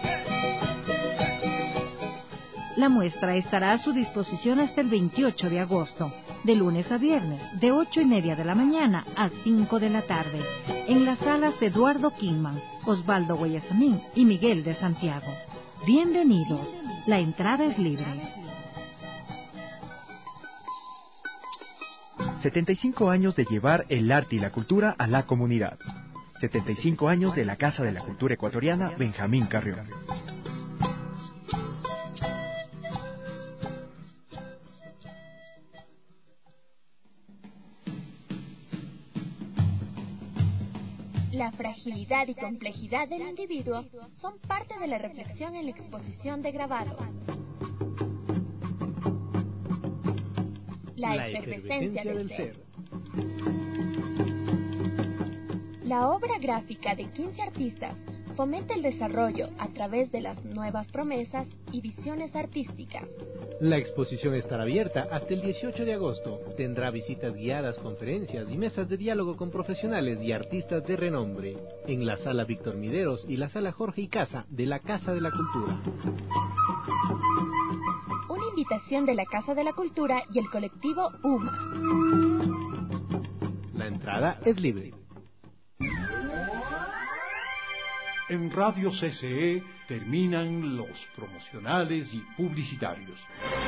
La muestra estará a su disposición hasta el veintiocho de agosto, de lunes a viernes, de ocho y media de la mañana a cinco de la tarde, en las salas de Eduardo Kingman, Osvaldo Guayasamín y Miguel de Santiago. Bienvenidos, la entrada es libre. setenta y cinco años de llevar el arte y la cultura a la comunidad. setenta y cinco años de la Casa de la Cultura Ecuatoriana Benjamín Carrión. La fragilidad y complejidad del individuo son parte de la reflexión en la exposición de grabado. La, la efervescencia, efervescencia del, del ser. ser. La obra gráfica de quince artistas fomenta el desarrollo a través de las nuevas promesas y visiones artísticas. La exposición estará abierta hasta el dieciocho de agosto. Tendrá visitas guiadas, conferencias y mesas de diálogo con profesionales y artistas de renombre en la Sala Víctor Mideros y la Sala Jorge y Casa de la Casa de la Cultura. Una invitación de la Casa de la Cultura y el colectivo U M A. La entrada es libre. En Radio C C E terminan los promocionales y publicitarios.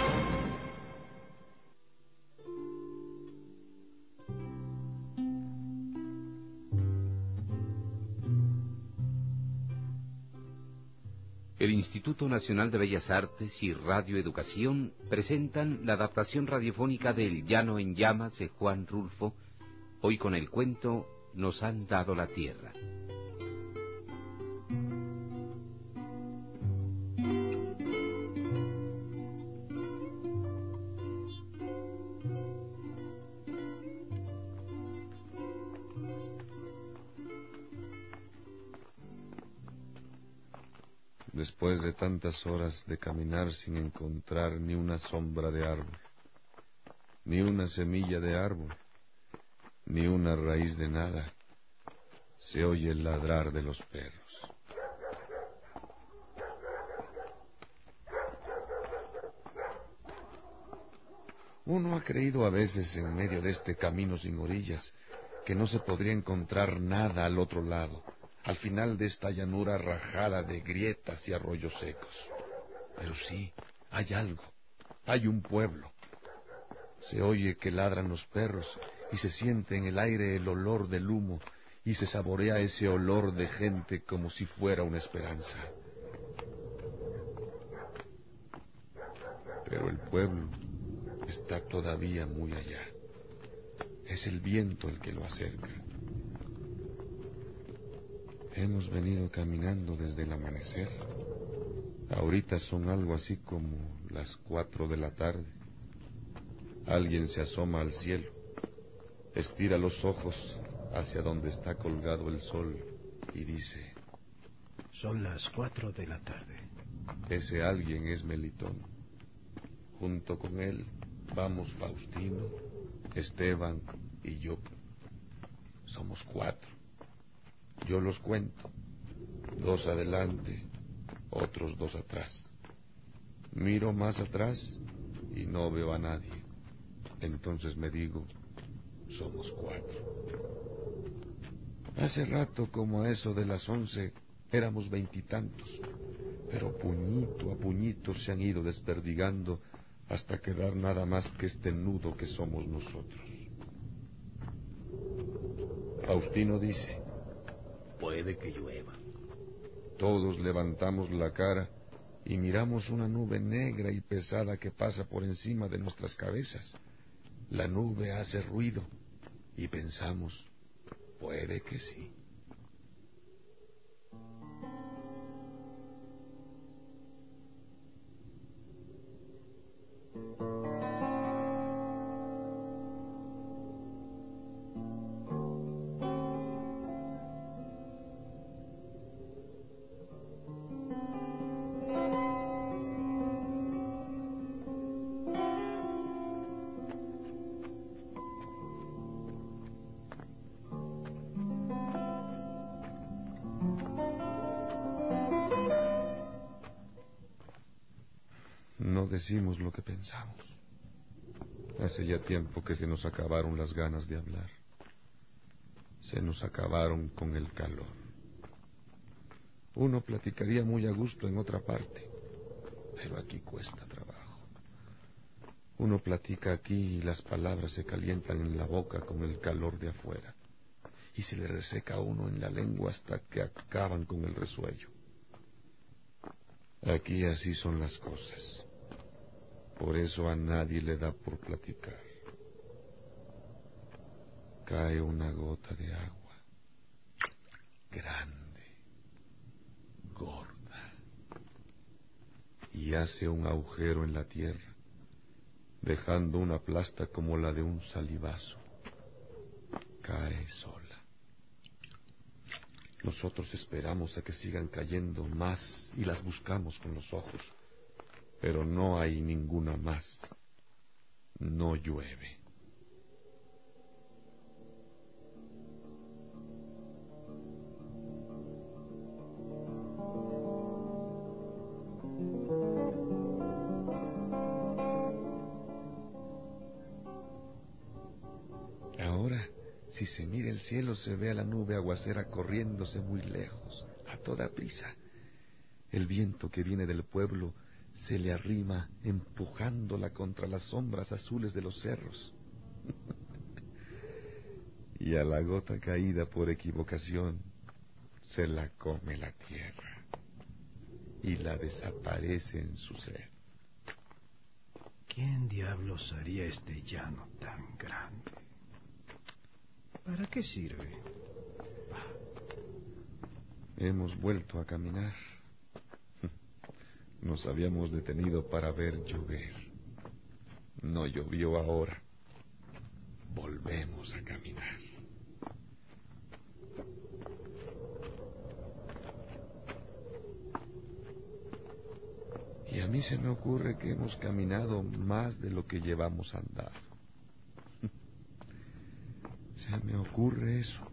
El Instituto Nacional de Bellas Artes y Radio Educación presentan la adaptación radiofónica de El Llano en Llamas de Juan Rulfo, hoy con el cuento Nos han dado la tierra. Después de tantas horas de caminar sin encontrar ni una sombra de árbol, ni una semilla de árbol, ni una raíz de nada, se oye el ladrar de los perros. Uno ha creído a veces en medio de este camino sin orillas que no se podría encontrar nada al otro lado, al final de esta llanura rajada de grietas y arroyos secos. Pero sí, hay algo, hay un pueblo. Se oye que ladran los perros y se siente en el aire el olor del humo y se saborea ese olor de gente como si fuera una esperanza. Pero el pueblo está todavía muy allá. Es el viento el que lo acerca. Hemos venido caminando desde el amanecer. Ahorita son algo así como las cuatro de la tarde. Alguien se asoma al cielo, estira los ojos hacia donde está colgado el sol y dice: son las cuatro de la tarde. Ese alguien es Melitón. Junto con él vamos Faustino, Esteban y yo. Somos cuatro. Yo los cuento. Dos adelante, otros dos atrás. Miro más atrás y no veo a nadie. Entonces me digo, somos cuatro. Hace rato, como a eso de las once, éramos veintitantos, pero puñito a puñito se han ido desperdigando hasta quedar nada más que este nudo que somos nosotros. Faustino dice, puede que llueva. Todos levantamos la cara y miramos una nube negra y pesada que pasa por encima de nuestras cabezas. La nube hace ruido y pensamos, puede que sí. No decimos lo que pensamos. Hace ya tiempo que se nos acabaron las ganas de hablar. Se nos acabaron con el calor. Uno platicaría muy a gusto en otra parte, pero aquí cuesta trabajo. Uno platica aquí y las palabras se calientan en la boca con el calor de afuera, y se le reseca a uno en la lengua hasta que acaban con el resuello. Aquí así son las cosas. Por eso a nadie le da por platicar. Cae una gota de agua, grande, gorda, y hace un agujero en la tierra, dejando una plasta como la de un salivazo. Cae sola. Nosotros esperamos a que sigan cayendo más y las buscamos con los ojos. Pero no hay ninguna más. No llueve. Ahora, si se mira el cielo, se ve a la nube aguacera corriéndose muy lejos, a toda prisa. El viento que viene del pueblo se le arrima empujándola contra las sombras azules de los cerros. Y a la gota caída por equivocación se la come la tierra y la desaparece en su ser. ¿Quién diablos haría este llano tan grande? ¿Para qué sirve? Hemos vuelto a caminar. Nos habíamos detenido para ver llover. No llovió ahora. Volvemos a caminar. Y a mí se me ocurre que hemos caminado más de lo que llevamos andado. Se me ocurre eso.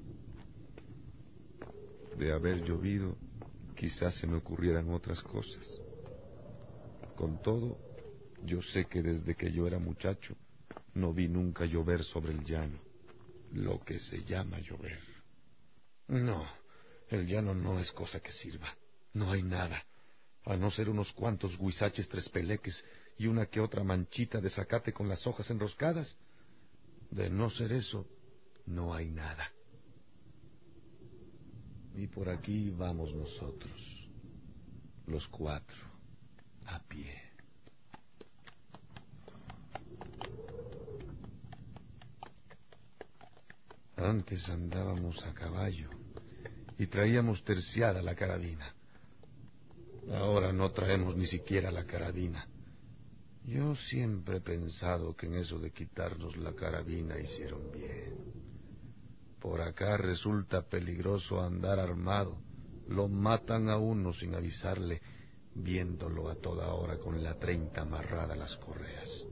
De haber llovido, quizás se me ocurrieran otras cosas. Con todo, yo sé que desde que yo era muchacho no vi nunca llover sobre el llano, lo que se llama llover. No, el llano no es cosa que sirva. No hay nada, a no ser unos cuantos guisaches trespeleques y una que otra manchita de zacate con las hojas enroscadas. De no ser eso, no hay nada. Y por aquí vamos nosotros, los cuatro, a pie. Antes andábamos a caballo y traíamos terciada la carabina. Ahora no traemos ni siquiera la carabina. Yo siempre he pensado que en eso de quitarnos la carabina hicieron bien. Por acá resulta peligroso andar armado. Lo matan a uno sin avisarle viéndolo a toda hora con la treinta amarrada a las correas.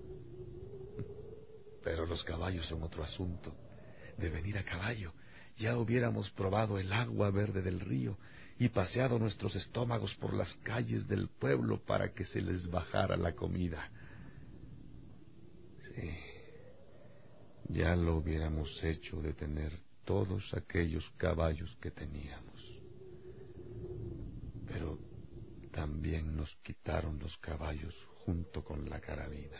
Pero los caballos son otro asunto. De venir a caballo, ya hubiéramos probado el agua verde del río y paseado nuestros estómagos por las calles del pueblo para que se les bajara la comida. Sí, ya lo hubiéramos hecho de tener todos aquellos caballos que teníamos. Pero también nos quitaron los caballos junto con la carabina.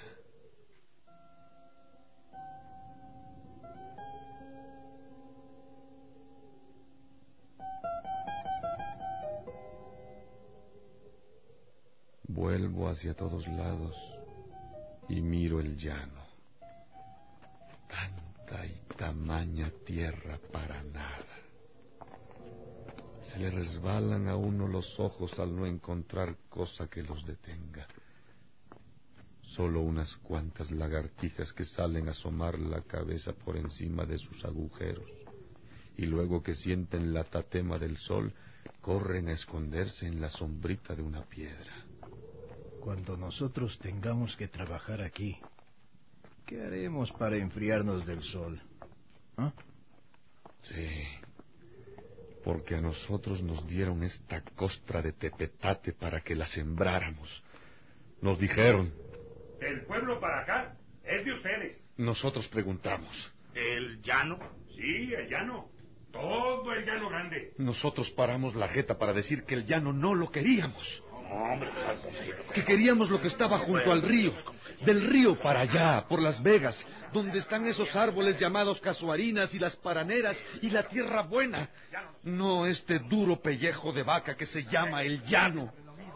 Vuelvo hacia todos lados y miro el llano. Tanta y tamaña tierra para nada. Se le resbalan a uno los ojos al no encontrar cosa que los detenga. Solo unas cuantas lagartijas que salen a asomar la cabeza por encima de sus agujeros, y luego que sienten la tatema del sol, corren a esconderse en la sombrita de una piedra. Cuando nosotros tengamos que trabajar aquí, ¿qué haremos para enfriarnos del sol? ¿Ah? Sí, porque a nosotros nos dieron esta costra de tepetate para que la sembráramos. Nos dijeron... ¿Del pueblo para acá? Es de ustedes. Nosotros preguntamos. ¿El llano? Sí, el llano. Todo el llano grande. Nosotros paramos la jeta para decir que el llano no lo queríamos. Hombre, que queríamos lo que estaba junto al río, del río para allá, por Las Vegas, donde están esos árboles llamados casuarinas y las paraneras y la tierra buena, no este duro pellejo de vaca que se llama el llano.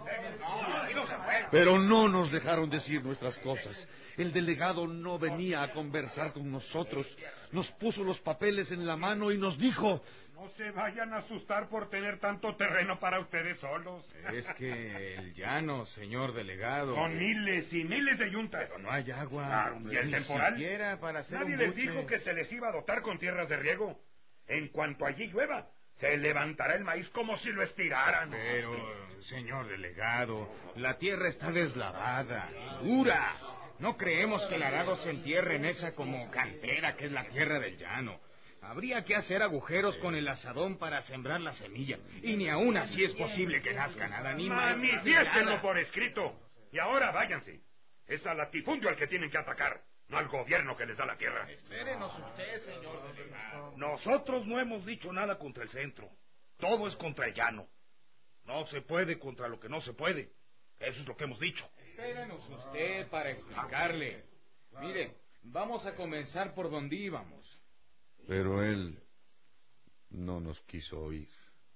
Pero no nos dejaron decir nuestras cosas. El delegado no venía a conversar con nosotros. Nos puso los papeles en la mano y nos dijo... No se vayan a asustar por tener tanto terreno para ustedes solos. Es que el llano, señor delegado... Son miles y miles de yuntas. Pero no hay agua. Claro, y el ni temporal. Siquiera para hacer Nadie un les buche. dijo que se les iba a dotar con tierras de riego. En cuanto allí llueva, se levantará el maíz como si lo estiraran. Pero, señor delegado, la tierra está deslavada, dura. No creemos que el arado se entierre en esa como cantera que es la tierra del llano. Habría que hacer agujeros con el azadón para sembrar la semilla. Y ni aún así es posible que nazca nada, ni más. Manifiéstenlo por escrito. Y ahora váyanse. Es al latifundio al que tienen que atacar, no al gobierno que les da la tierra. Espérenos usted, señor delegado. Nosotros no hemos dicho nada contra el centro. Todo es contra el llano. No se puede contra lo que no se puede. Eso es lo que hemos dicho. Espérenos usted para explicarle. Mire, vamos a comenzar por donde íbamos. Pero él no nos quiso oír.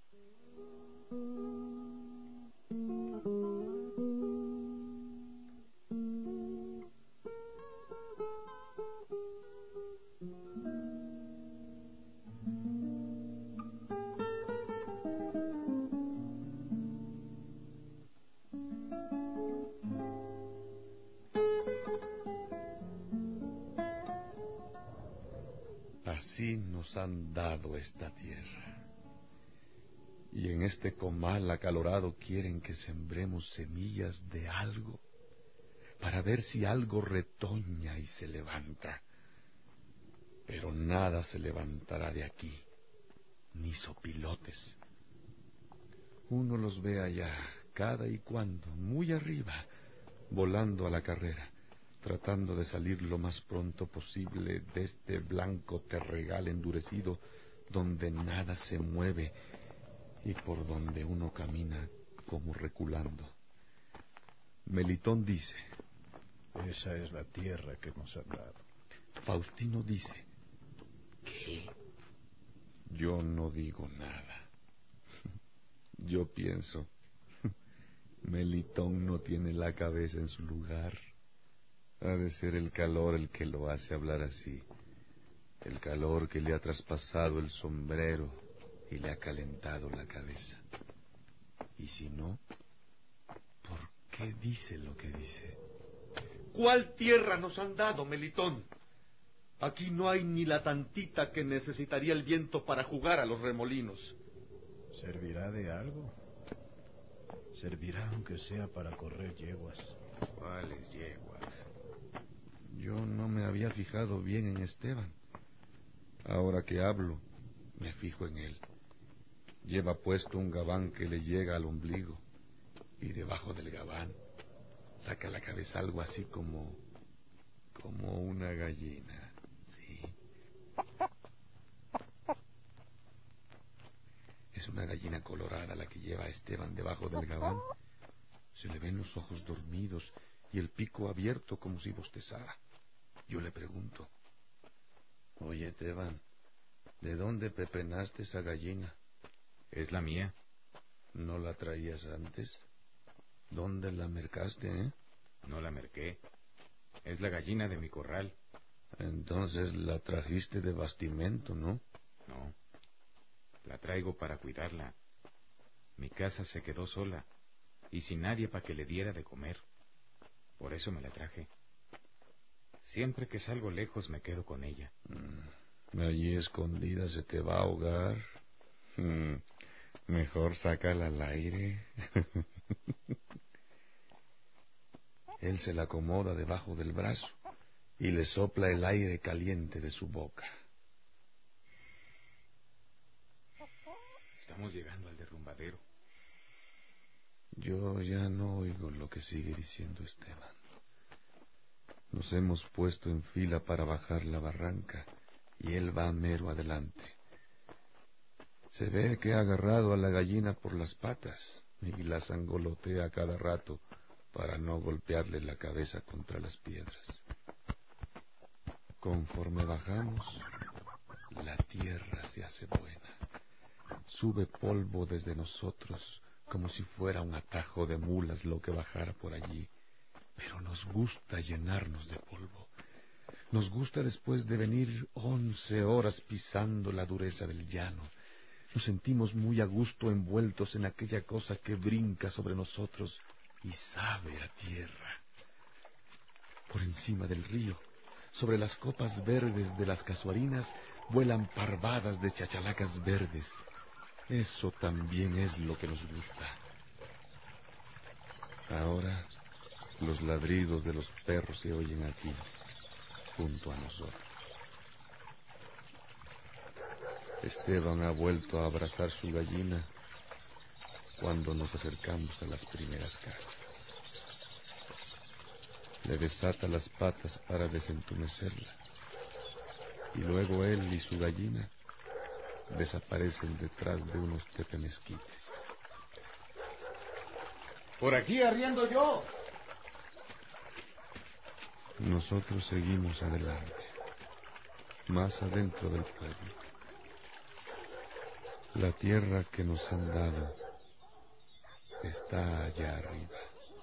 Así nos han dado esta tierra. Y en este comal acalorado quieren que sembremos semillas de algo, para ver si algo retoña y se levanta. Pero nada se levantará de aquí, ni sopilotes. Uno los ve allá, cada y cuando, muy arriba, volando a la carrera, tratando de salir lo más pronto posible de este blanco terregal endurecido donde nada se mueve y por donde uno camina como reculando. Melitón dice: esa es la tierra que hemos hablado. Faustino dice: ¿qué? Yo no digo nada. Yo pienso, Melitón no tiene la cabeza en su lugar. Ha de ser el calor el que lo hace hablar así. El calor que le ha traspasado el sombrero y le ha calentado la cabeza. Y si no, ¿por qué dice lo que dice? ¿Cuál tierra nos han dado, Melitón? Aquí no hay ni la tantita que necesitaría el viento para jugar a los remolinos. ¿Servirá de algo? Servirá aunque sea para correr yeguas. ¿Cuáles yeguas? Yo no me había fijado bien en Esteban. Ahora que hablo, me fijo en él. Lleva puesto un gabán que le llega al ombligo. Y debajo del gabán saca la cabeza algo así como... como una gallina. Sí. Es una gallina colorada la que lleva a Esteban debajo del gabán. Se le ven los ojos dormidos y el pico abierto como si bostezara. Yo le pregunto: Oye, Esteban, ¿de dónde pepenaste esa gallina? Es la mía. ¿No la traías antes? ¿Dónde la mercaste, eh? No la merqué. Es la gallina de mi corral. Entonces la trajiste de bastimento, ¿no? No. La traigo para cuidarla. Mi casa se quedó sola y sin nadie para que le diera de comer. Por eso me la traje. Siempre que salgo lejos me quedo con ella. Mm, allí escondida se te va a ahogar. Mm, mejor sácala al aire. Él se la acomoda debajo del brazo y le sopla el aire caliente de su boca. Estamos llegando al derrumbadero. Yo ya no oigo lo que sigue diciendo Esteban. Nos hemos puesto en fila para bajar la barranca y él va mero adelante. Se ve que ha agarrado a la gallina por las patas y la zangolotea a cada rato para no golpearle la cabeza contra las piedras. Conforme bajamos, la tierra se hace buena. Sube polvo desde nosotros como si fuera un atajo de mulas lo que bajara por allí. Pero nos gusta llenarnos de polvo. Nos gusta después de venir once horas pisando la dureza del llano. Nos sentimos muy a gusto envueltos en aquella cosa que brinca sobre nosotros y sabe a tierra. Por encima del río, sobre las copas verdes de las casuarinas, vuelan parvadas de chachalacas verdes. Eso también es lo que nos gusta. Ahora, los ladridos de los perros se oyen aquí, junto a nosotros. Esteban ha vuelto a abrazar su gallina cuando nos acercamos a las primeras casas. Le desata las patas para desentumecerla. Y luego él y su gallina desaparecen detrás de unos tetemesquites. Por aquí arriendo yo. Nosotros seguimos adelante, más adentro del pueblo. La tierra que nos han dado está allá arriba.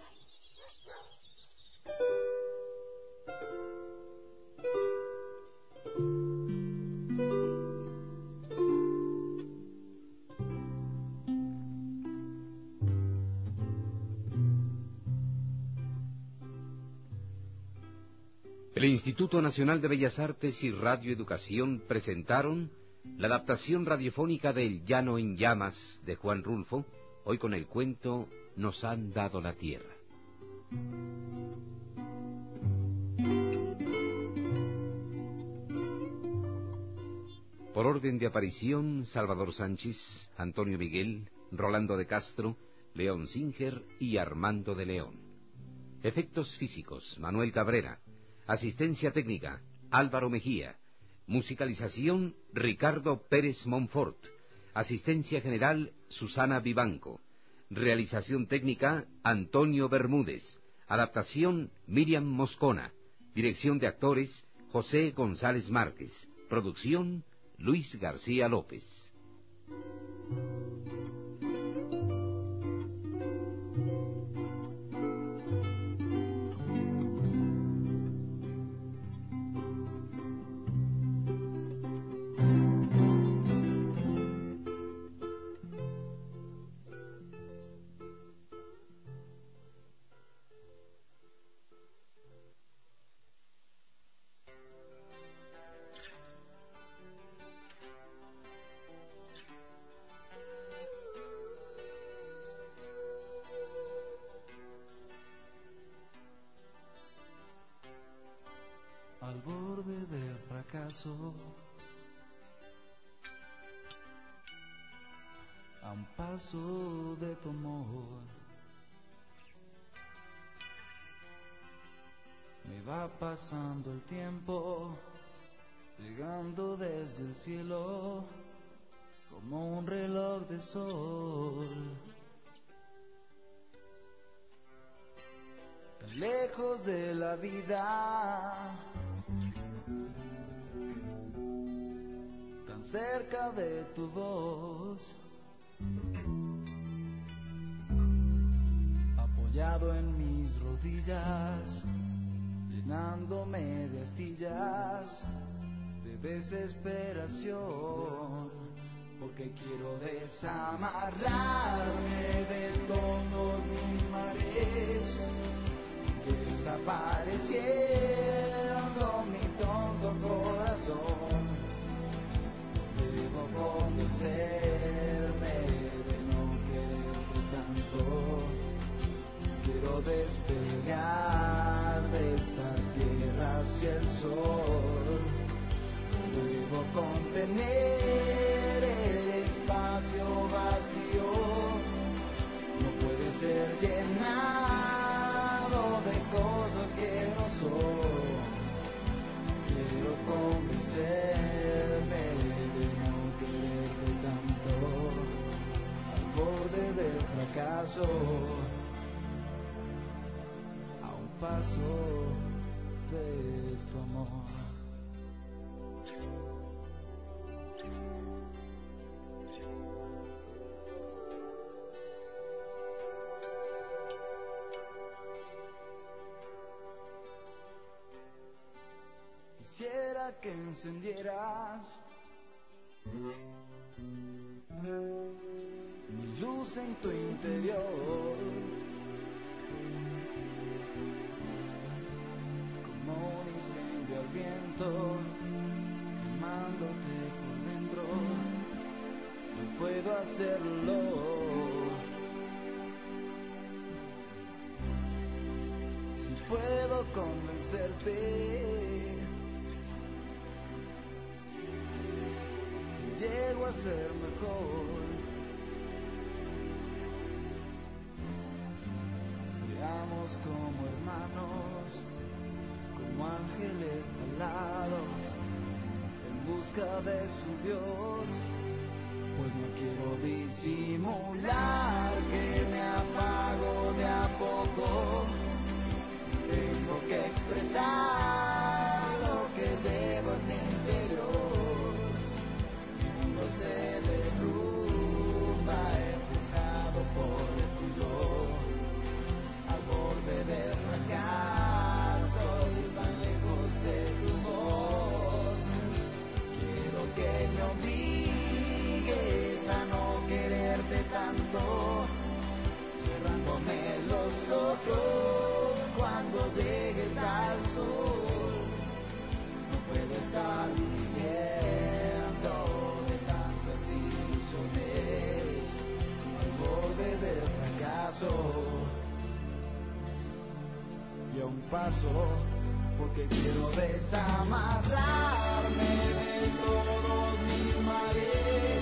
El Instituto Nacional de Bellas Artes y Radio Educación presentaron la adaptación radiofónica de El Llano en Llamas de Juan Rulfo, hoy con el cuento Nos han dado la tierra. Por orden de aparición, Salvador Sánchez, Antonio Miguel, Rolando de Castro, León Singer y Armando de León. Efectos físicos, Manuel Cabrera. Asistencia técnica, Álvaro Mejía. Musicalización, Ricardo Pérez Monfort. Asistencia general, Susana Vivanco. Realización técnica, Antonio Bermúdez. Adaptación, Miriam Moscona. Dirección de actores, José González Márquez. Producción, Luis García López. fracaso. A un paso de tu amor, me va pasando el tiempo, llegando desde el cielo, como un reloj de sol. Tan lejos de la vida, tan cerca de tu voz, apoyado en mis rodillas, llenándome de astillas, de desesperación, porque quiero desamarrarme de todos mis mares, que desapareciendo mi tonto corazón. Debo convencerme de no quererte tanto. Quiero despegar de esta tierra hacia el sol. Debo contener el espacio vacío. No puede ser llenado de cosas que no son. Quiero convencerme de no quererte tanto, al borde del fracaso, a un paso de tu amor. Quisiera que encendieras mi luz en tu interior, como un incendio al viento, quemándote por dentro. No puedo hacerlo. Si puedo convencerte, llego a ser mejor. Seamos como hermanos, como ángeles alados, en busca de su Dios. Pues no quiero disimular que me apago de a poco. Tengo que expresar lo que llevo en mi interior. Se derrumba empujado por el tuyo, al borde del fracaso y tan lejos de tu voz. Quiero que me obligues a no quererte tanto, cerrándome los ojos cuando llegues al sol. No puedo estar viviendo al borde del fracaso, y a un paso, porque quiero desamarrarme de todos mis mares,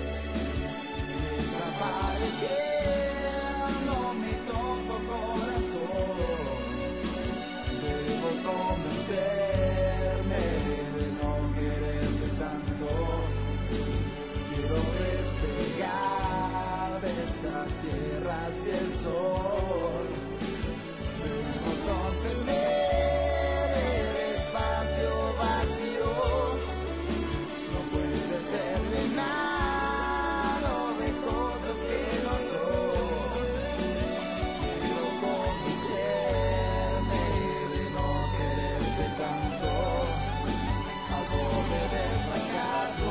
desapareciendo mi tonto corazón. Debo convencerme de no quererte tanto. Quiero despegar de esta tierra hacia el sol. Debo contener el espacio vacío. No puede ser llenado de cosas que no son. Quiero convencerme de no quererte tanto, al borde del fracaso.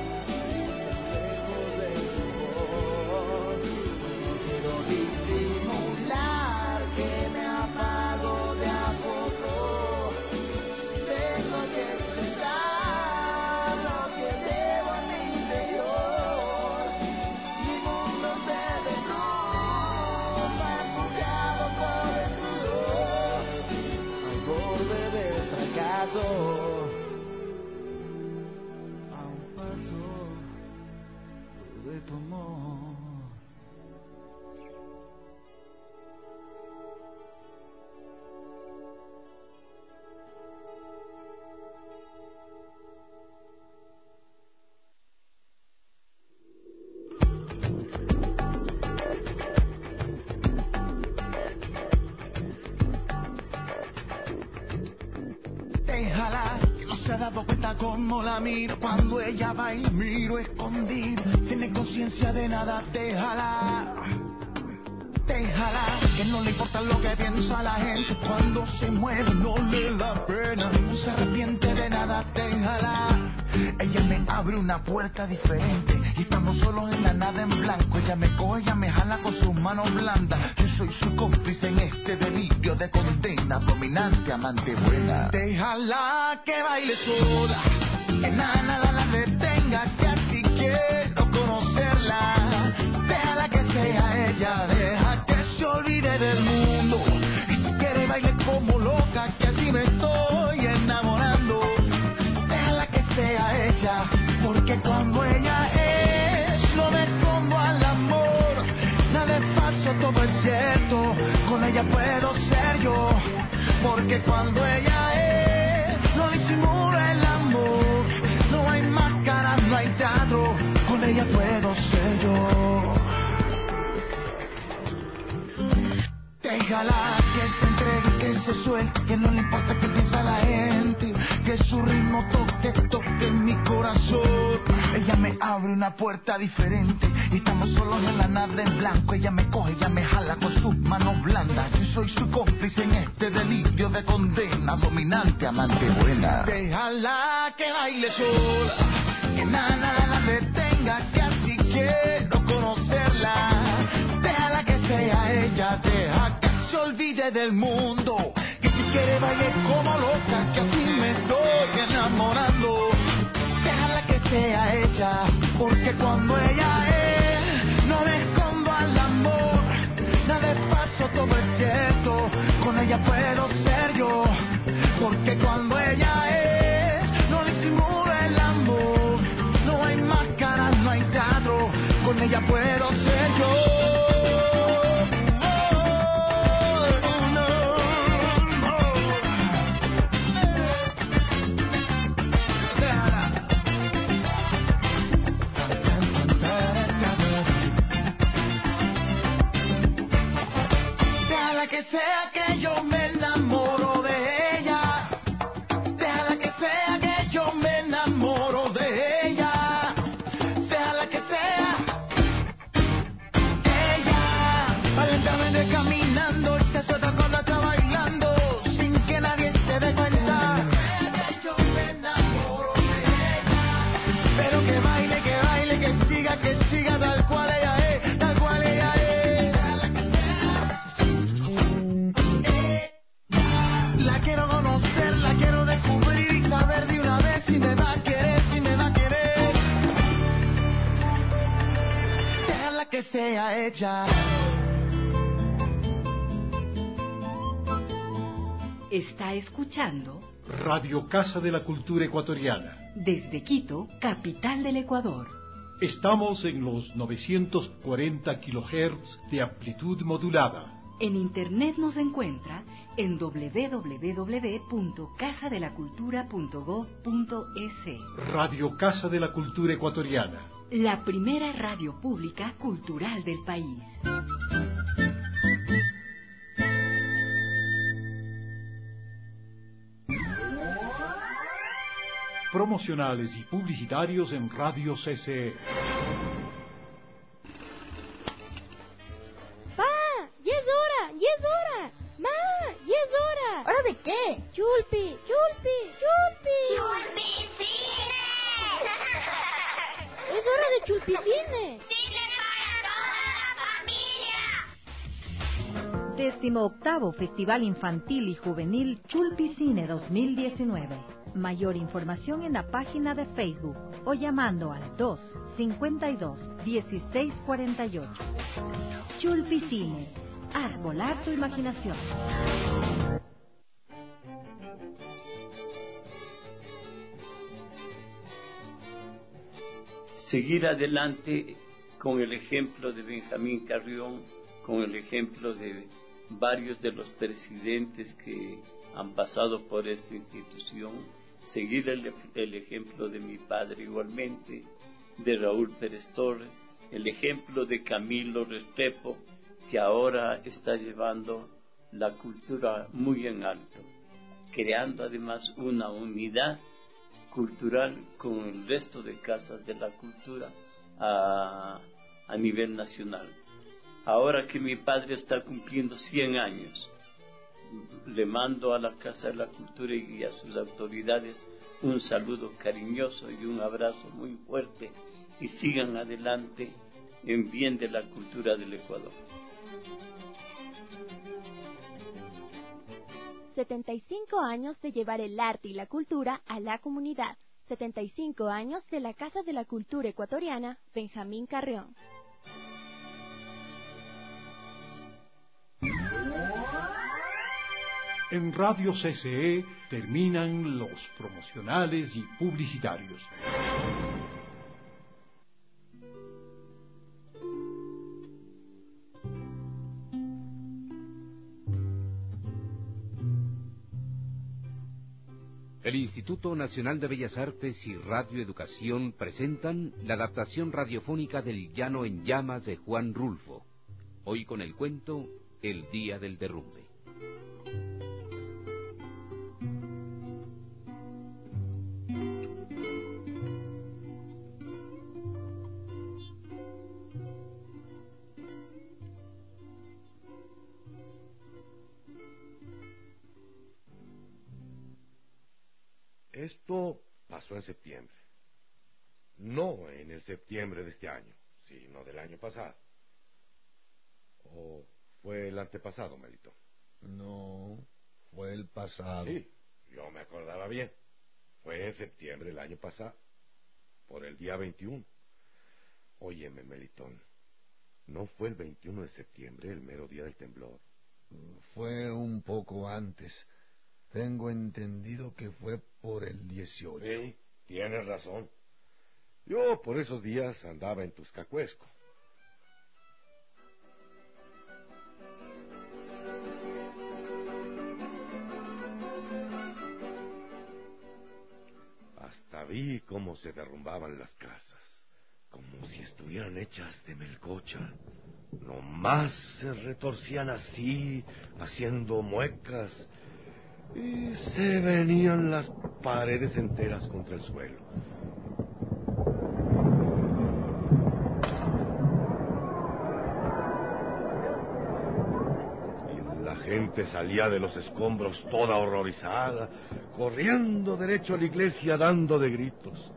Disimular que me apago de a poco. Tengo que expresar lo que llevo en mi interior. Mi mundo se derrumba empujado por el dolor, al borde del fracaso, de tu amor. Déjala, que no se ha dado cuenta cómo la miro cuando ella va y miro escondido. Tiene conciencia de nada, déjala. Déjala, que no le importa lo que piensa la gente cuando se mueve, no le da pena, no se arrepiente de nada, déjala. Ella me abre una puerta diferente y estamos solos en la nada en blanco. Ella me coge, ella me jala con sus manos blandas. Yo soy su cómplice en este delirio de condena, dominante, amante buena. Déjala que baile sola, que nada, nada la detenga, que así quiero conocerla. Déjala que sea ella, deja que se olvide del mundo. Y si quiere baile como loca, que así me estoy enamorando. Déjala que sea ella, porque cuando ella es, no me escondo al amor. Nada es falso, todo es cierto, con ella puedo ser yo. Porque cuando ella es, no disimula el amor. No hay máscaras, no hay teatro, con ella puedo ser yo. Déjala que se entregue, que se suelte, que no le importa qué piensa la gente, que su ritmo toque, toque mi corazón. Ella me abre una puerta diferente y estamos solos en la nada en blanco. Ella me coge, ella me jala con sus manos blandas. Yo soy su cómplice en este delirio de condena, dominante, amante buena. Déjala que baile sola, que nada, nada la detenga, que así quiero conocerla. Déjala que sea ella, deja que se olvide del mundo, que si quiere baile como loca, que así me estoy enamorando. Déjala que sea ella, porque cuando ella es, no me escondo al amor. Nada es falso, todo es cierto, con ella puedo ser yo. Porque cuando ella es, no disimula el amor. No hay máscaras, no hay teatro, con ella puedo ser yo. Que sea que yo me enamoro de ella. Déjala que sea que yo me enamoro de ella. Déjala que sea ella. Valentamente caminando y se suelta cuando está bailando sin que nadie se dé cuenta. Que yo me enamoro de ella. Pero que baile, que baile, que siga, que siga tal cual ella es, tal cual ella es. La quiero conocer, la quiero descubrir y saber de una vez si me va a querer, si me va a querer. Déjala que sea ella. Está escuchando Radio Casa de la Cultura Ecuatoriana. Desde Quito, capital del Ecuador. Estamos en los novecientos cuarenta kilohertz de amplitud modulada. En internet nos encuentra en doble u doble u doble u punto casa de la cultura punto gob punto es. Radio Casa de la Cultura Ecuatoriana. La primera radio pública cultural del país. Promocionales y publicitarios en Radio C C E. ¡Ya es hora! ¡Ya es hora! ¡Ma! ¡Ya es hora! ¿Hora de qué? ¡Chulpi! ¡Chulpi! ¡Chulpi! ¡Chulpicine! ¡Es hora de Chulpicine! ¡Cine para toda la familia! Décimo octavo Festival Infantil y Juvenil Chulpicine dos mil diecinueve. Mayor información en la página de Facebook o llamando al dos cincuenta y dos dieciséis cuarenta y ocho. Chulpicine. Haz volar tu imaginación. Seguir adelante con el ejemplo de Benjamín Carrión, con el ejemplo de varios de los presidentes que han pasado por esta institución, seguir el, el ejemplo de mi padre igualmente, de Raúl Pérez Torres, el ejemplo de Camilo Restrepo, que ahora está llevando la cultura muy en alto, creando además una unidad cultural con el resto de casas de la cultura a, a nivel nacional. Ahora que mi padre está cumpliendo cien años, le mando a la Casa de la Cultura y a sus autoridades un saludo cariñoso y un abrazo muy fuerte, y sigan adelante en bien de la cultura del Ecuador. setenta y cinco años de llevar el arte y la cultura a la comunidad. setenta y cinco años de la Casa de la Cultura Ecuatoriana, Benjamín Carrión. En Radio C C E terminan los promocionales y publicitarios. El Instituto Nacional de Bellas Artes y Radio Educación presentan la adaptación radiofónica del Llano en Llamas de Juan Rulfo, hoy con el cuento El Día del Derrumbe. Esto pasó en septiembre. No en el septiembre de este año, sino del año pasado. ¿O fue el antepasado, Melito? No, fue el pasado. Sí, yo me acordaba bien. Fue en septiembre del año pasado, por el día veintiuno. Óyeme, Melitón, ¿no fue el veintiuno de septiembre el mero día del temblor? Fue un poco antes. Tengo entendido que fue por el dieciocho. Sí, tienes razón. Yo por esos días andaba en Tuscacuesco. Hasta vi cómo se derrumbaban las casas, como si estuvieran hechas de melcocha. Nomás se retorcían así, haciendo muecas, y se venían las paredes enteras contra el suelo. Y la gente salía de los escombros toda horrorizada, corriendo derecho a la iglesia dando de gritos.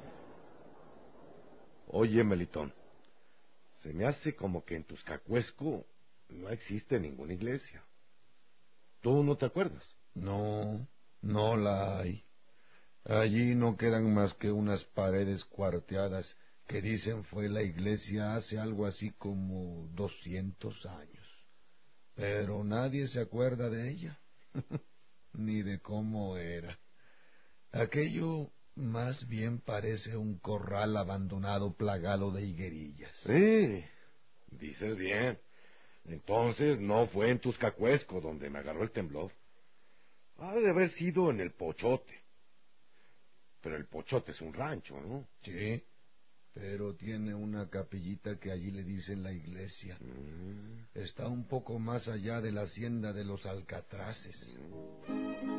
Oye, Melitón, se me hace como que en Tuscacuesco no existe ninguna iglesia. ¿Tú no te acuerdas? No, no la hay. Allí no quedan más que unas paredes cuarteadas que dicen fue la iglesia hace algo así como doscientos años. Pero nadie se acuerda de ella, ni de cómo era. Aquello más bien parece un corral abandonado plagado de higuerillas. Sí, dices bien. Entonces no fue en Tuscacuesco donde me agarró el temblor. Ha de haber sido en el Pochote. Pero el Pochote es un rancho, ¿no? Sí, pero tiene una capillita que allí le dicen la iglesia. Mm. Está un poco más allá de la hacienda de los Alcatraces. Mm.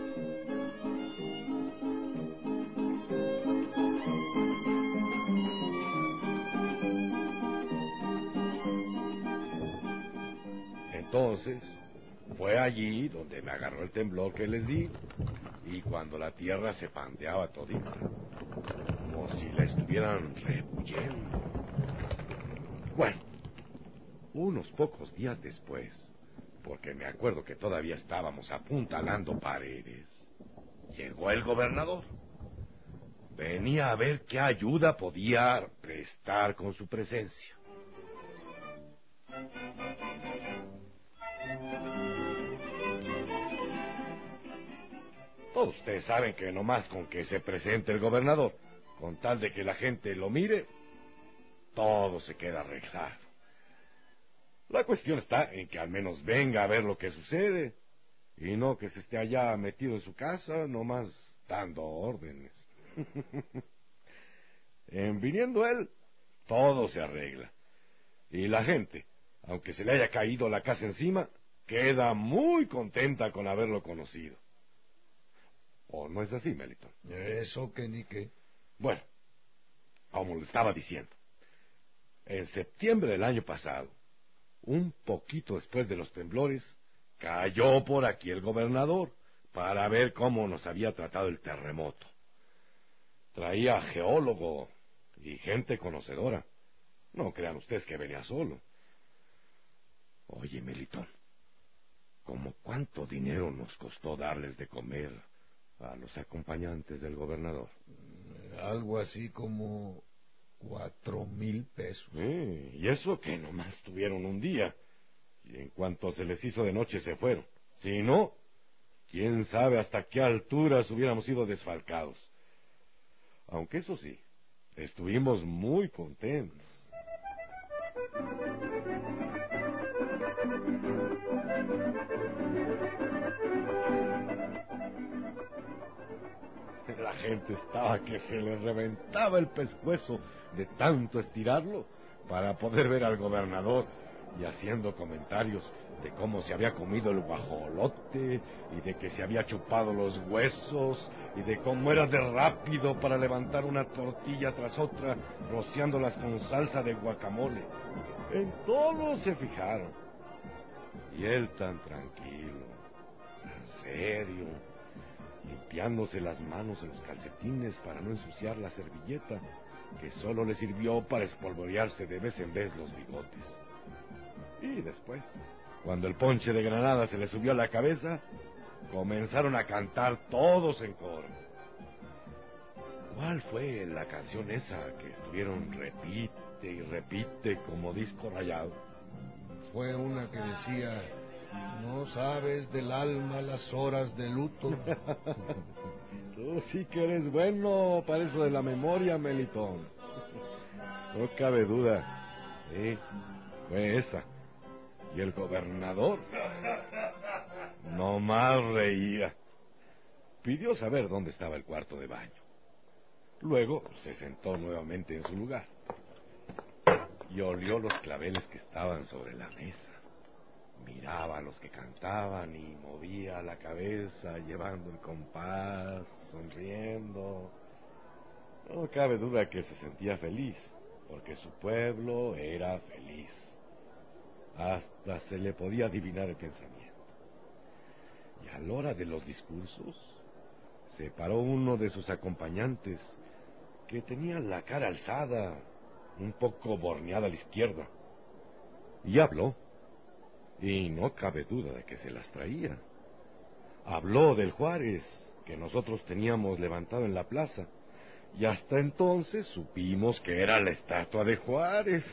Entonces, fue allí donde me agarró el temblor que les di, y cuando la tierra se pandeaba todita, como si la estuvieran rebullendo. Bueno, unos pocos días después, porque me acuerdo que todavía estábamos apuntalando paredes, llegó el gobernador. Venía a ver qué ayuda podía prestar con su presencia. Todos ustedes saben que nomás con que se presente el gobernador, con tal de que la gente lo mire, todo se queda arreglado. La cuestión está en que al menos venga a ver lo que sucede, y no que se esté allá metido en su casa, nomás dando órdenes. En viniendo él, todo se arregla. Y la gente, aunque se le haya caído la casa encima, queda muy contenta con haberlo conocido. ¿O no es así, Meliton? Eso que ni qué. Bueno, como le estaba diciendo, en septiembre del año pasado, un poquito después de los temblores, cayó por aquí el gobernador para ver cómo nos había tratado el terremoto. Traía geólogo y gente conocedora. No crean ustedes que venía solo. Oye, Melitón, ¿cómo cuánto dinero nos costó darles de comer a los acompañantes del gobernador? Algo así como cuatro mil pesos. Sí, y eso que nomás tuvieron un día, y en cuanto se les hizo de noche se fueron. Si no, quién sabe hasta qué alturas hubiéramos sido desfalcados. Aunque eso sí, estuvimos muy contentos. La gente estaba que se le reventaba el pescuezo de tanto estirarlo para poder ver al gobernador, y haciendo comentarios de cómo se había comido el guajolote y de que se había chupado los huesos y de cómo era de rápido para levantar una tortilla tras otra rociándolas con salsa de guacamole. En todo se fijaron. Y él tan tranquilo, tan serio, limpiándose las manos en los calcetines para no ensuciar la servilleta, que solo le sirvió para espolvorearse de vez en vez los bigotes. Y después, cuando el ponche de granada se le subió a la cabeza, comenzaron a cantar todos en coro. ¿Cuál fue la canción esa que estuvieron repite y repite como disco rayado? Fue una que decía: no sabes del alma las horas de luto. Tú sí que eres bueno para eso de la memoria, Melitón. No cabe duda. Sí, fue esa. Y el gobernador nomás reía. Pidió saber dónde estaba el cuarto de baño. Luego se sentó nuevamente en su lugar y olió los claveles que estaban sobre la mesa. Miraba a los que cantaban y movía la cabeza llevando el compás, sonriendo. No cabe duda que se sentía feliz, porque su pueblo era feliz. Hasta se le podía adivinar el pensamiento. Y a la hora de los discursos, se paró uno de sus acompañantes, que tenía la cara alzada, un poco borneada a la izquierda, y habló. Y no cabe duda de que se las traía. Habló del Juárez, que nosotros teníamos levantado en la plaza, y hasta entonces supimos que era la estatua de Juárez.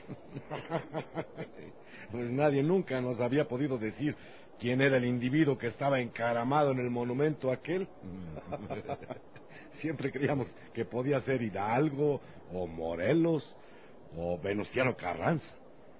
Pues nadie nunca nos había podido decir quién era el individuo que estaba encaramado en el monumento aquel. Siempre creíamos que podía ser Hidalgo, o Morelos, o Venustiano Carranza.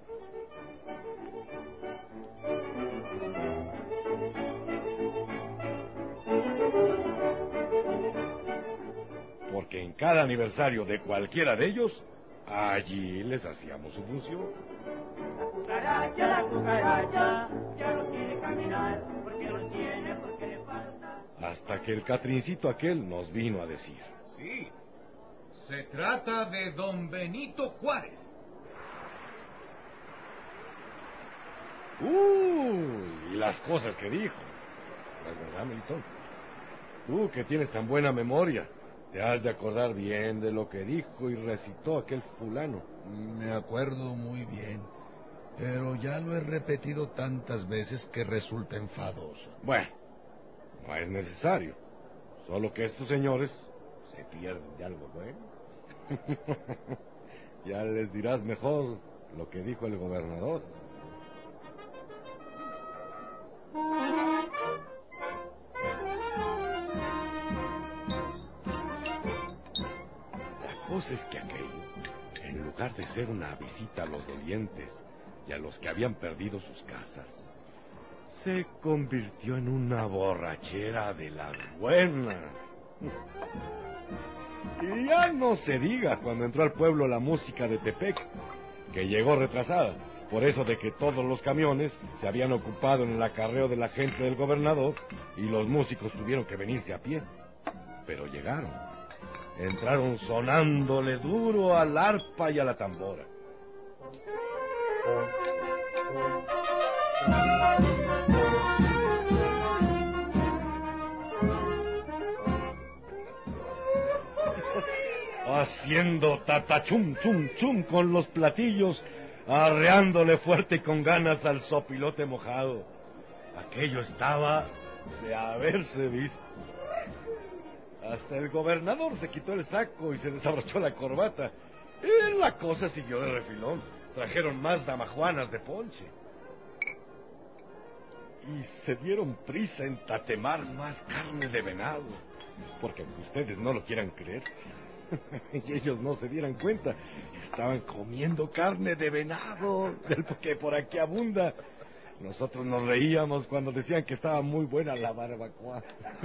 Porque en cada aniversario de cualquiera de ellos, allí les hacíamos su función. La cucaracha, la cucaracha, ya no quiere caminar, porque no tiene, porque le falta. Hasta que el Catrincito aquel nos vino a decir: Sí, se trata de don Benito Juárez. ¡Uy! Y las cosas que dijo. ¿No es verdad, Melitón? Tú que tienes tan buena memoria, te has de acordar bien de lo que dijo y recitó aquel fulano. Me acuerdo muy bien, pero ya lo he repetido tantas veces que resulta enfadoso. Bueno, no es necesario. Solo que estos señores se pierden de algo bueno. Ya les dirás mejor lo que dijo el gobernador. La cosa es que aquello, en lugar lugar de ser una visita a los dolientes y a los que habían perdido sus casas, se convirtió en una borrachera de las buenas. Y ya no se diga cuando entró al pueblo la música de Tepec, que llegó retrasada, por eso de que todos los camiones se habían ocupado en el acarreo de la gente del gobernador y los músicos tuvieron que venirse a pie. Pero llegaron, entraron sonándole duro al arpa y a la tambora. Haciendo tatachum chum chum con los platillos, arreándole fuerte y con ganas al sopilote mojado. Aquello estaba de haberse visto. Hasta el gobernador se quitó el saco y se desabrochó la corbata. Y la cosa siguió de refilón. Trajeron más damajuanas de ponche. Y se dieron prisa en tatemar más carne de venado. Porque aunque ustedes no lo quieran creer, y ellos no se dieran cuenta, estaban comiendo carne de venado, del que por aquí abunda. Nosotros nos reíamos cuando decían que estaba muy buena la barbacoa.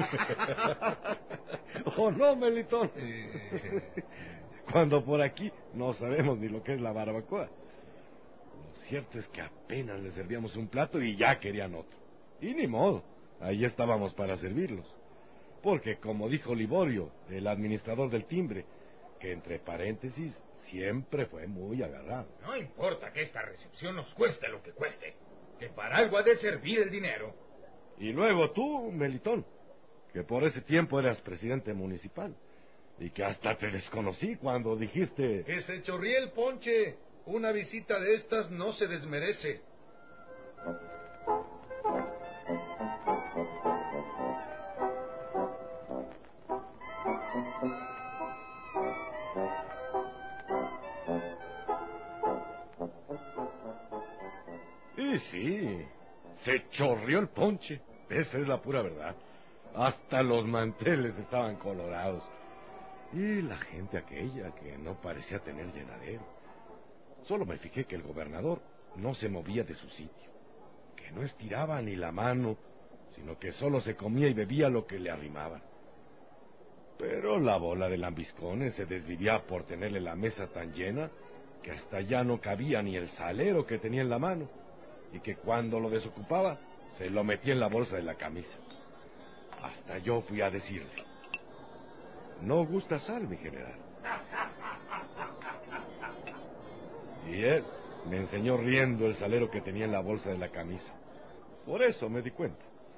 ¿O no, Melitón? Cuando por aquí no sabemos ni lo que es la barbacoa. Lo cierto es que apenas les servíamos un plato y ya querían otro. Y ni modo, ahí estábamos para servirlos. Porque, como dijo Liborio, el administrador del timbre, que entre paréntesis siempre fue muy agarrado. No importa que esta recepción nos cueste lo que cueste, que para algo ha de servir el dinero. Y luego tú, Melitón, que por ese tiempo eras presidente municipal, y que hasta te desconocí cuando dijiste... Que se chorríe el ponche, una visita de estas no se desmerece. Y sí, se chorrió el ponche, esa es la pura verdad. Hasta los manteles estaban colorados. Y la gente aquella que no parecía tener llenadero. Solo me fijé que el gobernador no se movía de su sitio, que no estiraba ni la mano, sino que solo se comía y bebía lo que le arrimaban. Pero la bola de lambiscones se desvivía por tenerle la mesa tan llena que hasta ya no cabía ni el salero que tenía en la mano, y que cuando lo desocupaba se lo metía en la bolsa de la camisa. Hasta yo fui a decirle: ¿no gusta sal, mi general? Y él me enseñó riendo el salero que tenía en la bolsa de la camisa. Por eso me di cuenta.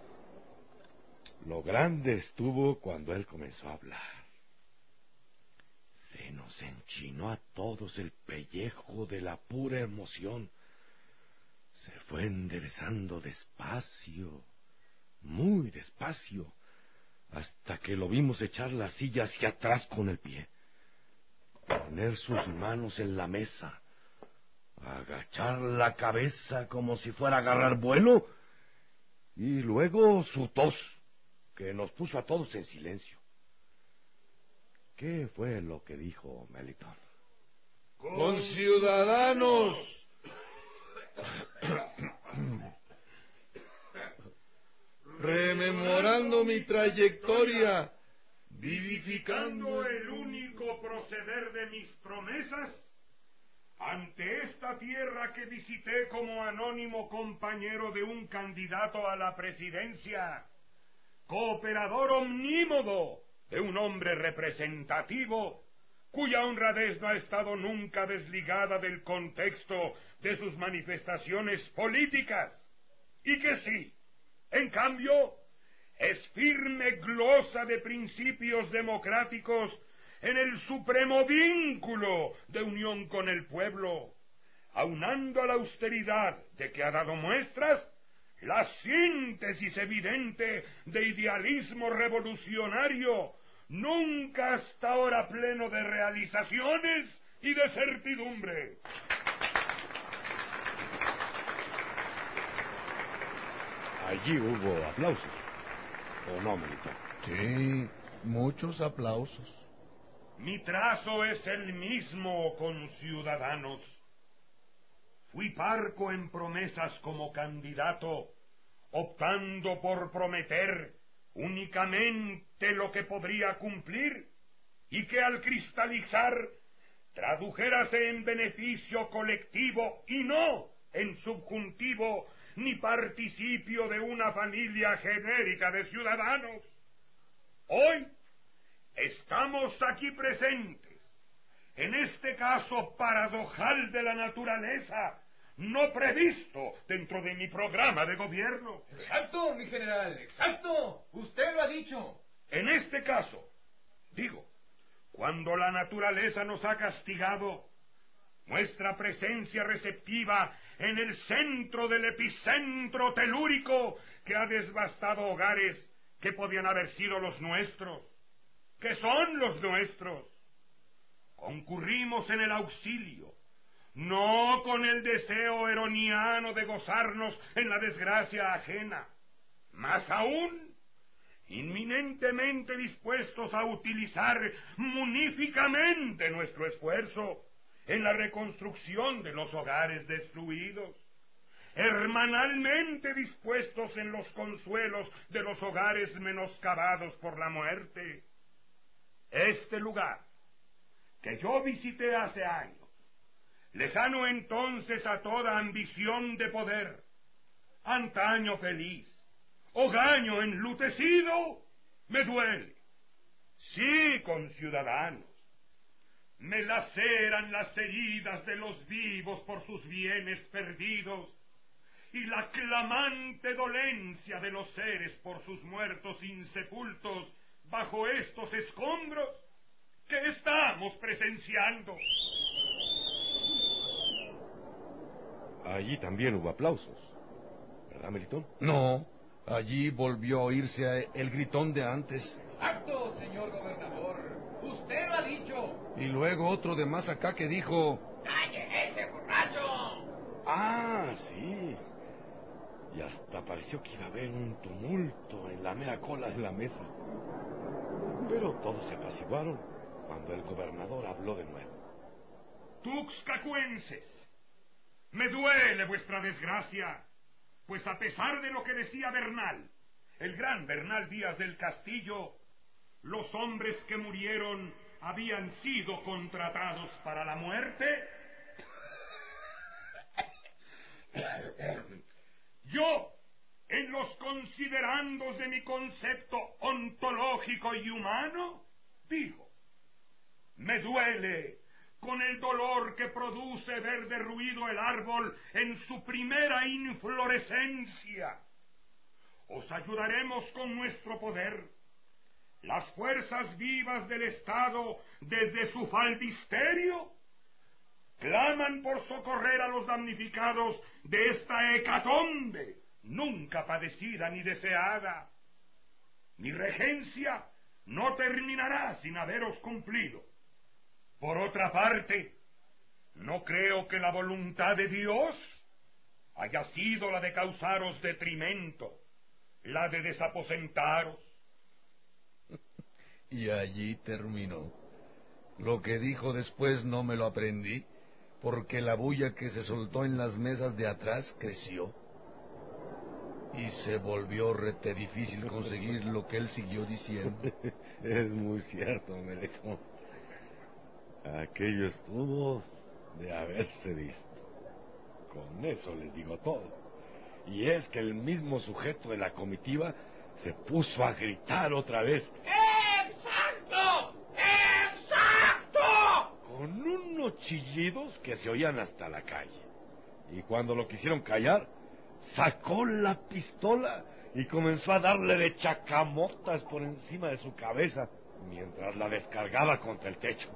Lo grande estuvo cuando él comenzó a hablar. Se nos enchinó a todos el pellejo de la pura emoción. Se fue enderezando despacio, muy despacio, hasta que lo vimos echar la silla hacia atrás con el pie, poner sus manos en la mesa, agachar la cabeza como si fuera a agarrar vuelo, y luego su tos, que nos puso a todos en silencio. ¿Qué fue lo que dijo Melitón? ¡Conciudadanos! Rememorando mi trayectoria, vivificando el único proceder de mis promesas, ante esta tierra que visité como anónimo compañero de un candidato a la presidencia, cooperador omnímodo de un hombre representativo, cuya honradez no ha estado nunca desligada del contexto de sus manifestaciones políticas, y que sí, en cambio, es firme glosa de principios democráticos en el supremo vínculo de unión con el pueblo, aunando a la austeridad de que ha dado muestras la síntesis evidente de idealismo revolucionario, nunca hasta ahora pleno de realizaciones y de certidumbre. Allí hubo aplausos, ¿o no, Melitón? Sí, muchos aplausos. Mi trazo es el mismo, conciudadanos. Fui parco en promesas como candidato, optando por prometer únicamente lo que podría cumplir y que al cristalizar tradujérase en beneficio colectivo y no en subjuntivo ni participio de una familia genérica de ciudadanos. Hoy estamos aquí presentes, en este caso paradojal de la naturaleza, no previsto dentro de mi programa de gobierno. Exacto, mi general, exacto. Usted lo ha dicho. En este caso, digo, cuando la naturaleza nos ha castigado, nuestra presencia receptiva en el centro del epicentro telúrico que ha devastado hogares que podían haber sido los nuestros, que son los nuestros. Concurrimos en el auxilio, no con el deseo eroniano de gozarnos en la desgracia ajena, más aún, inminentemente dispuestos a utilizar muníficamente nuestro esfuerzo en la reconstrucción de los hogares destruidos, hermanalmente dispuestos en los consuelos de los hogares menoscabados por la muerte. Este lugar, que yo visité hace años, lejano entonces a toda ambición de poder, antaño feliz, hogaño enlutecido, me duele. Sí, conciudadanos, me laceran las heridas de los vivos por sus bienes perdidos y la clamante dolencia de los seres por sus muertos insepultos bajo estos escombros que estamos presenciando. Allí también hubo aplausos, ¿verdad, Melitón? No, allí volvió a oírse el gritón de antes. Exacto, señor gobernador. Usted lo ha dicho. Y luego otro de más acá que dijo... ¡Calle ese borracho! Ah, sí. Y hasta pareció que iba a haber un tumulto en la mera cola de la mesa. Pero todos se apaciguaron cuando el gobernador habló de nuevo. Tuxcacuenses, me duele vuestra desgracia, pues a pesar de lo que decía Bernal, el gran Bernal Díaz del Castillo, los hombres que murieron habían sido contratados para la muerte. Yo, en los considerandos de mi concepto ontológico y humano, digo, me duele con el dolor que produce ver derruido el árbol en su primera inflorescencia. Os ayudaremos con nuestro poder. Las fuerzas vivas del Estado, desde su faldisterio, claman por socorrer a los damnificados de esta hecatombe, nunca padecida ni deseada. Mi regencia no terminará sin haberos cumplido. Por otra parte, no creo que la voluntad de Dios haya sido la de causaros detrimento, la de desaposentaros. Y allí terminó. Lo que dijo después no me lo aprendí, porque la bulla que se soltó en las mesas de atrás creció. Y se volvió rete difícil conseguir lo que él siguió diciendo. Es muy cierto, Melitón. Aquello estuvo de haberse visto. Con eso les digo todo. Y es que el mismo sujeto de la comitiva se puso a gritar otra vez. ¡Exacto! ¡Exacto! Con unos chillidos que se oían hasta la calle. Y cuando lo quisieron callar, sacó la pistola y comenzó a darle de chacamotas por encima de su cabeza mientras la descargaba contra el techo.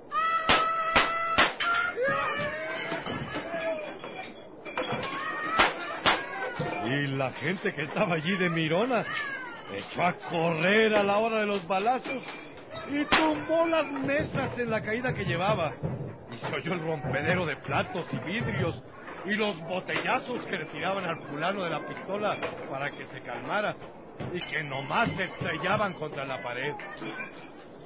Y la gente que estaba allí de mirona echó a correr a la hora de los balazos y tumbó las mesas en la caída que llevaba. Y se oyó el rompedero de platos y vidrios y los botellazos que le tiraban al fulano de la pistola para que se calmara y que nomás se estrellaban contra la pared.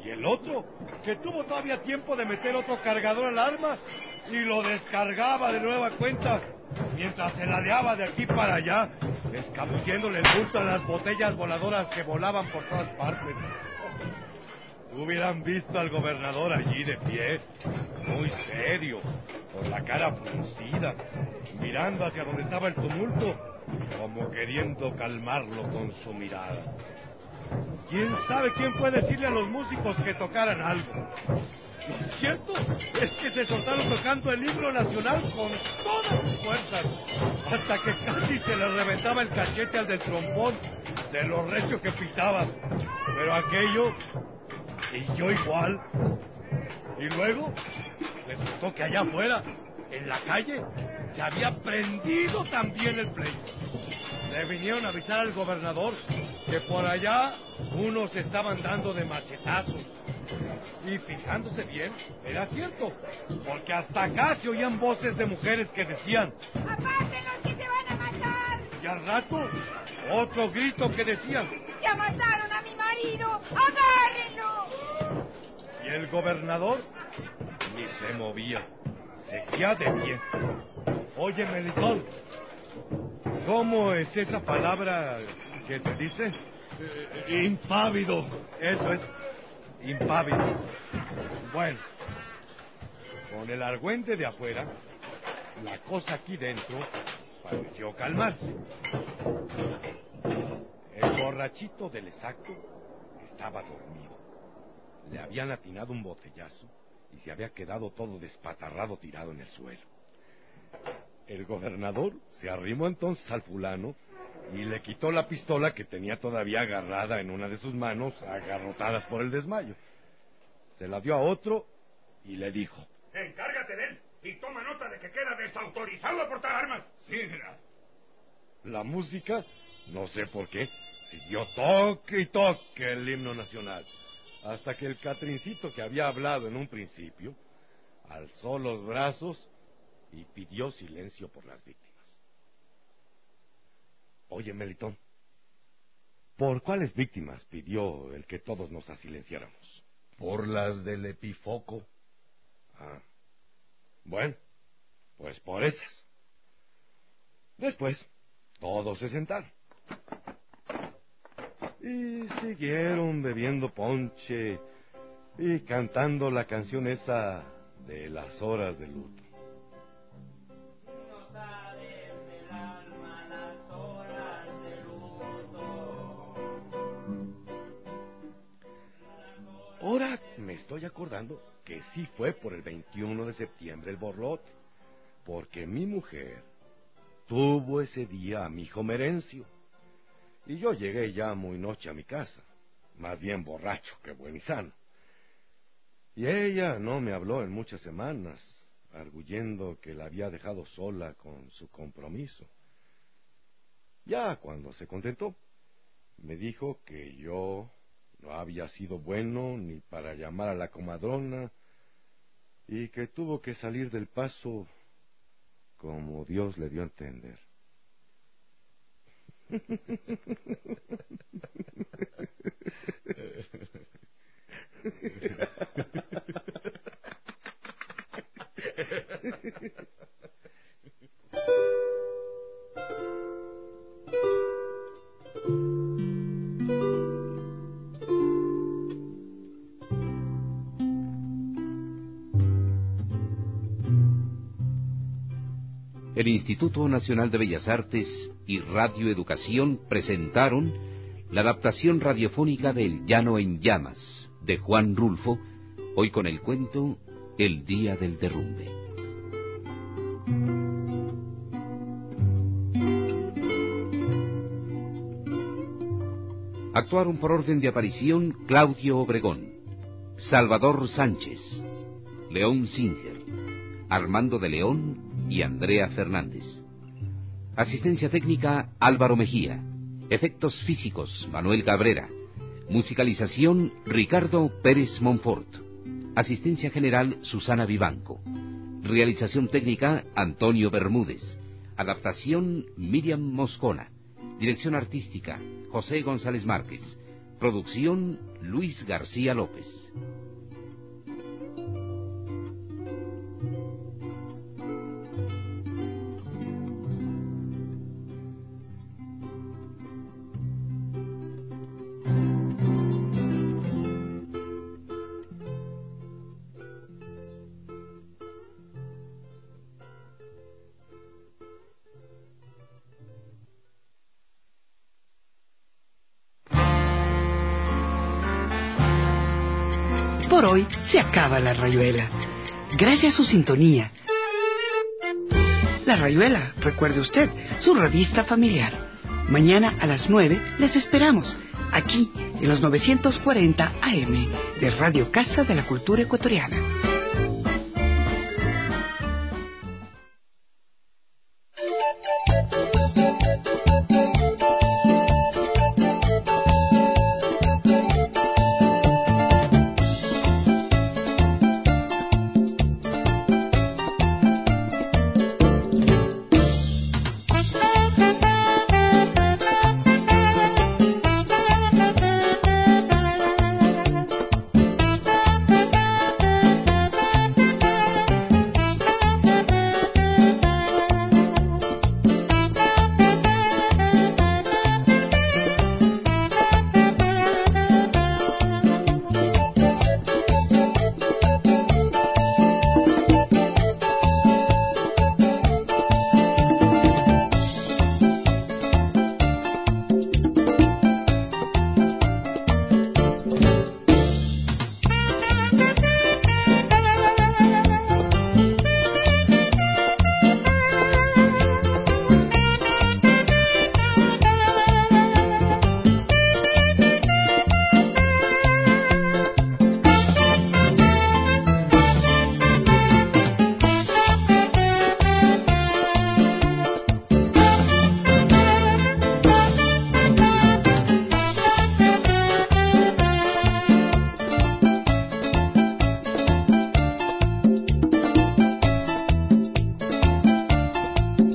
Y el otro, que tuvo todavía tiempo de meter otro cargador al arma y lo descargaba de nueva cuenta, mientras se ladeaba de aquí para allá, escabulléndole el bulto a las botellas voladoras que volaban por todas partes. Hubieran visto al gobernador allí de pie, muy serio, con la cara fruncida, mirando hacia donde estaba el tumulto, como queriendo calmarlo con su mirada. ¿Quién sabe quién fue decirle a los músicos que tocaran algo? Lo cierto es que se soltaron tocando el himno nacional con todas sus fuerzas, hasta que casi se le reventaba el cachete al del trombón, de lo recio que pitaba. Pero aquello siguió igual. Y luego resultó que allá afuera, en la calle, se había prendido también el pleito. Le vinieron a avisar al gobernador que por allá unos estaban dando de machetazos. Y fijándose bien, era cierto, porque hasta acá se oían voces de mujeres que decían: ¡Apártenlos que se van a matar! Y al rato, otro grito que decían: ¡Ya mataron a mi marido! ¡Agárrenlo! Y el gobernador ni se movía, seguía de pie. Oye, Melitón, ¿cómo es esa palabra que se dice? Eh, impávido. Eso es, impávido. Bueno, con el argüente de afuera, la cosa aquí dentro pareció calmarse. El borrachito del exacto estaba dormido. Le habían atinado un botellazo y se había quedado todo despatarrado tirado en el suelo. El gobernador se arrimó entonces al fulano y le quitó la pistola que tenía todavía agarrada en una de sus manos, agarrotadas por el desmayo. Se la dio a otro y le dijo: Encárgate de él y toma nota de que queda desautorizado a portar armas. Sí, la música, no sé por qué, siguió toque y toque el himno nacional, hasta que el Catrincito que había hablado en un principio alzó los brazos y pidió silencio por las víctimas. Oye, Melitón, ¿por cuáles víctimas pidió el que todos nos asilenciáramos? Por las del Epifoco. Ah, bueno, pues por esas. Después, todos se sentaron. Y siguieron bebiendo ponche y cantando la canción esa de las horas de luto. No sabes del alma las horas de luto. Ahora me estoy acordando que sí fue por el veintiuno de septiembre el borlote, porque mi mujer tuvo ese día a mi hijo Merencio. Y yo llegué ya muy noche a mi casa, más bien borracho que buen y sano. Y ella no me habló en muchas semanas, arguyendo que la había dejado sola con su compromiso. Ya cuando se contentó, me dijo que yo no había sido bueno ni para llamar a la comadrona y que tuvo que salir del paso como Dios le dio a entender. El Instituto Nacional de Bellas Artes y Radio Educación presentaron la adaptación radiofónica del Llano en Llamas, de Juan Rulfo, hoy con el cuento El Día del Derrumbe. Actuaron por orden de aparición Claudio Obregón, Salvador Sánchez, León Singer, Armando de León y Andrea Fernández. Asistencia técnica Álvaro Mejía. Efectos físicos Manuel Cabrera. Musicalización Ricardo Pérez Monfort. Asistencia general Susana Vivanco. Realización técnica Antonio Bermúdez. Adaptación Miriam Moscona. Dirección artística José González Márquez. Producción Luis García López. Por hoy se acaba La Rayuela. Gracias a su sintonía. La Rayuela, recuerde usted, su revista familiar. Mañana a las nueve les esperamos, aquí en los novecientos cuarenta A M de Radio Casa de la Cultura Ecuatoriana.